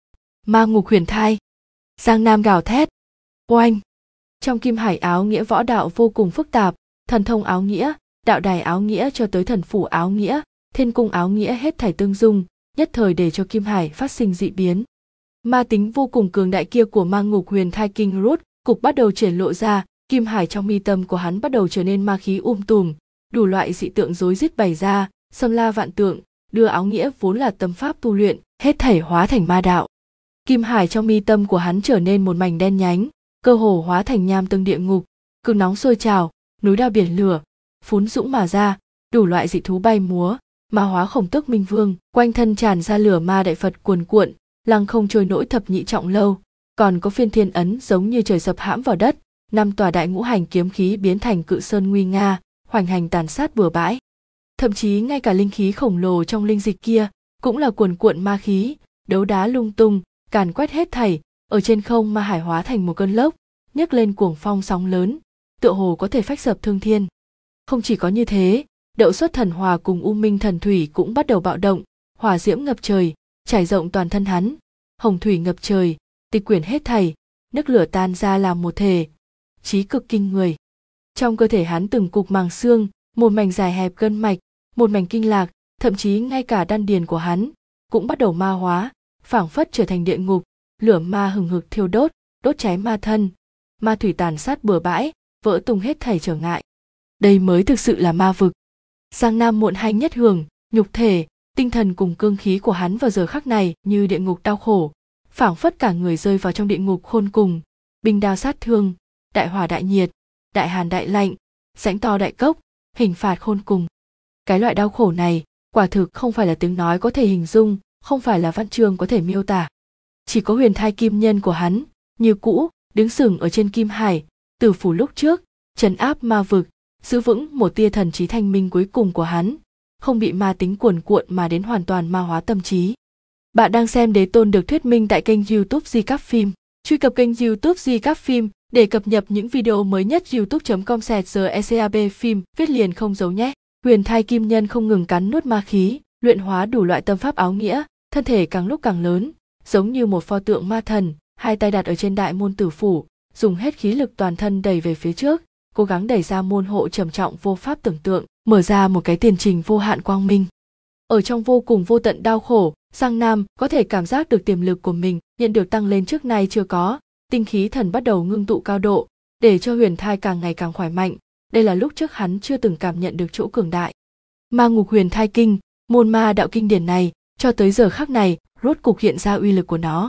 Ma ngục huyền thai! Giang Nam gào thét. Oanh! Trong kim hải áo nghĩa võ đạo vô cùng phức tạp, thần thông áo nghĩa, đạo đài áo nghĩa cho tới thần phủ áo nghĩa, thiên cung áo nghĩa hết thảy tương dung, nhất thời để cho kim hải phát sinh dị biến. Ma tính vô cùng cường đại kia của ma ngục huyền thai kinh rút cục bắt đầu triển lộ ra, kim hải trong mi tâm của hắn bắt đầu trở nên ma khí tùm, đủ loại dị tượng rối rít bày ra, xâm la vạn tượng, đưa áo nghĩa vốn là tâm pháp tu luyện, hết thảy hóa thành ma đạo. Kim hải trong mi tâm của hắn trở nên một mảnh đen nhánh, cơ hồ hóa thành nham tương địa ngục, cực nóng sôi trào, núi đao biển lửa, phún dũng mà ra, đủ loại dị thú bay múa, ma hóa Khổng Tước Minh Vương, quanh thân tràn ra lửa ma đại Phật cuồn cuộn, lăng không trôi nổi thập nhị trọng lâu, còn có phiên thiên ấn giống như trời sập hãm vào đất, 5 tòa đại ngũ hành kiếm khí biến thành cự sơn nguy nga, hoành hành tàn sát bừa bãi. Thậm chí ngay cả linh khí khổng lồ trong linh dịch kia cũng là cuồn cuộn ma khí, đấu đá lung tung, càn quét hết thảy, ở trên không ma hải hóa thành một cơn lốc, nhấc lên cuồng phong sóng lớn, tựa hồ có thể phách sập thương thiên. Không chỉ có như thế, Đậu Xuất Thần Hỏa cùng U Minh Thần Thủy cũng bắt đầu bạo động, hỏa diễm ngập trời, trải rộng toàn thân hắn, hồng thủy ngập trời, tịch quyển hết thảy, nước lửa tan ra làm một thể, chí cực kinh người. Trong cơ thể hắn từng cục màng xương, một mảnh dài hẹp gân mạch, một mảnh kinh lạc, thậm chí ngay cả đan điền của hắn cũng bắt đầu ma hóa, phảng phất trở thành địa ngục, lửa ma hừng hực thiêu đốt, đốt cháy ma thân, ma thủy tàn sát bừa bãi, vỡ tung hết thảy trở ngại. Đây mới thực sự là ma vực. Giang Nam muộn hanh nhất hưởng, nhục thể, tinh thần cùng cương khí của hắn vào giờ khắc này như địa ngục đau khổ, phảng phất cả người rơi vào trong địa ngục khôn cùng, binh đao sát thương, đại hỏa đại nhiệt, đại hàn đại lạnh, rãnh to đại cốc, hình phạt khôn cùng. Cái loại đau khổ này, quả thực không phải là tiếng nói có thể hình dung, không phải là văn chương có thể miêu tả. Chỉ có huyền thai kim nhân của hắn, như cũ, đứng sừng ở trên kim hải, tử phủ lúc trước, trấn áp ma vực, giữ vững một tia thần trí thanh minh cuối cùng của hắn, không bị ma tính cuồn cuộn mà đến hoàn toàn ma hóa tâm trí. Bạn đang xem Đế Tôn được thuyết minh tại kênh YouTube Di Cáp Phim. Truy cập kênh YouTube Di Cáp Phim để cập nhật những video mới nhất. youtube.com/GECAB phim viết liền không giấu nhé. Huyền thai kim nhân không ngừng cắn nuốt ma khí, luyện hóa đủ loại tâm pháp áo nghĩa, thân thể càng lúc càng lớn, giống như một pho tượng ma thần, hai tay đặt ở trên đại môn tử phủ, dùng hết khí lực toàn thân đẩy về phía trước, cố gắng đẩy ra môn hộ trầm trọng vô pháp tưởng tượng, mở ra một cái tiền trình vô hạn quang minh. Ở trong vô cùng vô tận đau khổ, Giang Nam có thể cảm giác được tiềm lực của mình nhận được tăng lên trước nay chưa có, tinh khí thần bắt đầu ngưng tụ cao độ, để cho huyền thai càng ngày càng khỏe mạnh. Đây là lúc trước hắn chưa từng cảm nhận được chỗ cường đại. Ma ngục huyền thai kinh, môn ma đạo kinh điển này, cho tới giờ khắc này, rốt cục hiện ra uy lực của nó.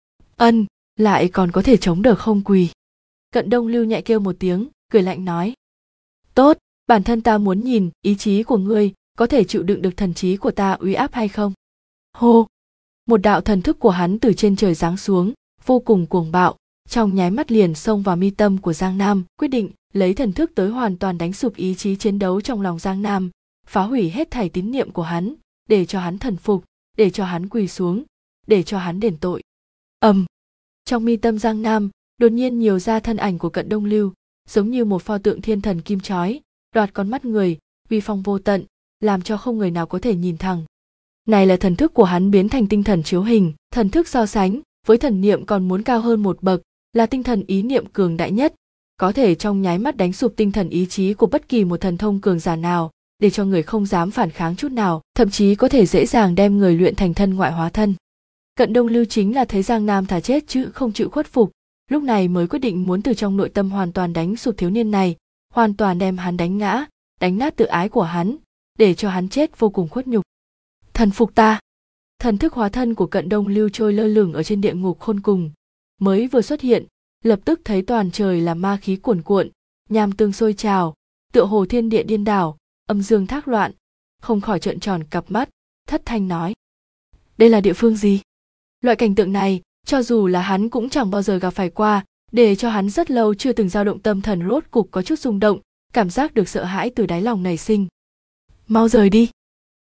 Lại còn có thể chống đỡ không quỳ. Cận Đông Lưu nhẹ kêu một tiếng, cười lạnh nói. Tốt, bản thân ta muốn nhìn ý chí của ngươi có thể chịu đựng được thần trí của ta uy áp hay không. Hô! Một đạo thần thức của hắn từ trên trời giáng xuống, vô cùng cuồng bạo, trong nháy mắt liền xông vào mi tâm của Giang Nam, quyết định lấy thần thức tới hoàn toàn đánh sụp ý chí chiến đấu trong lòng Giang Nam, phá hủy hết thảy tín niệm của hắn, để cho hắn thần phục, để cho hắn quỳ xuống, để cho hắn đền tội. Trong mi tâm Giang Nam, đột nhiên nhiều ra thân ảnh của Cận Đông Lưu, giống như một pho tượng thiên thần kim chói, đoạt con mắt người, uy phong vô tận, làm cho không người nào có thể nhìn thẳng. Này là thần thức của hắn biến thành tinh thần chiếu hình, thần thức so sánh với thần niệm còn muốn cao hơn một bậc, là tinh thần ý niệm cường đại nhất, có thể trong nháy mắt đánh sụp tinh thần ý chí của bất kỳ một thần thông cường giả nào, để cho người không dám phản kháng chút nào, thậm chí có thể dễ dàng đem người luyện thành thân ngoại hóa thân. Cận Đông Lưu chính là thấy Giang Nam thà chết chứ không chịu khuất phục, lúc này mới quyết định muốn từ trong nội tâm hoàn toàn đánh sụp thiếu niên này, hoàn toàn đem hắn đánh ngã, đánh nát tự ái của hắn, để cho hắn chết vô cùng khuất nhục. Thần phục ta. Thần thức hóa thân của Cận Đông Lưu trôi lơ lửng ở trên địa ngục khôn cùng, mới vừa xuất hiện, lập tức thấy toàn trời là ma khí cuồn cuộn, nham tương sôi trào, tựa hồ thiên địa điên đảo, âm dương thác loạn, không khỏi trợn tròn cặp mắt, thất thanh nói: đây là địa phương gì? Loại cảnh tượng này, cho dù là hắn cũng chẳng bao giờ gặp phải qua, để cho hắn rất lâu chưa từng dao động tâm thần rốt cục có chút rung động, cảm giác được sợ hãi từ đáy lòng nảy sinh. Mau rời đi!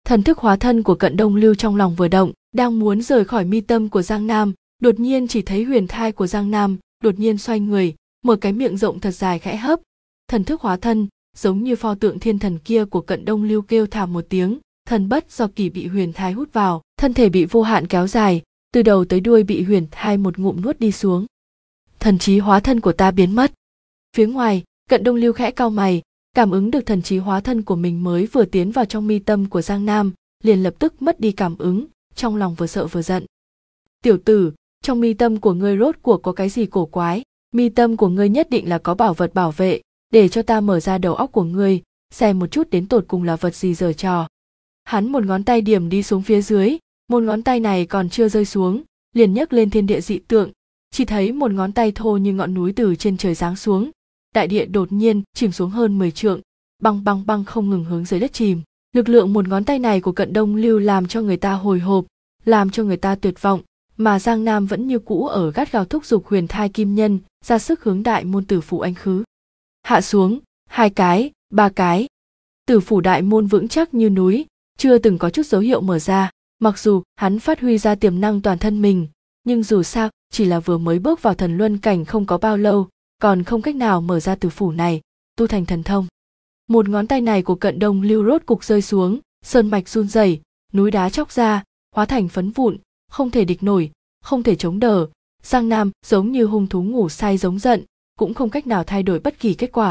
Thần thức hóa thân của Cận Đông Lưu trong lòng vừa động, đang muốn rời khỏi mi tâm của Giang Nam, đột nhiên chỉ thấy huyền thai của Giang Nam đột nhiên xoay người, mở cái miệng rộng thật dài khẽ hấp. Thần thức hóa thân, giống như pho tượng thiên thần kia của Cận Đông Lưu kêu thảm một tiếng, thần bất do kỳ bị huyền thai hút vào, thân thể bị vô hạn kéo dài, từ đầu tới đuôi bị huyền thai một ngụm nuốt đi xuống. Thần trí hóa thân của ta biến mất. Phía ngoài, Cận Đông Lưu khẽ cau mày, cảm ứng được thần trí hóa thân của mình mới vừa tiến vào trong mi tâm của Giang Nam, liền lập tức mất đi cảm ứng, trong lòng vừa sợ vừa giận. Tiểu tử, trong mi tâm của ngươi rốt cuộc có cái gì cổ quái? Mi tâm của ngươi nhất định là có bảo vật bảo vệ, để cho ta mở ra đầu óc của ngươi, xem một chút đến tột cùng là vật gì giở trò. Hắn một ngón tay điểm đi xuống phía dưới, một ngón tay này còn chưa rơi xuống, liền nhấc lên thiên địa dị tượng, chỉ thấy một ngón tay thô như ngọn núi từ trên trời giáng xuống, đại địa đột nhiên chìm xuống hơn 10 trượng, băng băng băng không ngừng hướng dưới đất chìm. Lực lượng một ngón tay này của Cận Đông Lưu làm cho người ta hồi hộp, làm cho người ta tuyệt vọng, mà Giang Nam vẫn như cũ ở gắt gao thúc giục huyền thai kim nhân ra sức hướng đại môn Tử Phủ anh khứ. Hạ xuống, 2 cái, 3 cái. Tử Phủ đại môn vững chắc như núi, chưa từng có chút dấu hiệu mở ra. Mặc dù hắn phát huy ra tiềm năng toàn thân mình, nhưng dù sao chỉ là vừa mới bước vào thần luân cảnh không có bao lâu, còn không cách nào mở ra Tử Phủ này, tu thành thần thông. Một ngón tay này của Cận Đông Lưu rốt cục rơi xuống, sơn mạch run rẩy, núi đá chóc ra, hóa thành phấn vụn, không thể địch nổi, không thể chống đỡ. Giang Nam giống như hung thú ngủ say giống giận, cũng không cách nào thay đổi bất kỳ kết quả.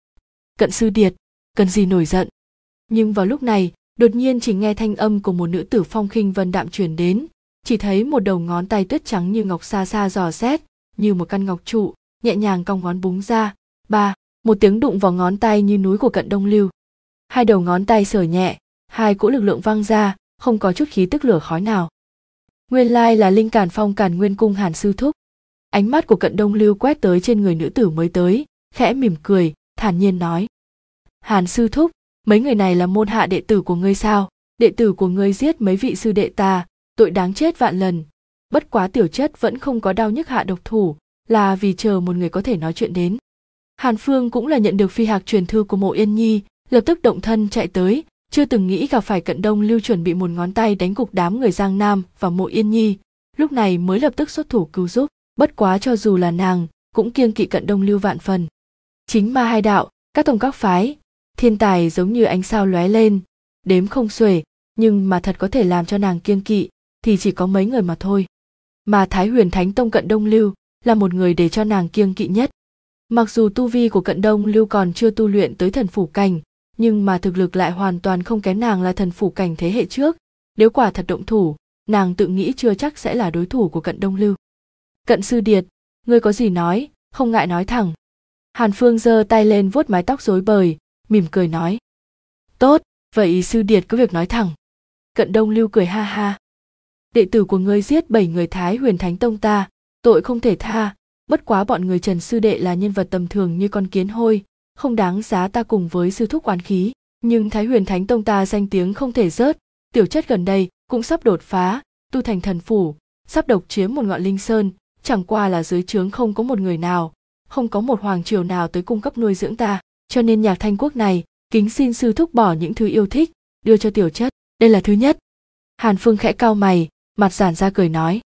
Cận sư điệt, cần gì nổi giận? Nhưng vào lúc này, đột nhiên chỉ nghe thanh âm của một nữ tử phong khinh vân đạm truyền đến, chỉ thấy một đầu ngón tay tuyết trắng như ngọc xa xa dò xét, như một căn ngọc trụ, nhẹ nhàng cong ngón búng ra, một tiếng đụng vào ngón tay như núi của Cận Đông Lưu. 2 đầu ngón tay sờ nhẹ, 2 cỗ lực lượng văng ra, không có chút khí tức lửa khói nào. Nguyên lai là Linh Càn Phong Càn Nguyên Cung Hàn sư thúc. Ánh mắt của Cận Đông Lưu quét tới trên người nữ tử mới tới, khẽ mỉm cười, thản nhiên nói: Hàn sư thúc, mấy người này là môn hạ đệ tử của ngươi sao? Đệ tử của ngươi giết mấy vị sư đệ ta, tội đáng chết vạn lần. Bất quá tiểu chất vẫn không có đau nhức hạ độc thủ, là vì chờ một người có thể nói chuyện đến. Hàn Phương cũng là nhận được phi hạc truyền thư của Mộ Yên Nhi, lập tức động thân chạy tới, chưa từng nghĩ gặp phải Cận Đông Lưu chuẩn bị một ngón tay đánh gục đám người Giang Nam và Mộ Yên Nhi, lúc này mới lập tức xuất thủ cứu giúp. Bất quá cho dù là nàng, cũng kiêng kỵ Cận Đông Lưu vạn phần. Chính ma hai đạo, các tông các phái, thiên tài giống như ánh sao lóe lên, đếm không xuể, nhưng mà thật có thể làm cho nàng kiêng kỵ thì chỉ có mấy người mà thôi. Mà Thái Huyền Thánh Tông Cận Đông Lưu là một người để cho nàng kiêng kỵ nhất. Mặc dù tu vi của Cận Đông Lưu còn chưa tu luyện tới thần phủ cảnh, nhưng mà thực lực lại hoàn toàn không kém nàng là thần phủ cảnh thế hệ trước. Nếu quả thật động thủ, nàng tự nghĩ chưa chắc sẽ là đối thủ của Cận Đông Lưu. Cận sư điệt, ngươi có gì nói, không ngại nói thẳng. Hàn Phương giơ tay lên vuốt mái tóc rối bời, mỉm cười nói: Tốt, vậy sư điệt có việc nói thẳng. Cận Đông Lưu cười ha ha: Đệ tử của ngươi giết 7 người Thái Huyền Thánh Tông ta, tội không thể tha. Bất quá bọn người Trần sư đệ là nhân vật tầm thường như con kiến hôi, không đáng giá ta cùng với sư thúc oán khí. Nhưng Thái Huyền Thánh Tông ta danh tiếng không thể rớt, tiểu chất gần đây cũng sắp đột phá, tu thành thần phủ, sắp độc chiếm một ngọn linh sơn, chẳng qua là dưới trướng không có một người nào, không có một hoàng triều nào tới cung cấp nuôi dưỡng ta, cho nên Nhạc Thanh Quốc này, kính xin sư thúc bỏ những thứ yêu thích, đưa cho tiểu chất, đây là thứ nhất. Hàn Phương khẽ cau mày, mặt giãn ra cười nói: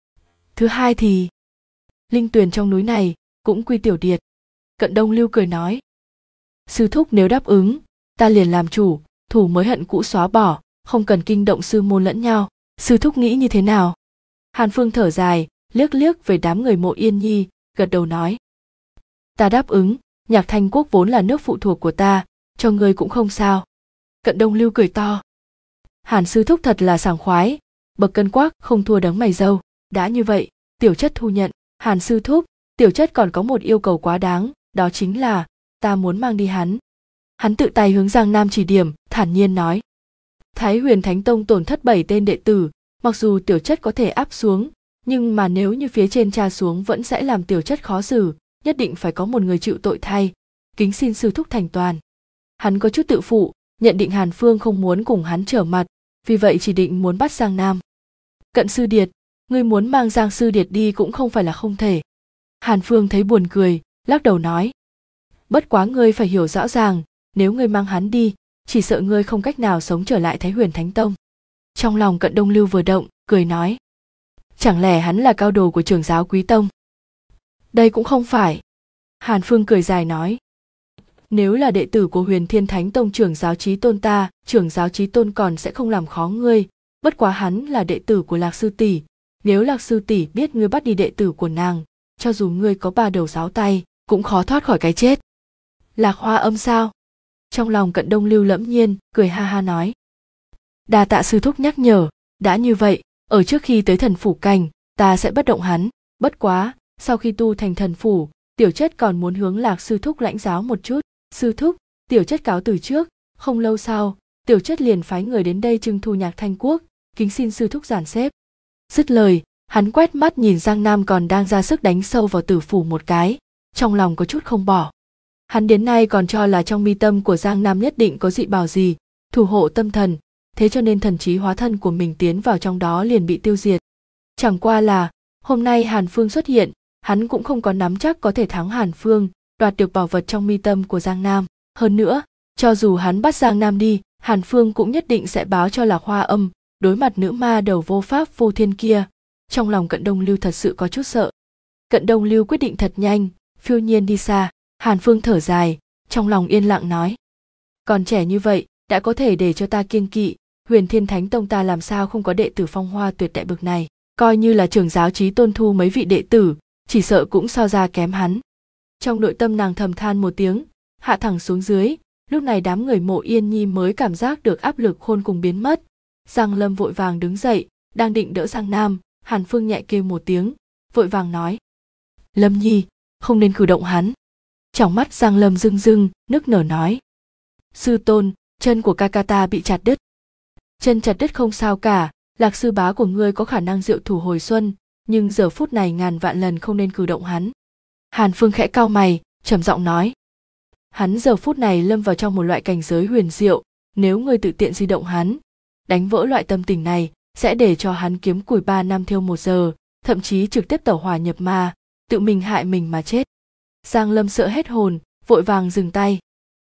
Thứ hai thì linh tuyền trong núi này cũng quy tiểu điệt. Cận Đông Lưu cười nói: Sư thúc nếu đáp ứng, ta liền làm chủ, thù mới hận cũ xóa bỏ, không cần kinh động sư môn lẫn nhau. Sư thúc nghĩ như thế nào? Hàn Phương thở dài, liếc liếc về đám người Mộ Yên Nhi, gật đầu nói: Ta đáp ứng, Nhạc Thanh Quốc vốn là nước phụ thuộc của ta, cho ngươi cũng không sao. Cận Đông Lưu cười to: Hàn sư thúc thật là sảng khoái, bậc cân quắc không thua đấng mày râu. Đã như vậy, tiểu chất thu nhận. Hàn sư thúc, tiểu chất còn có một yêu cầu quá đáng, đó chính là ta muốn mang đi hắn. Hắn tự tay hướng Giang Nam chỉ điểm, thản nhiên nói: Thái Huyền Thánh Tông tổn thất 7 tên đệ tử, mặc dù tiểu chất có thể áp xuống, nhưng mà nếu như phía trên tra xuống vẫn sẽ làm tiểu chất khó xử, nhất định phải có một người chịu tội thay, kính xin sư thúc thành toàn. Hắn có chút tự phụ, nhận định Hàn Phương không muốn cùng hắn trở mặt, vì vậy chỉ định muốn bắt Giang Nam. Cận sư điệt, ngươi muốn mang Giang sư điệt đi cũng không phải là không thể. Hàn Phương thấy buồn cười, lắc đầu nói: Bất quá ngươi phải hiểu rõ ràng, nếu ngươi mang hắn đi, chỉ sợ ngươi không cách nào sống trở lại Thái Huyền Thánh Tông. Trong lòng Cận Đông Lưu vừa động, cười nói. Chẳng lẽ hắn là cao đồ của trưởng giáo Quý Tông? Đây cũng không phải. Hàn Phương cười dài nói. Nếu là đệ tử của Huyền Thiên Thánh Tông trưởng giáo Chí Tôn ta, trưởng giáo Chí Tôn còn sẽ không làm khó ngươi, bất quá hắn là đệ tử của Lạc sư tỷ, nếu Lạc sư tỷ biết ngươi bắt đi đệ tử của nàng, cho dù ngươi có 3 đầu 6 tay, cũng khó thoát khỏi cái chết. Lạc Hoa Âm sao? Trong lòng Cận Đông Lưu lẫm nhiên, cười ha ha nói. Đa tạ sư thúc nhắc nhở, đã như vậy, ở trước khi tới thần phủ cảnh, ta sẽ bất động hắn, bất quá, sau khi tu thành thần phủ, tiểu chất còn muốn hướng Lạc sư thúc lãnh giáo một chút. Sư thúc, tiểu chất cáo từ trước, không lâu sau, tiểu chất liền phái người đến đây trưng thu Nhạc Thanh Quốc, kính xin sư thúc giản xếp. Dứt lời, hắn quét mắt nhìn Giang Nam còn đang ra sức đánh sâu vào tử phủ một cái, trong lòng có chút không bỏ. Hắn đến nay còn cho là trong mi tâm của Giang Nam nhất định có dị bảo gì, thủ hộ tâm thần, thế cho nên thần trí hóa thân của mình tiến vào trong đó liền bị tiêu diệt. Chẳng qua là, hôm nay Hàn Phương xuất hiện, hắn cũng không có nắm chắc có thể thắng Hàn Phương, đoạt được bảo vật trong mi tâm của Giang Nam. Hơn nữa, cho dù hắn bắt Giang Nam đi, Hàn Phương cũng nhất định sẽ báo cho Lạc Hoa Âm, đối mặt nữ ma đầu vô pháp vô thiên kia. Trong lòng Cận Đông Lưu thật sự có chút sợ. Cận Đông Lưu quyết định thật nhanh, phiêu nhiên đi xa. Hàn Phương thở dài, trong lòng yên lặng nói. Còn trẻ như vậy, đã có thể để cho ta kiêng kỵ, Huyền Thiên Thánh Tông ta làm sao không có đệ tử phong hoa tuyệt đại bậc này. Coi như là trưởng giáo Chí Tôn thu mấy vị đệ tử, chỉ sợ cũng so ra kém hắn. Trong nội tâm nàng thầm than một tiếng, hạ thẳng xuống dưới, lúc này đám người Mộ Yên Nhi mới cảm giác được áp lực khôn cùng biến mất. Giang Lâm vội vàng đứng dậy, đang định đỡ Giang Nam, Hàn Phương nhẹ kêu một tiếng, vội vàng nói. Lâm Nhi, không nên cử động hắn. Trong mắt Giang Lâm rưng rưng, nức nở nói. Sư tôn, chân của ca ca ta bị chặt đứt. Chân chặt đứt không sao cả, Lạc sư bá của ngươi có khả năng diệu thủ hồi xuân, nhưng giờ phút này ngàn vạn lần không nên cử động hắn. Hàn Phương khẽ cau mày, trầm giọng nói. Hắn giờ phút này lâm vào trong một loại cảnh giới huyền diệu, nếu ngươi tự tiện di động hắn, đánh vỡ loại tâm tình này, sẽ để cho hắn kiếm củi 3 năm thiêu 1 giờ, thậm chí trực tiếp tẩu hỏa nhập ma, tự mình hại mình mà chết. Giang Lâm sợ hết hồn, vội vàng dừng tay.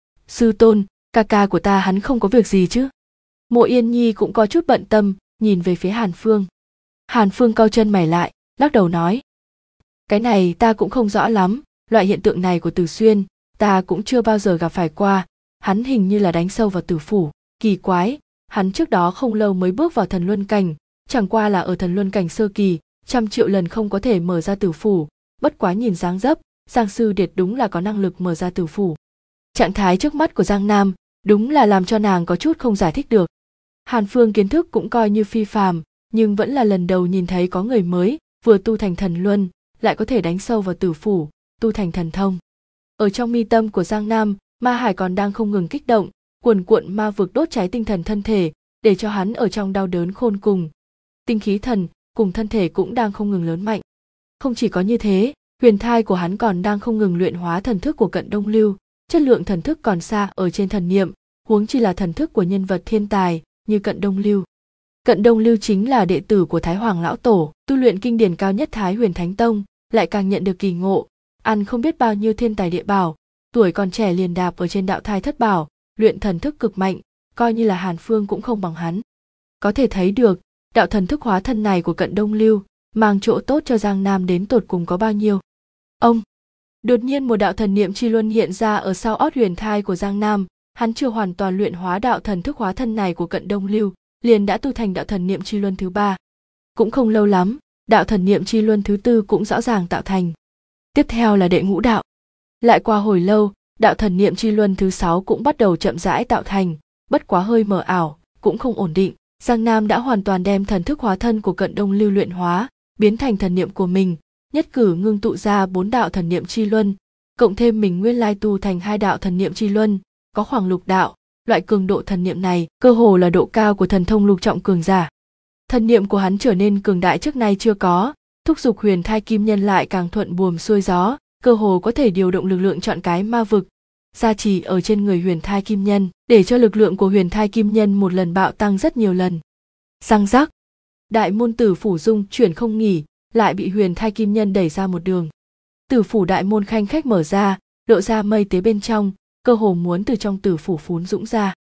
Sư tôn, ca ca của ta hắn không có việc gì chứ? Mộ Yên Nhi cũng có chút bận tâm, nhìn về phía Hàn Phương. Hàn Phương cau chân mày lại, lắc đầu nói. Cái này ta cũng không rõ lắm, loại hiện tượng này của Từ Xuyên, ta cũng chưa bao giờ gặp phải qua, hắn hình như là đánh sâu vào tử phủ, kỳ quái, hắn trước đó không lâu mới bước vào thần luân cảnh, chẳng qua là ở thần luân cảnh sơ kỳ, 100 triệu lần không có thể mở ra tử phủ, bất quá nhìn dáng dấp, Giang Sư Điệt đúng là có năng lực mở ra tử phủ. Trạng thái trước mắt của Giang Nam, đúng là làm cho nàng có chút không giải thích được. Hàn Phương kiến thức cũng coi như phi phàm, nhưng vẫn là lần đầu nhìn thấy có người mới, vừa tu thành thần luân, lại có thể đánh sâu vào tử phủ, tu thành thần thông. Ở trong mi tâm của Giang Nam, ma hải còn đang không ngừng kích động, cuồn cuộn ma vực đốt cháy tinh thần thân thể, để cho hắn ở trong đau đớn khôn cùng. Tinh khí thần cùng thân thể cũng đang không ngừng lớn mạnh. Không chỉ có như thế, huyền thai của hắn còn đang không ngừng luyện hóa thần thức của Cận Đông Lưu, chất lượng thần thức còn xa ở trên thần niệm, huống chi là thần thức của nhân vật thiên tài như Cận Đông Lưu. Cận Đông Lưu chính là đệ tử của Thái Hoàng lão tổ, tu luyện kinh điển cao nhất Thái Huyền Thánh Tông, lại càng nhận được kỳ ngộ, ăn không biết bao nhiêu thiên tài địa bảo, tuổi còn trẻ liền đạp ở trên đạo thai thất bảo, luyện thần thức cực mạnh, coi như là Hàn Phương cũng không bằng hắn. Có thể thấy được, đạo thần thức hóa thân này của Cận Đông Lưu mang chỗ tốt cho Giang Nam đến tột cùng có bao nhiêu. Ông, đột nhiên một đạo thần niệm chi luân hiện ra ở sau ót huyền thai của Giang Nam, hắn chưa hoàn toàn luyện hóa đạo thần thức hóa thân này của Cận Đông Lưu, liền đã tu thành đạo thần niệm chi luân thứ 3. Cũng không lâu lắm, đạo thần niệm chi luân thứ 4 cũng rõ ràng tạo thành. Tiếp theo là đệ ngũ đạo. Lại qua hồi lâu, đạo thần niệm chi luân thứ 6 cũng bắt đầu chậm rãi tạo thành, bất quá hơi mờ ảo, cũng không ổn định. Giang Nam đã hoàn toàn đem thần thức hóa thân của Cận Đông Lưu luyện hóa, biến thành thần niệm của mình, nhất cử ngưng tụ ra 4 đạo thần niệm chi luân, cộng thêm mình nguyên lai tu thành 2 đạo thần niệm chi luân, có khoảng lục đạo. Loại cường độ thần niệm này cơ hồ là độ cao của thần thông lục trọng cường giả. Thần niệm của hắn trở nên cường đại trước nay chưa có, thúc giục huyền thai kim nhân lại càng thuận buồm xuôi gió, cơ hồ có thể điều động lực lượng trọn cái ma vực, gia trì ở trên người huyền thai kim nhân, để cho lực lượng của huyền thai kim nhân một lần bạo tăng rất nhiều lần. Răng rắc, đại môn tử phủ dung chuyển không nghỉ, lại bị huyền thai kim nhân đẩy ra một đường. Tử phủ đại môn khanh khách mở ra, lộ ra mây tế bên trong, cơ hồ muốn từ trong tử phủ phún dũng ra.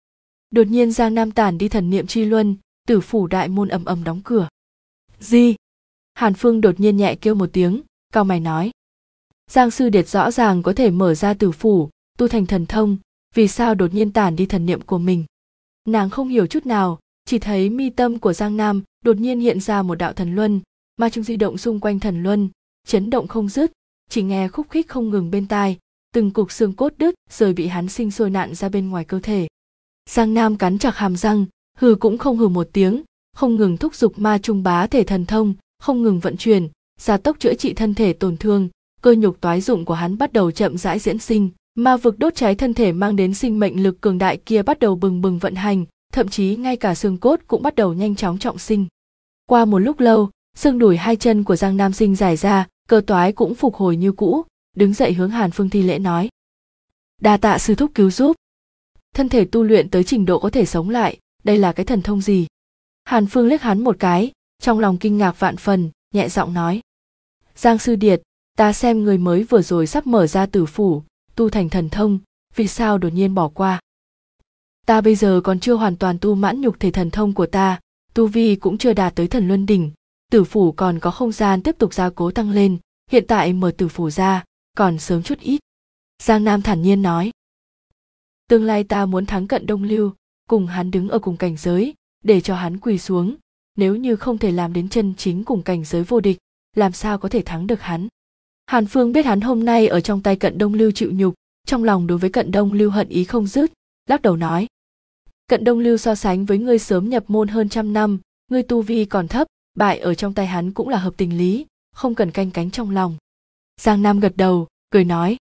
Đột nhiên Giang Nam tản đi thần niệm chi luân, tử phủ đại môn ầm ầm đóng cửa. Gì? Hàn Phương đột nhiên nhẹ kêu một tiếng, cau mày nói. Giang Sư Điệt rõ ràng có thể mở ra tử phủ, tu thành thần thông, vì sao đột nhiên tản đi thần niệm của mình? Nàng không hiểu chút nào, chỉ thấy mi tâm của Giang Nam đột nhiên hiện ra một đạo thần luân, ma chung di động xung quanh thần luân, chấn động không dứt, chỉ nghe khúc khích không ngừng bên tai, từng cục xương cốt đứt rồi bị hắn sinh sôi nặn ra bên ngoài cơ thể. Giang Nam cắn chặt hàm răng, hừ cũng không hừ một tiếng, không ngừng thúc giục ma chung bá thể thần thông, không ngừng vận chuyển, gia tốc chữa trị thân thể tổn thương, cơ nhục toái dụng của hắn bắt đầu chậm rãi diễn sinh, ma vực đốt cháy thân thể mang đến sinh mệnh lực cường đại kia bắt đầu bừng bừng vận hành, thậm chí ngay cả xương cốt cũng bắt đầu nhanh chóng trọng sinh. Qua một lúc lâu, xương đùi hai chân của Giang Nam sinh dài ra, cơ toái cũng phục hồi như cũ, đứng dậy hướng Hàn Phương thi lễ nói: đa tạ sư thúc cứu giúp. Thân thể tu luyện tới trình độ có thể sống lại, đây là cái thần thông gì? Hàn Phương liếc hắn một cái, trong lòng kinh ngạc vạn phần, nhẹ giọng nói: Giang Sư Điệt, ta xem người mới vừa rồi sắp mở ra tử phủ, tu thành thần thông, vì sao đột nhiên bỏ qua? Ta bây giờ còn chưa hoàn toàn tu mãn nhục thể thần thông của ta, tu vi cũng chưa đạt tới thần luân đỉnh, tử phủ còn có không gian tiếp tục gia cố tăng lên, hiện tại mở tử phủ ra, còn sớm chút ít. Giang Nam thản nhiên nói: tương lai ta muốn thắng Cận Đông Lưu, cùng hắn đứng ở cùng cảnh giới, để cho hắn quỳ xuống, nếu như không thể làm đến chân chính cùng cảnh giới vô địch, làm sao có thể thắng được hắn? Hàn Phương biết hắn hôm nay ở trong tay Cận Đông Lưu chịu nhục, trong lòng đối với Cận Đông Lưu hận ý không dứt, lắc đầu nói: Cận Đông Lưu so sánh với ngươi sớm nhập môn hơn 100 năm, ngươi tu vi còn thấp, bại ở trong tay hắn cũng là hợp tình lý, không cần canh cánh trong lòng. Giang Nam gật đầu, cười nói: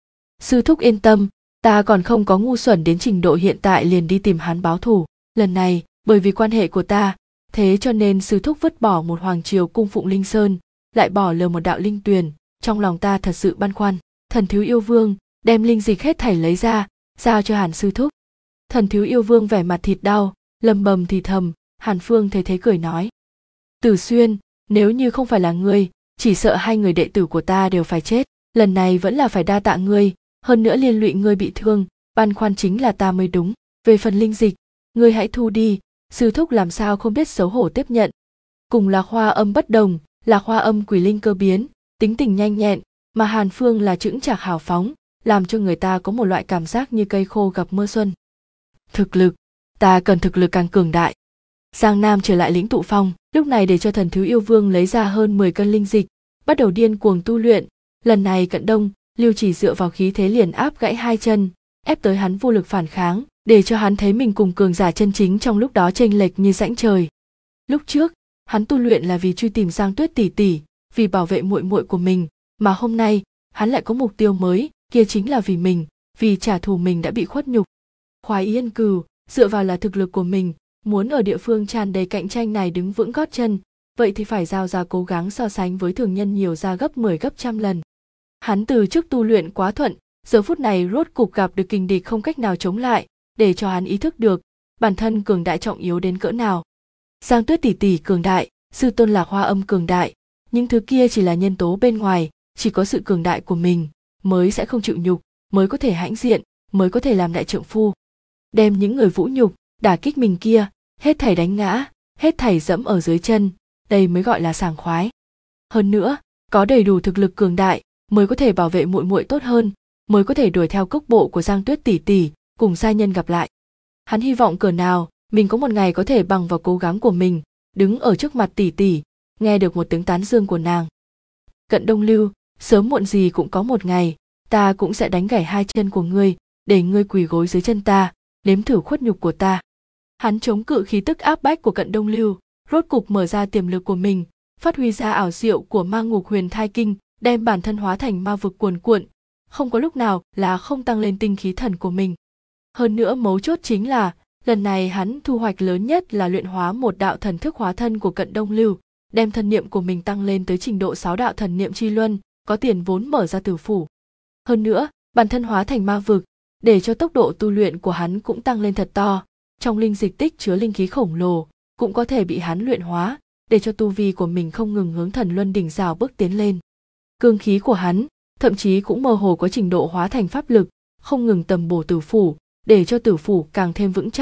sư thúc yên tâm, ta còn không có ngu xuẩn đến trình độ hiện tại liền đi tìm hắn báo thù. Lần này, bởi vì quan hệ của ta, thế cho nên sư thúc vứt bỏ một hoàng triều cung phụng linh sơn, lại bỏ lờ một đạo linh tuyền, trong lòng ta thật sự băn khoăn. Thần Thiếu Yêu Vương đem linh dịch hết thảy lấy ra, giao cho Hàn sư thúc. Thần Thiếu Yêu Vương vẻ mặt thịt đau, lầm bầm thì thầm. Hàn Phương thấy thế cười nói: Tử Xuyên, nếu như không phải là ngươi, chỉ sợ hai người đệ tử của ta đều phải chết. Lần này vẫn là phải đa tạ ngươi, hơn nữa liên lụy ngươi bị thương, băn khoăn chính là ta mới đúng. Về phần linh dịch, ngươi hãy thu đi, sư thúc làm sao không biết xấu hổ tiếp nhận. Cùng là Hoa Âm bất đồng, là Hoa Âm quỷ linh cơ biến, tính tình nhanh nhẹn, mà Hàn Phương là chững chạc hào phóng, làm cho người ta có một loại cảm giác như cây khô gặp mưa xuân. Thực lực, ta cần thực lực càng cường đại. Giang Nam trở lại lĩnh tụ phong, lúc này để cho Thần Thiếu Yêu Vương lấy ra hơn 10 cân linh dịch, bắt đầu điên cuồng tu luyện. Lần này Cận Đông Lưu chỉ dựa vào khí thế liền áp gãy hai chân, ép tới hắn vô lực phản kháng, để cho hắn thấy mình cùng cường giả chân chính trong lúc đó chênh lệch như rãnh trời. Lúc trước, hắn tu luyện là vì truy tìm Giang Tuyết tỷ tỷ, vì bảo vệ muội muội của mình, mà hôm nay, hắn lại có mục tiêu mới, kia chính là vì mình, vì trả thù mình đã bị khuất nhục. Khoái Ý Ân Cừu, dựa vào là thực lực của mình, muốn ở địa phương tràn đầy cạnh tranh này đứng vững gót chân, vậy thì phải giao ra cố gắng so sánh với thường nhân nhiều ra gấp 10 gấp trăm lần. Hắn từ trước tu luyện quá thuận, giờ phút này rốt cục gặp được kình địch không cách nào chống lại, để cho hắn ý thức được bản thân cường đại trọng yếu đến cỡ nào. Giang Tuyết tỷ tỷ cường đại, sư tôn Lạc Hoa Âm cường đại, những thứ kia chỉ là nhân tố bên ngoài, chỉ có sự cường đại của mình mới sẽ không chịu nhục, mới có thể hãnh diện, mới có thể làm đại trượng phu. Đem những người vũ nhục, đả kích mình kia, hết thảy đánh ngã, hết thảy dẫm ở dưới chân, đây mới gọi là sảng khoái. Hơn nữa, có đầy đủ thực lực cường đại, mới có thể bảo vệ muội muội tốt hơn, mới có thể đuổi theo cốc bộ của Giang Tuyết tỷ tỷ, cùng gia nhân gặp lại. Hắn hy vọng cỡ nào, mình có một ngày có thể bằng vào cố gắng của mình, đứng ở trước mặt tỷ tỷ, nghe được một tiếng tán dương của nàng. Cận Đông Lưu, sớm muộn gì cũng có một ngày, ta cũng sẽ đánh gãy hai chân của ngươi, để ngươi quỳ gối dưới chân ta, nếm thử khuất nhục của ta. Hắn chống cự khí tức áp bách của Cận Đông Lưu, rốt cục mở ra tiềm lực của mình, phát huy ra ảo diệu của Ma Ngục Huyền Thai Kinh, đem bản thân hóa thành ma vực cuồn cuộn, không có lúc nào là không tăng lên tinh khí thần của mình. Hơn nữa mấu chốt chính là, lần này hắn thu hoạch lớn nhất là luyện hóa một đạo thần thức hóa thân của Cận Đông Lưu, đem thân niệm của mình tăng lên tới trình độ 6 đạo thần niệm chi luân, có tiền vốn mở ra tử phủ. Hơn nữa, bản thân hóa thành ma vực, để cho tốc độ tu luyện của hắn cũng tăng lên thật to, trong linh dịch tích chứa linh khí khổng lồ, cũng có thể bị hắn luyện hóa, để cho tu vi của mình không ngừng hướng thần luân đỉnh rào bước tiến lên. Cương khí của hắn, thậm chí cũng mơ hồ có trình độ hóa thành pháp lực, không ngừng tầm bổ tử phủ, để cho tử phủ càng thêm vững chắc,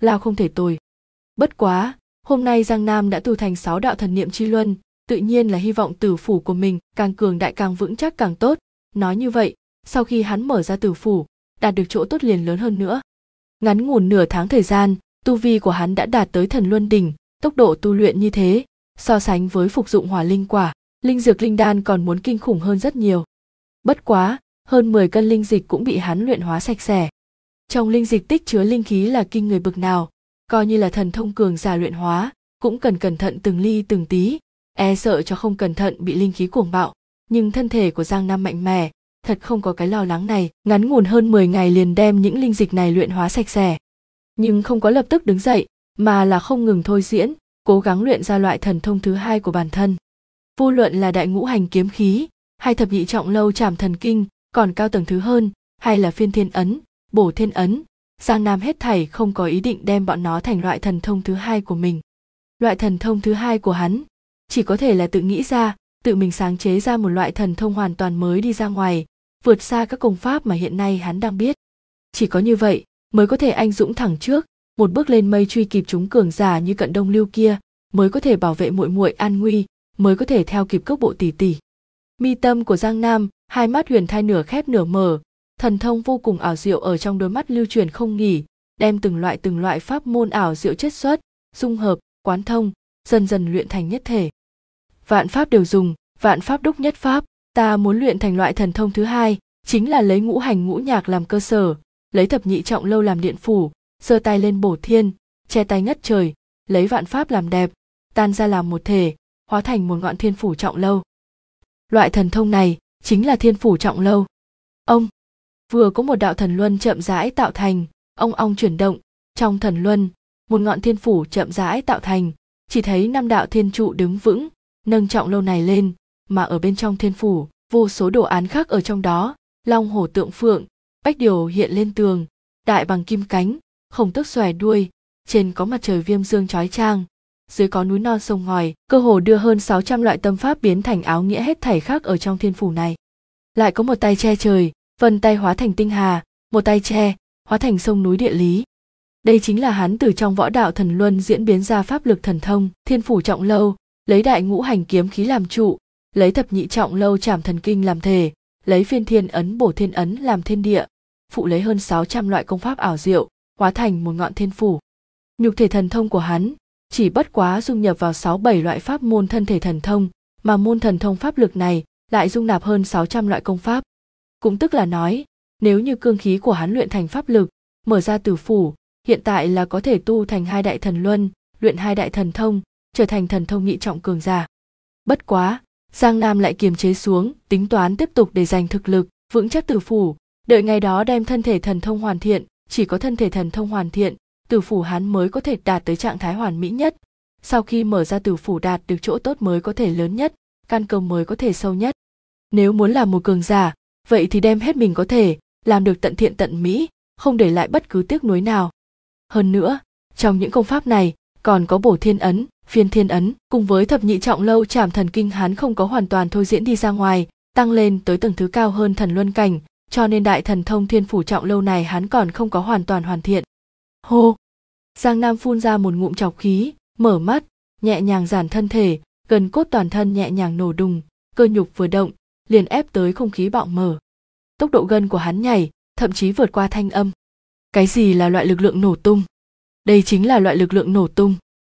lao không thể tồi. Bất quá, hôm nay Giang Nam đã tu thành 6 đạo thần niệm chi luân, tự nhiên là hy vọng tử phủ của mình càng cường đại càng vững chắc càng tốt. Nói như vậy, sau khi hắn mở ra tử phủ, đạt được chỗ tốt liền lớn hơn nữa. Ngắn ngủn nửa tháng thời gian, tu vi của hắn đã đạt tới thần luân đỉnh, tốc độ tu luyện như thế, so sánh với phục dụng hỏa linh quả, linh dược linh đan còn muốn kinh khủng hơn rất nhiều. Bất quá, hơn 10 cân linh dịch cũng bị hắn luyện hóa sạch sẽ. Trong linh dịch tích chứa linh khí là kinh người bực nào, coi như là thần thông cường giả luyện hóa, cũng cần cẩn thận từng ly từng tí, e sợ cho không cẩn thận bị linh khí cuồng bạo. Nhưng thân thể của Giang Nam mạnh mẽ, thật không có cái lo lắng này, ngắn ngủn hơn 10 ngày liền đem những linh dịch này luyện hóa sạch sẽ. Nhưng không có lập tức đứng dậy, mà là không ngừng thôi diễn, cố gắng luyện ra loại thần thông thứ hai của bản thân. Vô luận là đại ngũ hành kiếm khí, hay thập nhị trọng lâu trảm thần kinh, còn cao tầng thứ hơn, hay là phiên thiên ấn, bổ thiên ấn, Giang Nam hết thảy không có ý định đem bọn nó thành loại thần thông thứ hai của mình. Loại thần thông thứ hai của hắn, chỉ có thể là tự nghĩ ra, tự mình sáng chế ra một loại thần thông hoàn toàn mới đi ra ngoài, vượt xa các công pháp mà hiện nay hắn đang biết. Chỉ có như vậy, mới có thể anh dũng thẳng trước, một bước lên mây truy kịp chúng cường giả như Cận Đông Lưu kia, mới có thể bảo vệ muội muội an nguy, mới có thể theo kịp cước bộ tỷ tỷ. Mi tâm của Giang Nam, hai mắt huyền thai nửa khép nửa mở, thần thông vô cùng ảo diệu ở trong đôi mắt lưu truyền không nghỉ, đem từng loại pháp môn ảo diệu chất xuất, dung hợp, quán thông, dần dần luyện thành nhất thể. Vạn pháp đều dùng, vạn pháp đúc nhất pháp, ta muốn luyện thành loại thần thông thứ hai, chính là lấy ngũ hành ngũ nhạc làm cơ sở, lấy thập nhị trọng lâu làm điện phủ, giơ tay lên bổ thiên, che tay ngất trời, lấy vạn pháp làm đẹp, tan ra làm một thể, hóa thành một ngọn thiên phủ trọng lâu. Loại thần thông này chính là thiên phủ trọng lâu. Ông vừa có một đạo thần luân chậm rãi tạo thành, ông ong chuyển động, trong thần luân, một ngọn thiên phủ chậm rãi tạo thành, chỉ thấy 5 đạo thiên trụ đứng vững, nâng trọng lâu này lên, mà ở bên trong thiên phủ, vô số đồ án khác ở trong đó, long hổ tượng phượng, bách điều hiện lên tường, đại bằng kim cánh, khổng tước xòe đuôi, trên có mặt trời viêm dương chói chang, dưới có núi non sông ngòi, cơ hồ đưa hơn 600 loại tâm pháp biến thành áo nghĩa hết thảy khác ở trong thiên phủ này. Lại có một tay che trời, vân tay hóa thành tinh hà, một tay che, hóa thành sông núi địa lý. Đây chính là hắn từ trong võ đạo thần luân diễn biến ra pháp lực thần thông, thiên phủ trọng lâu, lấy đại ngũ hành kiếm khí làm trụ, lấy thập nhị trọng lâu trảm thần kinh làm thể, lấy phiên thiên ấn bổ thiên ấn làm thiên địa, phụ lấy hơn 600 loại công pháp ảo diệu, hóa thành một ngọn thiên phủ. Nhục thể thần thông của hắn chỉ bất quá dung nhập vào 6-7 loại pháp môn thân thể thần thông, mà môn thần thông pháp lực này lại dung nạp hơn 600 loại công pháp. Cũng tức là nói, nếu như cương khí của hắn luyện thành pháp lực, mở ra tử phủ, hiện tại là có thể tu thành 2 đại thần luân, luyện 2 đại thần thông, trở thành thần thông nhị trọng cường giả. Bất quá, Giang Nam lại kiềm chế xuống, tính toán tiếp tục để giành thực lực, vững chắc tử phủ, đợi ngày đó đem thân thể thần thông hoàn thiện, chỉ có thân thể thần thông hoàn thiện, tử phủ hắn mới có thể đạt tới trạng thái hoàn mỹ nhất. Sau khi mở ra tử phủ đạt được chỗ tốt mới có thể lớn nhất, căn cơ mới có thể sâu nhất. Nếu muốn làm một cường giả, vậy thì đem hết mình có thể, làm được tận thiện tận mỹ, không để lại bất cứ tiếc nuối nào. Hơn nữa, trong những công pháp này, còn có bổ thiên ấn, phiên thiên ấn, cùng với thập nhị trọng lâu trảm thần kinh hắn không có hoàn toàn thôi diễn đi ra ngoài, tăng lên tới tầng thứ cao hơn thần luân cảnh, cho nên đại thần thông thiên phủ trọng lâu này hắn còn không có hoàn toàn hoàn thiện. Hô! Giang Nam phun ra một ngụm trọc khí, mở mắt, nhẹ nhàng giãn thân thể, gân cốt toàn thân nhẹ nhàng nổ đùng, cơ nhục vừa động, liền ép tới không khí bạo mở. Tốc độ gân của hắn nhảy, thậm chí vượt qua thanh âm. Cái gì là loại lực lượng nổ tung? Đây chính là loại lực lượng nổ tung.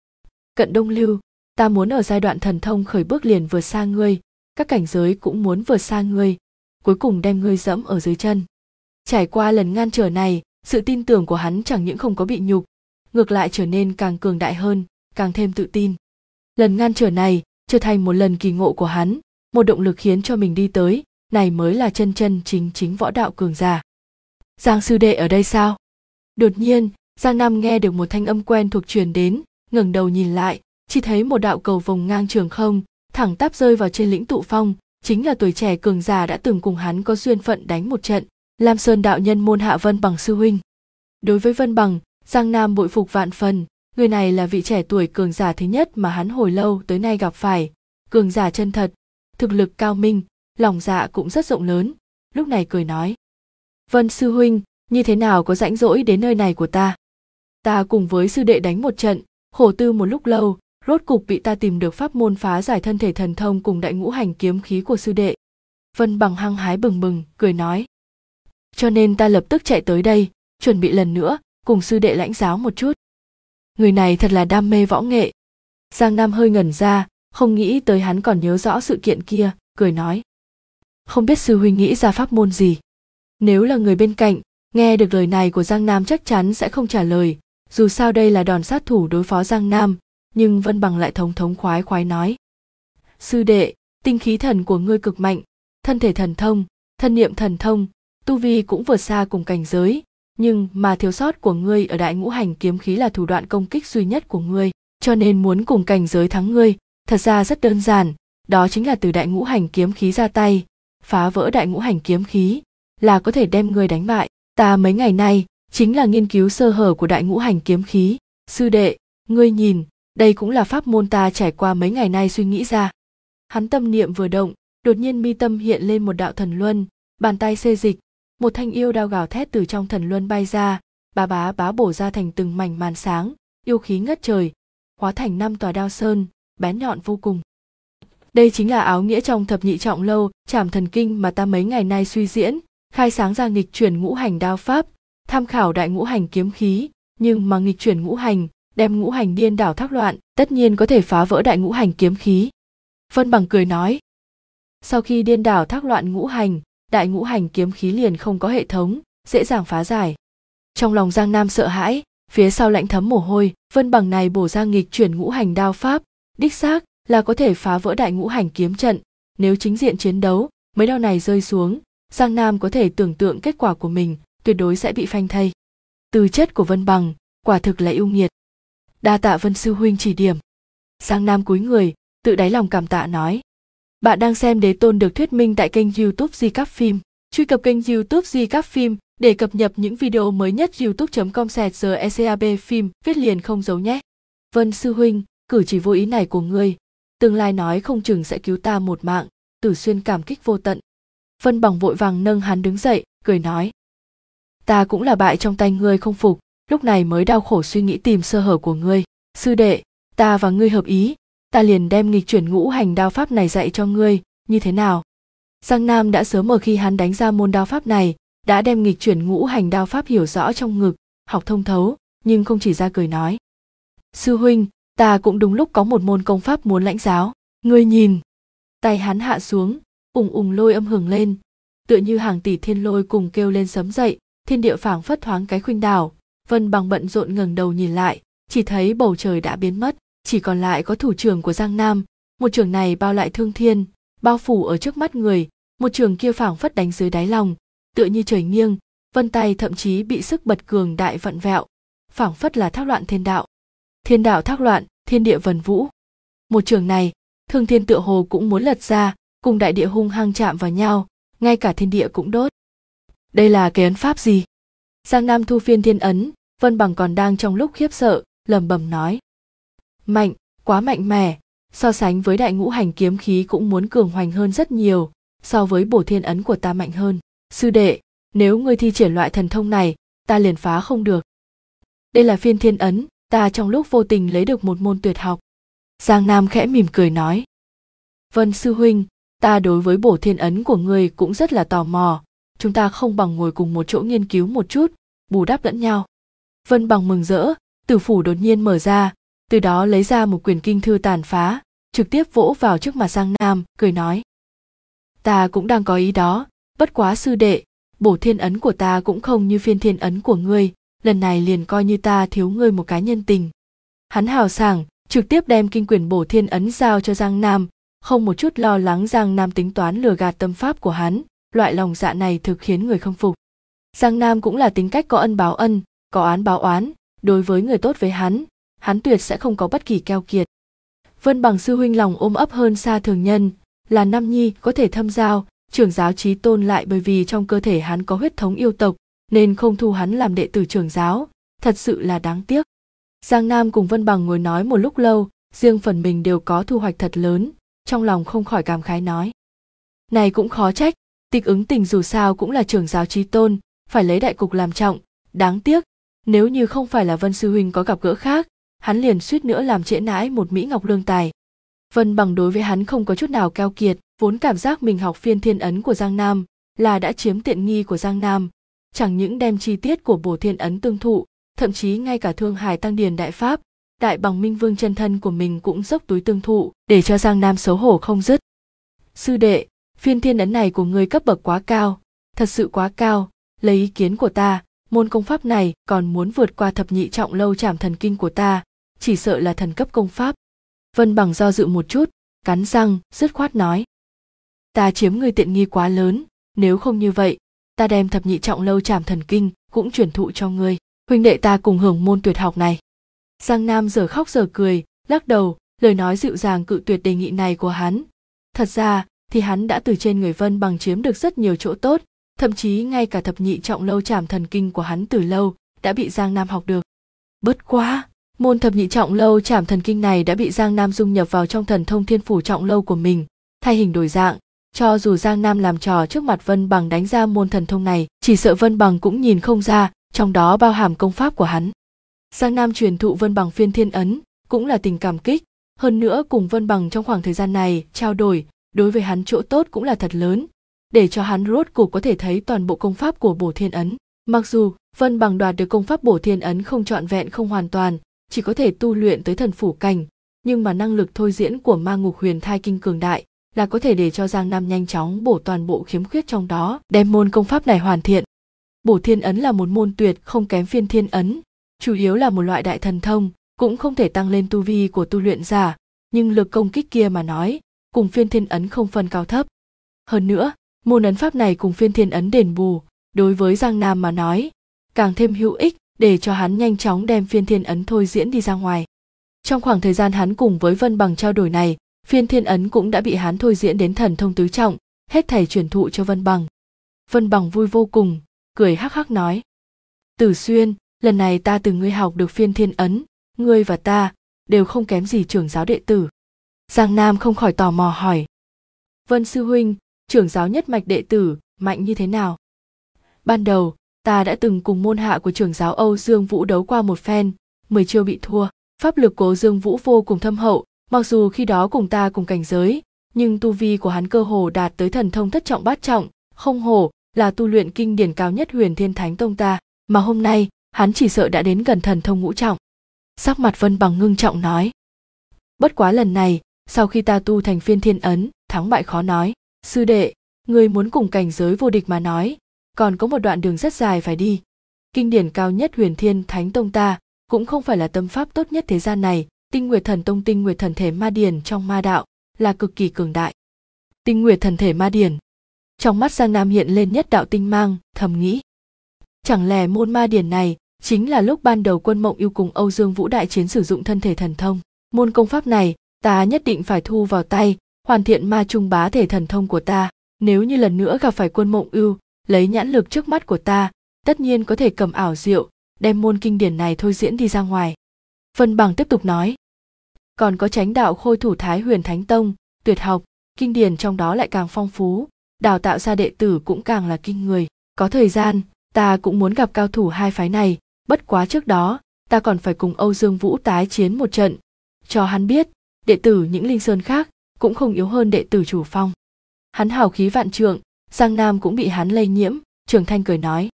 Cận Đông Lưu, ta muốn ở giai đoạn thần thông khởi bước liền vượt xa ngươi, các cảnh giới cũng muốn vượt xa ngươi, cuối cùng đem ngươi dẫm ở dưới chân. Trải qua lần ngăn trở này, sự tin tưởng của hắn chẳng những không có bị nhục, ngược lại trở nên càng cường đại hơn, càng thêm tự tin. Lần ngăn trở này trở thành một lần kỳ ngộ của hắn, một động lực khiến cho mình đi tới, này mới là chân chân chính võ đạo cường giả. Giang sư đệ ở đây sao? Đột nhiên, Giang Nam nghe được một thanh âm quen thuộc truyền đến, ngẩng đầu nhìn lại, chỉ thấy một đạo cầu vồng ngang trường không, thẳng tắp rơi vào trên lĩnh tụ phong, chính là tuổi trẻ cường giả đã từng cùng hắn có duyên phận đánh một trận, Lam Sơn đạo nhân môn hạ Vân Bằng sư huynh. Đối với Vân Bằng, Giang Nam bội phục vạn phần, người này là vị trẻ tuổi cường giả thứ nhất mà hắn hồi lâu tới nay gặp phải, cường giả chân thật, thực lực cao minh, lòng dạ cũng rất rộng lớn, lúc này cười nói: Vân sư huynh, như thế nào có rãnh rỗi đến nơi này của ta? Ta cùng với sư đệ đánh một trận, khổ tư một lúc lâu, rốt cục bị ta tìm được pháp môn phá giải thân thể thần thông cùng đại ngũ hành kiếm khí của sư đệ. Vân Bằng hăng hái bừng bừng, cười nói. Cho nên ta lập tức chạy tới đây, chuẩn bị lần nữa, cùng sư đệ lãnh giáo một chút. Người này thật là đam mê võ nghệ. Giang Nam hơi ngẩn ra, không nghĩ tới hắn còn nhớ rõ sự kiện kia, cười nói. Không biết sư huynh nghĩ ra pháp môn gì. Nếu là người bên cạnh, nghe được lời này của Giang Nam chắc chắn sẽ không trả lời, dù sao đây là đòn sát thủ đối phó Giang Nam, nhưng Vân Bằng lại thống khoái khoái nói. Sư đệ, tinh khí thần của ngươi cực mạnh, thân thể thần thông, thân niệm thần thông, tu vi cũng vượt xa cùng cảnh giới, nhưng mà thiếu sót của ngươi ở đại ngũ hành kiếm khí là thủ đoạn công kích duy nhất của ngươi, cho nên muốn cùng cảnh giới thắng ngươi, thật ra rất đơn giản, đó chính là từ đại ngũ hành kiếm khí ra tay, phá vỡ đại ngũ hành kiếm khí, là có thể đem ngươi đánh bại. Ta mấy ngày nay chính là nghiên cứu sơ hở của đại ngũ hành kiếm khí. Sư đệ, ngươi nhìn, đây cũng là pháp môn ta trải qua mấy ngày nay suy nghĩ ra. Hắn tâm niệm vừa động, đột nhiên mi tâm hiện lên một đạo thần luân, bàn tay xê dịch, một thanh yêu đao gào thét từ trong thần luân bay ra, bá bổ ra thành từng mảnh màn sáng, yêu khí ngất trời, hóa thành 5 tòa đao sơn, bén nhọn vô cùng. Đây chính là áo nghĩa trong thập nhị trọng lâu, trảm thần kinh mà ta mấy ngày nay suy diễn, khai sáng ra nghịch chuyển ngũ hành đao pháp, tham khảo đại ngũ hành kiếm khí, nhưng mà nghịch chuyển ngũ hành, đem ngũ hành điên đảo thác loạn, tất nhiên có thể phá vỡ đại ngũ hành kiếm khí. Vân Bằng cười nói. Sau khi điên đảo thác loạn ngũ hành, đại ngũ hành kiếm khí liền không có hệ thống, dễ dàng phá giải. Trong lòng Giang Nam sợ hãi, phía sau lạnh thấm mồ hôi, Vân Bằng này bổ ra nghịch chuyển ngũ hành đao pháp, đích xác là có thể phá vỡ đại ngũ hành kiếm trận. Nếu chính diện chiến đấu, mấy đao này rơi xuống, Giang Nam có thể tưởng tượng kết quả của mình, tuyệt đối sẽ bị phanh thây. Tư chất của Vân Bằng, quả thực là yêu nghiệt. Đa tạ Vân sư huynh chỉ điểm. Giang Nam cúi người, tự đáy lòng cảm tạ nói. Bạn đang xem Đế Tôn được thuyết minh tại kênh YouTube Di Cáp Phim. Truy cập kênh YouTube Di Cáp Phim để cập nhật những video mới nhất. youtube.com/secab phim viết liền không giấu nhé. Vân sư huynh, cử chỉ vô ý này của ngươi, tương lai nói không chừng sẽ cứu ta một mạng. Tử Xuyên cảm kích vô tận. Vân Bằng vội vàng nâng hắn đứng dậy, cười nói. Ta cũng là bại trong tay ngươi không phục, lúc này mới đau khổ suy nghĩ tìm sơ hở của ngươi. Sư đệ, ta và ngươi hợp ý, ta liền đem nghịch chuyển ngũ hành đao pháp này dạy cho ngươi, như thế nào? Giang Nam đã sớm ở khi hắn đánh ra môn đao pháp này, đã đem nghịch chuyển ngũ hành đao pháp hiểu rõ trong ngực, học thông thấu, nhưng không chỉ ra cười nói. Sư huynh, ta cũng đúng lúc có một môn công pháp muốn lãnh giáo, ngươi nhìn. Tay hắn hạ xuống, ùng lôi âm hưởng lên, tựa như hàng tỷ thiên lôi cùng kêu lên sấm dậy, thiên địa phảng phất thoáng cái khuynh đảo. Vân Bằng bận rộn ngẩng đầu nhìn lại, chỉ thấy bầu trời đã biến mất, chỉ còn lại có thủ trưởng của Giang Nam. Một trường này bao lại thương thiên, bao phủ ở trước mắt người, một trường kia phảng phất đánh dưới đáy lòng, tựa như trời nghiêng, vân tay thậm chí bị sức bật cường đại vặn vẹo, phảng phất là thác loạn thiên đạo. Thiên đạo thác loạn, thiên địa vần vũ. Một trường này, thương thiên tựa hồ cũng muốn lật ra, cùng đại địa hung hăng chạm vào nhau, ngay cả thiên địa cũng đốt. Đây là cái ấn pháp gì? Giang Nam thu phiên thiên ấn, Vân Bằng còn đang trong lúc khiếp sợ, lẩm bẩm nói. Mạnh, quá mạnh mẽ, so sánh với đại ngũ hành kiếm khí cũng muốn cường hoành hơn rất nhiều, so với bổ thiên ấn của ta mạnh hơn. Sư đệ, nếu ngươi thi triển loại thần thông này, ta liền phá không được. Đây là phiên thiên ấn, ta trong lúc vô tình lấy được một môn tuyệt học. Giang Nam khẽ mỉm cười nói. Vân sư huynh, ta đối với bổ thiên ấn của ngươi cũng rất là tò mò, chúng ta không bằng ngồi cùng một chỗ nghiên cứu một chút, bù đắp lẫn nhau. Vân Bằng mừng rỡ, tử phủ đột nhiên mở ra, từ đó lấy ra một quyển kinh thư tàn phá, trực tiếp vỗ vào trước mặt Giang Nam, cười nói. Ta cũng đang có ý đó, bất quá sư đệ, bổ thiên ấn của ta cũng không như phiên thiên ấn của ngươi, lần này liền coi như ta thiếu ngươi một cái nhân tình. Hắn hào sảng, trực tiếp đem kinh quyển bổ thiên ấn giao cho Giang Nam, không một chút lo lắng Giang Nam tính toán lừa gạt tâm pháp của hắn, loại lòng dạ này thực khiến người không phục. Giang Nam cũng là tính cách có ân báo ân, có oán báo oán, đối với người tốt với hắn tuyệt sẽ không có bất kỳ keo kiệt. Vân Bằng sư huynh lòng ôm ấp hơn xa thường nhân, là nam nhi có thể thâm giao, trưởng giáo Chí Tôn lại bởi vì trong cơ thể hắn có huyết thống yêu tộc, nên không thu hắn làm đệ tử trưởng giáo, thật sự là đáng tiếc. Giang Nam cùng Vân Bằng ngồi nói một lúc lâu, riêng phần mình đều có thu hoạch thật lớn, trong lòng không khỏi cảm khái nói. Này cũng khó trách, Tịch Ứng Tình dù sao cũng là trưởng giáo Chí Tôn, phải lấy đại cục làm trọng, đáng tiếc, Nếu như không phải là Vân sư huynh có gặp gỡ khác, hắn liền suýt nữa làm trễ nãi một mỹ ngọc lương tài. Vân Bằng đối với hắn không có chút nào keo kiệt, vốn cảm giác mình học phiên thiên ấn của Giang Nam là đã chiếm tiện nghi của Giang Nam, chẳng những đem chi tiết của bổ thiên ấn tương thụ, thậm chí ngay cả Thương Hải Tăng Điền Đại Pháp, Đại Bằng Minh Vương chân thân của mình cũng dốc túi tương thụ, để cho Giang Nam xấu hổ không dứt. Sư đệ, phiên thiên ấn này của ngươi cấp bậc quá cao, thật sự quá cao, lấy ý kiến của ta, môn công pháp này còn muốn vượt qua thập nhị trọng lâu trảm thần kinh của ta, chỉ sợ là thần cấp công pháp. Vân Bằng do dự một chút, cắn răng, dứt khoát nói. Ta chiếm ngươi tiện nghi quá lớn, nếu không như vậy, ta đem thập nhị trọng lâu trảm thần kinh cũng truyền thụ cho ngươi, huynh đệ ta cùng hưởng môn tuyệt học này. Giang Nam giờ khóc giờ cười, lắc đầu, lời nói dịu dàng cự tuyệt đề nghị này của hắn. Thật ra thì hắn đã từ trên người Vân Bằng chiếm được rất nhiều chỗ tốt, thậm chí ngay cả thập nhị trọng lâu trảm thần kinh của hắn từ lâu đã bị Giang Nam học được. Bất quá, môn thập nhị trọng lâu trảm thần kinh này đã bị Giang Nam dung nhập vào trong thần thông thiên phủ trọng lâu của mình, thay hình đổi dạng. Cho dù Giang Nam làm trò trước mặt Vân Bằng đánh ra môn thần thông này, chỉ sợ Vân Bằng cũng nhìn không ra trong đó bao hàm công pháp của hắn. Giang Nam truyền thụ Vân Bằng phiên thiên ấn cũng là tình cảm kích, hơn nữa cùng Vân Bằng trong khoảng thời gian này trao đổi, đối với hắn chỗ tốt cũng là thật lớn, để cho hắn rốt cuộc có thể thấy toàn bộ công pháp của bổ thiên ấn. Mặc dù Vân Bằng đoạt được công pháp bổ thiên ấn không trọn vẹn không hoàn toàn, chỉ có thể tu luyện tới thần phủ cảnh, nhưng mà năng lực thôi diễn của Ma Ngục Huyền Thai Kinh cường đại, là có thể để cho Giang Nam nhanh chóng bổ toàn bộ khiếm khuyết trong đó, đem môn công pháp này hoàn thiện. Bổ thiên ấn là một môn tuyệt không kém phiên thiên ấn, chủ yếu là một loại đại thần thông, cũng không thể tăng lên tu vi của tu luyện giả, nhưng lực công kích kia mà nói, cùng phiên thiên ấn không phân cao thấp. Hơn nữa, môn ấn pháp này cùng phiên thiên ấn đền bù, đối với Giang Nam mà nói, càng thêm hữu ích để cho hắn nhanh chóng đem phiên thiên ấn thôi diễn đi ra ngoài. Trong khoảng thời gian hắn cùng với Vân Bằng trao đổi này, phiên thiên ấn cũng đã bị hắn thôi diễn đến thần thông tứ trọng, hết thảy truyền thụ cho Vân Bằng. Vân Bằng vui vô cùng, cười hắc hắc nói. Tử Xuyên, lần này ta từ ngươi học được phiên thiên ấn, ngươi và ta đều không kém gì trưởng giáo đệ tử. Giang Nam không khỏi tò mò hỏi. Vân sư huynh, trưởng giáo nhất mạch đệ tử, mạnh như thế nào? Ban đầu, ta đã từng cùng môn hạ của trưởng giáo Âu Dương Vũ đấu qua một phen, 10 chiêu bị thua. Pháp lực của Âu Dương Vũ vô cùng thâm hậu, mặc dù khi đó cùng ta cùng cảnh giới, nhưng tu vi của hắn cơ hồ đạt tới thần thông thất trọng bát trọng, không hổ là tu luyện kinh điển cao nhất Huyền Thiên Thánh Tông ta, mà hôm nay, hắn chỉ sợ đã đến gần thần thông ngũ trọng. Sắc mặt Vân Bằng ngưng trọng nói. Bất quá lần này, sau khi ta tu thành phiên thiên ấn, thắng bại khó nói. Sư đệ, người muốn cùng cảnh giới vô địch mà nói, còn có một đoạn đường rất dài phải đi. Kinh điển cao nhất Huyền Thiên Thánh Tông ta, cũng không phải là tâm pháp tốt nhất thế gian này, Tinh Nguyệt Thần Tông Tinh Nguyệt Thần Thể Ma Điển trong ma đạo, là cực kỳ cường đại. Tinh Nguyệt Thần Thể Ma Điển. Trong mắt Giang Nam hiện lên nhất đạo tinh mang, thầm nghĩ. Chẳng lẽ môn ma điển này chính là lúc ban đầu Quân Mộng Yêu cùng Âu Dương Vũ đại chiến sử dụng thân thể thần thông. Môn công pháp này, ta nhất định phải thu vào tay, hoàn thiện ma trung bá thể thần thông của ta. Nếu như lần nữa gặp phải Quân Mộng Yêu, lấy nhãn lực trước mắt của ta, tất nhiên có thể cầm ảo diệu, đem môn kinh điển này thôi diễn đi ra ngoài. Vân Bằng tiếp tục nói. Còn có Chánh Đạo Khôi Thủ Thái Huyền Thánh Tông, tuyệt học, kinh điển trong đó lại càng phong phú, đào tạo ra đệ tử cũng càng là kinh người. Có thời gian, ta cũng muốn gặp cao thủ hai phái này, bất quá trước đó, ta còn phải cùng Âu Dương Vũ tái chiến một trận, cho hắn biết, đệ tử những linh sơn khác cũng không yếu hơn đệ tử Chủ Phong. Hắn hào khí vạn trượng, Giang Nam cũng bị hắn lây nhiễm, Trường Thanh cười nói.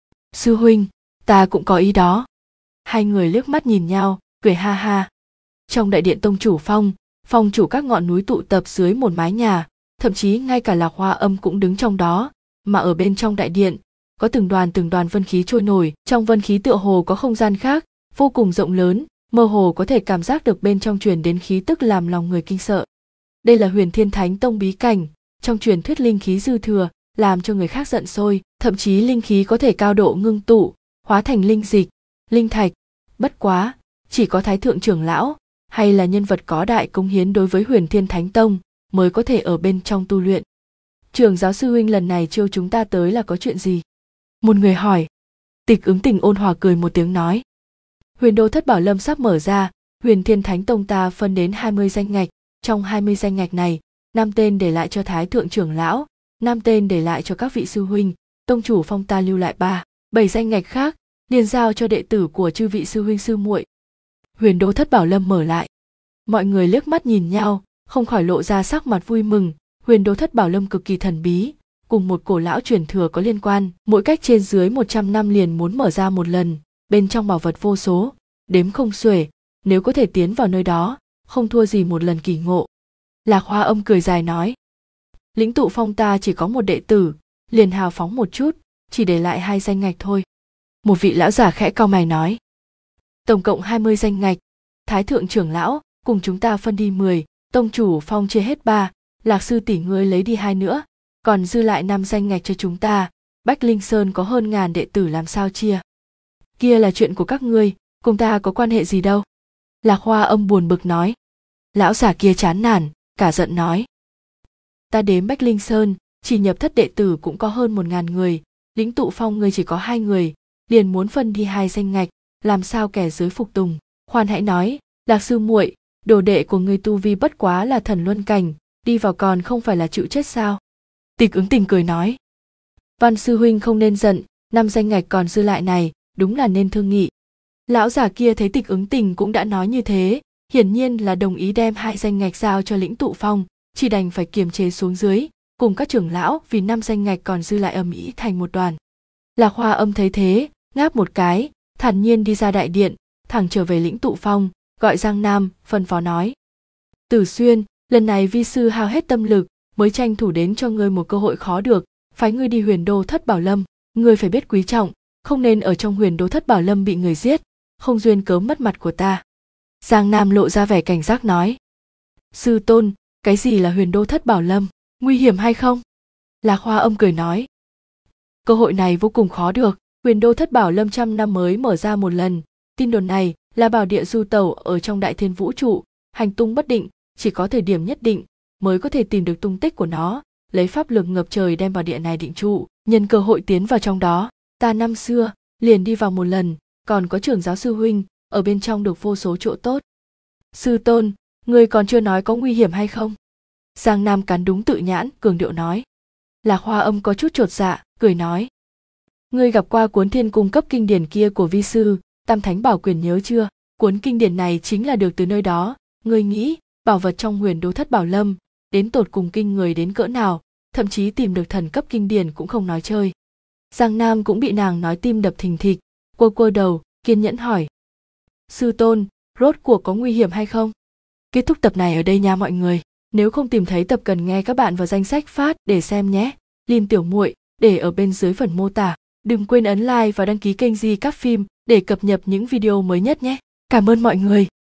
Sư huynh, ta cũng có ý đó. Hai người liếc mắt nhìn nhau, cười ha ha. Trong đại điện Tông Chủ Phong, phong chủ các ngọn núi tụ tập dưới một mái nhà, thậm chí ngay cả Lạc Hoa Âm cũng đứng trong đó, mà ở bên trong đại điện, có từng đoàn vân khí trôi nổi, trong vân khí tựa hồ có không gian khác, vô cùng rộng lớn, mơ hồ có thể cảm giác được bên trong truyền đến khí tức làm lòng người kinh sợ. Đây là Huyền Thiên Thánh Tông bí cảnh, trong truyền thuyết linh khí dư thừa, làm cho người khác giận sôi, thậm chí linh khí có thể cao độ ngưng tụ, hóa thành linh dịch, linh thạch. Bất quá, chỉ có Thái Thượng trưởng lão hay là nhân vật có đại cống hiến đối với Huyền Thiên Thánh Tông mới có thể ở bên trong tu luyện. Trưởng giáo sư huynh lần này chiêu chúng ta tới là có chuyện gì? Một người hỏi. Tịch Ứng Tình ôn hòa cười một tiếng nói. Huyền Đô Thất Bảo Lâm sắp mở ra, Huyền Thiên Thánh Tông ta phân đến 20 danh ngạch, trong 20 danh ngạch này, 5 tên để lại cho Thái Thượng trưởng lão, 5 tên để lại cho các vị sư huynh, Tông Chủ Phong ta lưu lại 7 danh ngạch khác, liền giao cho đệ tử của chư vị sư huynh sư muội. Huyền Đô Thất Bảo Lâm mở lại. Mọi người liếc mắt nhìn nhau, không khỏi lộ ra sắc mặt vui mừng. Huyền Đô Thất Bảo Lâm cực kỳ thần bí, cùng một cổ lão truyền thừa có liên quan, mỗi cách trên dưới 100 năm liền muốn mở ra một lần, bên trong bảo vật vô số, đếm không xuể, nếu có thể tiến vào nơi đó, không thua gì một lần kỳ ngộ. Lạc Hoa Âm cười dài nói, Lĩnh Tụ Phong ta chỉ có một đệ tử, liền hào phóng một chút, chỉ để lại 2 danh ngạch thôi. Một vị lão giả khẽ cau mày nói, tổng cộng 20 danh ngạch, Thái thượng trưởng lão cùng chúng ta phân đi 10, tông chủ Phong chia hết 3, Lạc sư tỷ ngươi lấy đi 2 nữa, còn dư lại 5 danh ngạch cho chúng ta. Bách Linh Sơn có hơn ngàn đệ tử, làm sao chia? Kia là chuyện của các ngươi, cùng ta có quan hệ gì đâu. Lạc Hoa Âm buồn bực nói. Lão giả kia chán nản, cả giận nói, ta đếm Bách Linh Sơn, chỉ nhập thất đệ tử cũng có hơn 1000 người, Lĩnh Tụ Phong ngươi chỉ có 2 người, liền muốn phân đi 2 danh ngạch, làm sao kẻ dưới phục tùng. Khoan hãy nói, Lạc sư muội, đồ đệ của ngươi tu vi bất quá là thần luân cảnh, đi vào còn không phải là chịu chết sao? Tịch Ứng Tình cười nói, Văn sư huynh không nên giận, 5 danh ngạch còn dư lại này, đúng là nên thương nghị. Lão giả kia thấy Tịch Ứng Tình cũng đã nói như thế, hiển nhiên là đồng ý đem 2 danh ngạch giao cho Lĩnh Tụ Phong, chỉ đành phải kiềm chế xuống dưới, cùng các trưởng lão vì 5 danh ngạch còn dư lại ầm ĩ thành một đoàn. Lạc Hoa Âm thấy thế, ngáp một cái, thản nhiên đi ra đại điện, thẳng trở về Lĩnh Tụ Phong, gọi Giang Nam, phân phó nói, Tử Xuyên, lần này vi sư hao hết tâm lực, mới tranh thủ đến cho ngươi một cơ hội khó được, phái ngươi đi Huyền Đô Thất Bảo Lâm, ngươi phải biết quý trọng, không nên ở trong Huyền Đô Thất Bảo Lâm bị người giết, không duyên cớ mất mặt của ta. Giang Nam lộ ra vẻ cảnh giác nói, sư tôn, cái gì là Huyền Đô Thất Bảo Lâm, nguy hiểm hay không? Lạc Hoa Âm cười nói, cơ hội này vô cùng khó được, Huyền Đô Thất Bảo Lâm 100 năm mới mở ra một lần, tin đồn này là bảo địa du tẩu ở trong đại thiên vũ trụ, hành tung bất định, chỉ có thời điểm nhất định mới có thể tìm được tung tích của nó, lấy pháp lực ngập trời đem bảo địa này định trụ, nhân cơ hội tiến vào trong đó. Ta năm xưa liền đi vào một lần, còn có trưởng giáo sư huynh ở bên trong được vô số chỗ tốt. Sư tôn, ngươi còn chưa nói có nguy hiểm hay không? Giang Nam cắn đúng tự nhãn, cường điệu nói. Lạc Hoa Âm có chút chột dạ, cười nói, ngươi gặp qua cuốn Thiên Cung cấp kinh điển kia của vi sư, Tam Thánh Bảo Quyền nhớ chưa? Cuốn kinh điển này chính là được từ nơi đó. Ngươi nghĩ bảo vật trong Huyền Đô Thất Bảo Lâm đến tột cùng kinh người đến cỡ nào, thậm chí tìm được thần cấp kinh điển cũng không nói chơi. Giang Nam cũng bị nàng nói tim đập thình thịch, quơ đầu, kiên nhẫn hỏi, sư tôn, rốt cuộc có nguy hiểm hay không? Kết thúc tập này ở đây nha mọi người. Nếu không tìm thấy tập cần nghe các bạn vào danh sách phát để xem nhé. Lin tiểu muội để ở bên dưới phần mô tả. Đừng quên ấn like và đăng ký kênh Di Các Phim để cập nhật những video mới nhất nhé. Cảm ơn mọi người.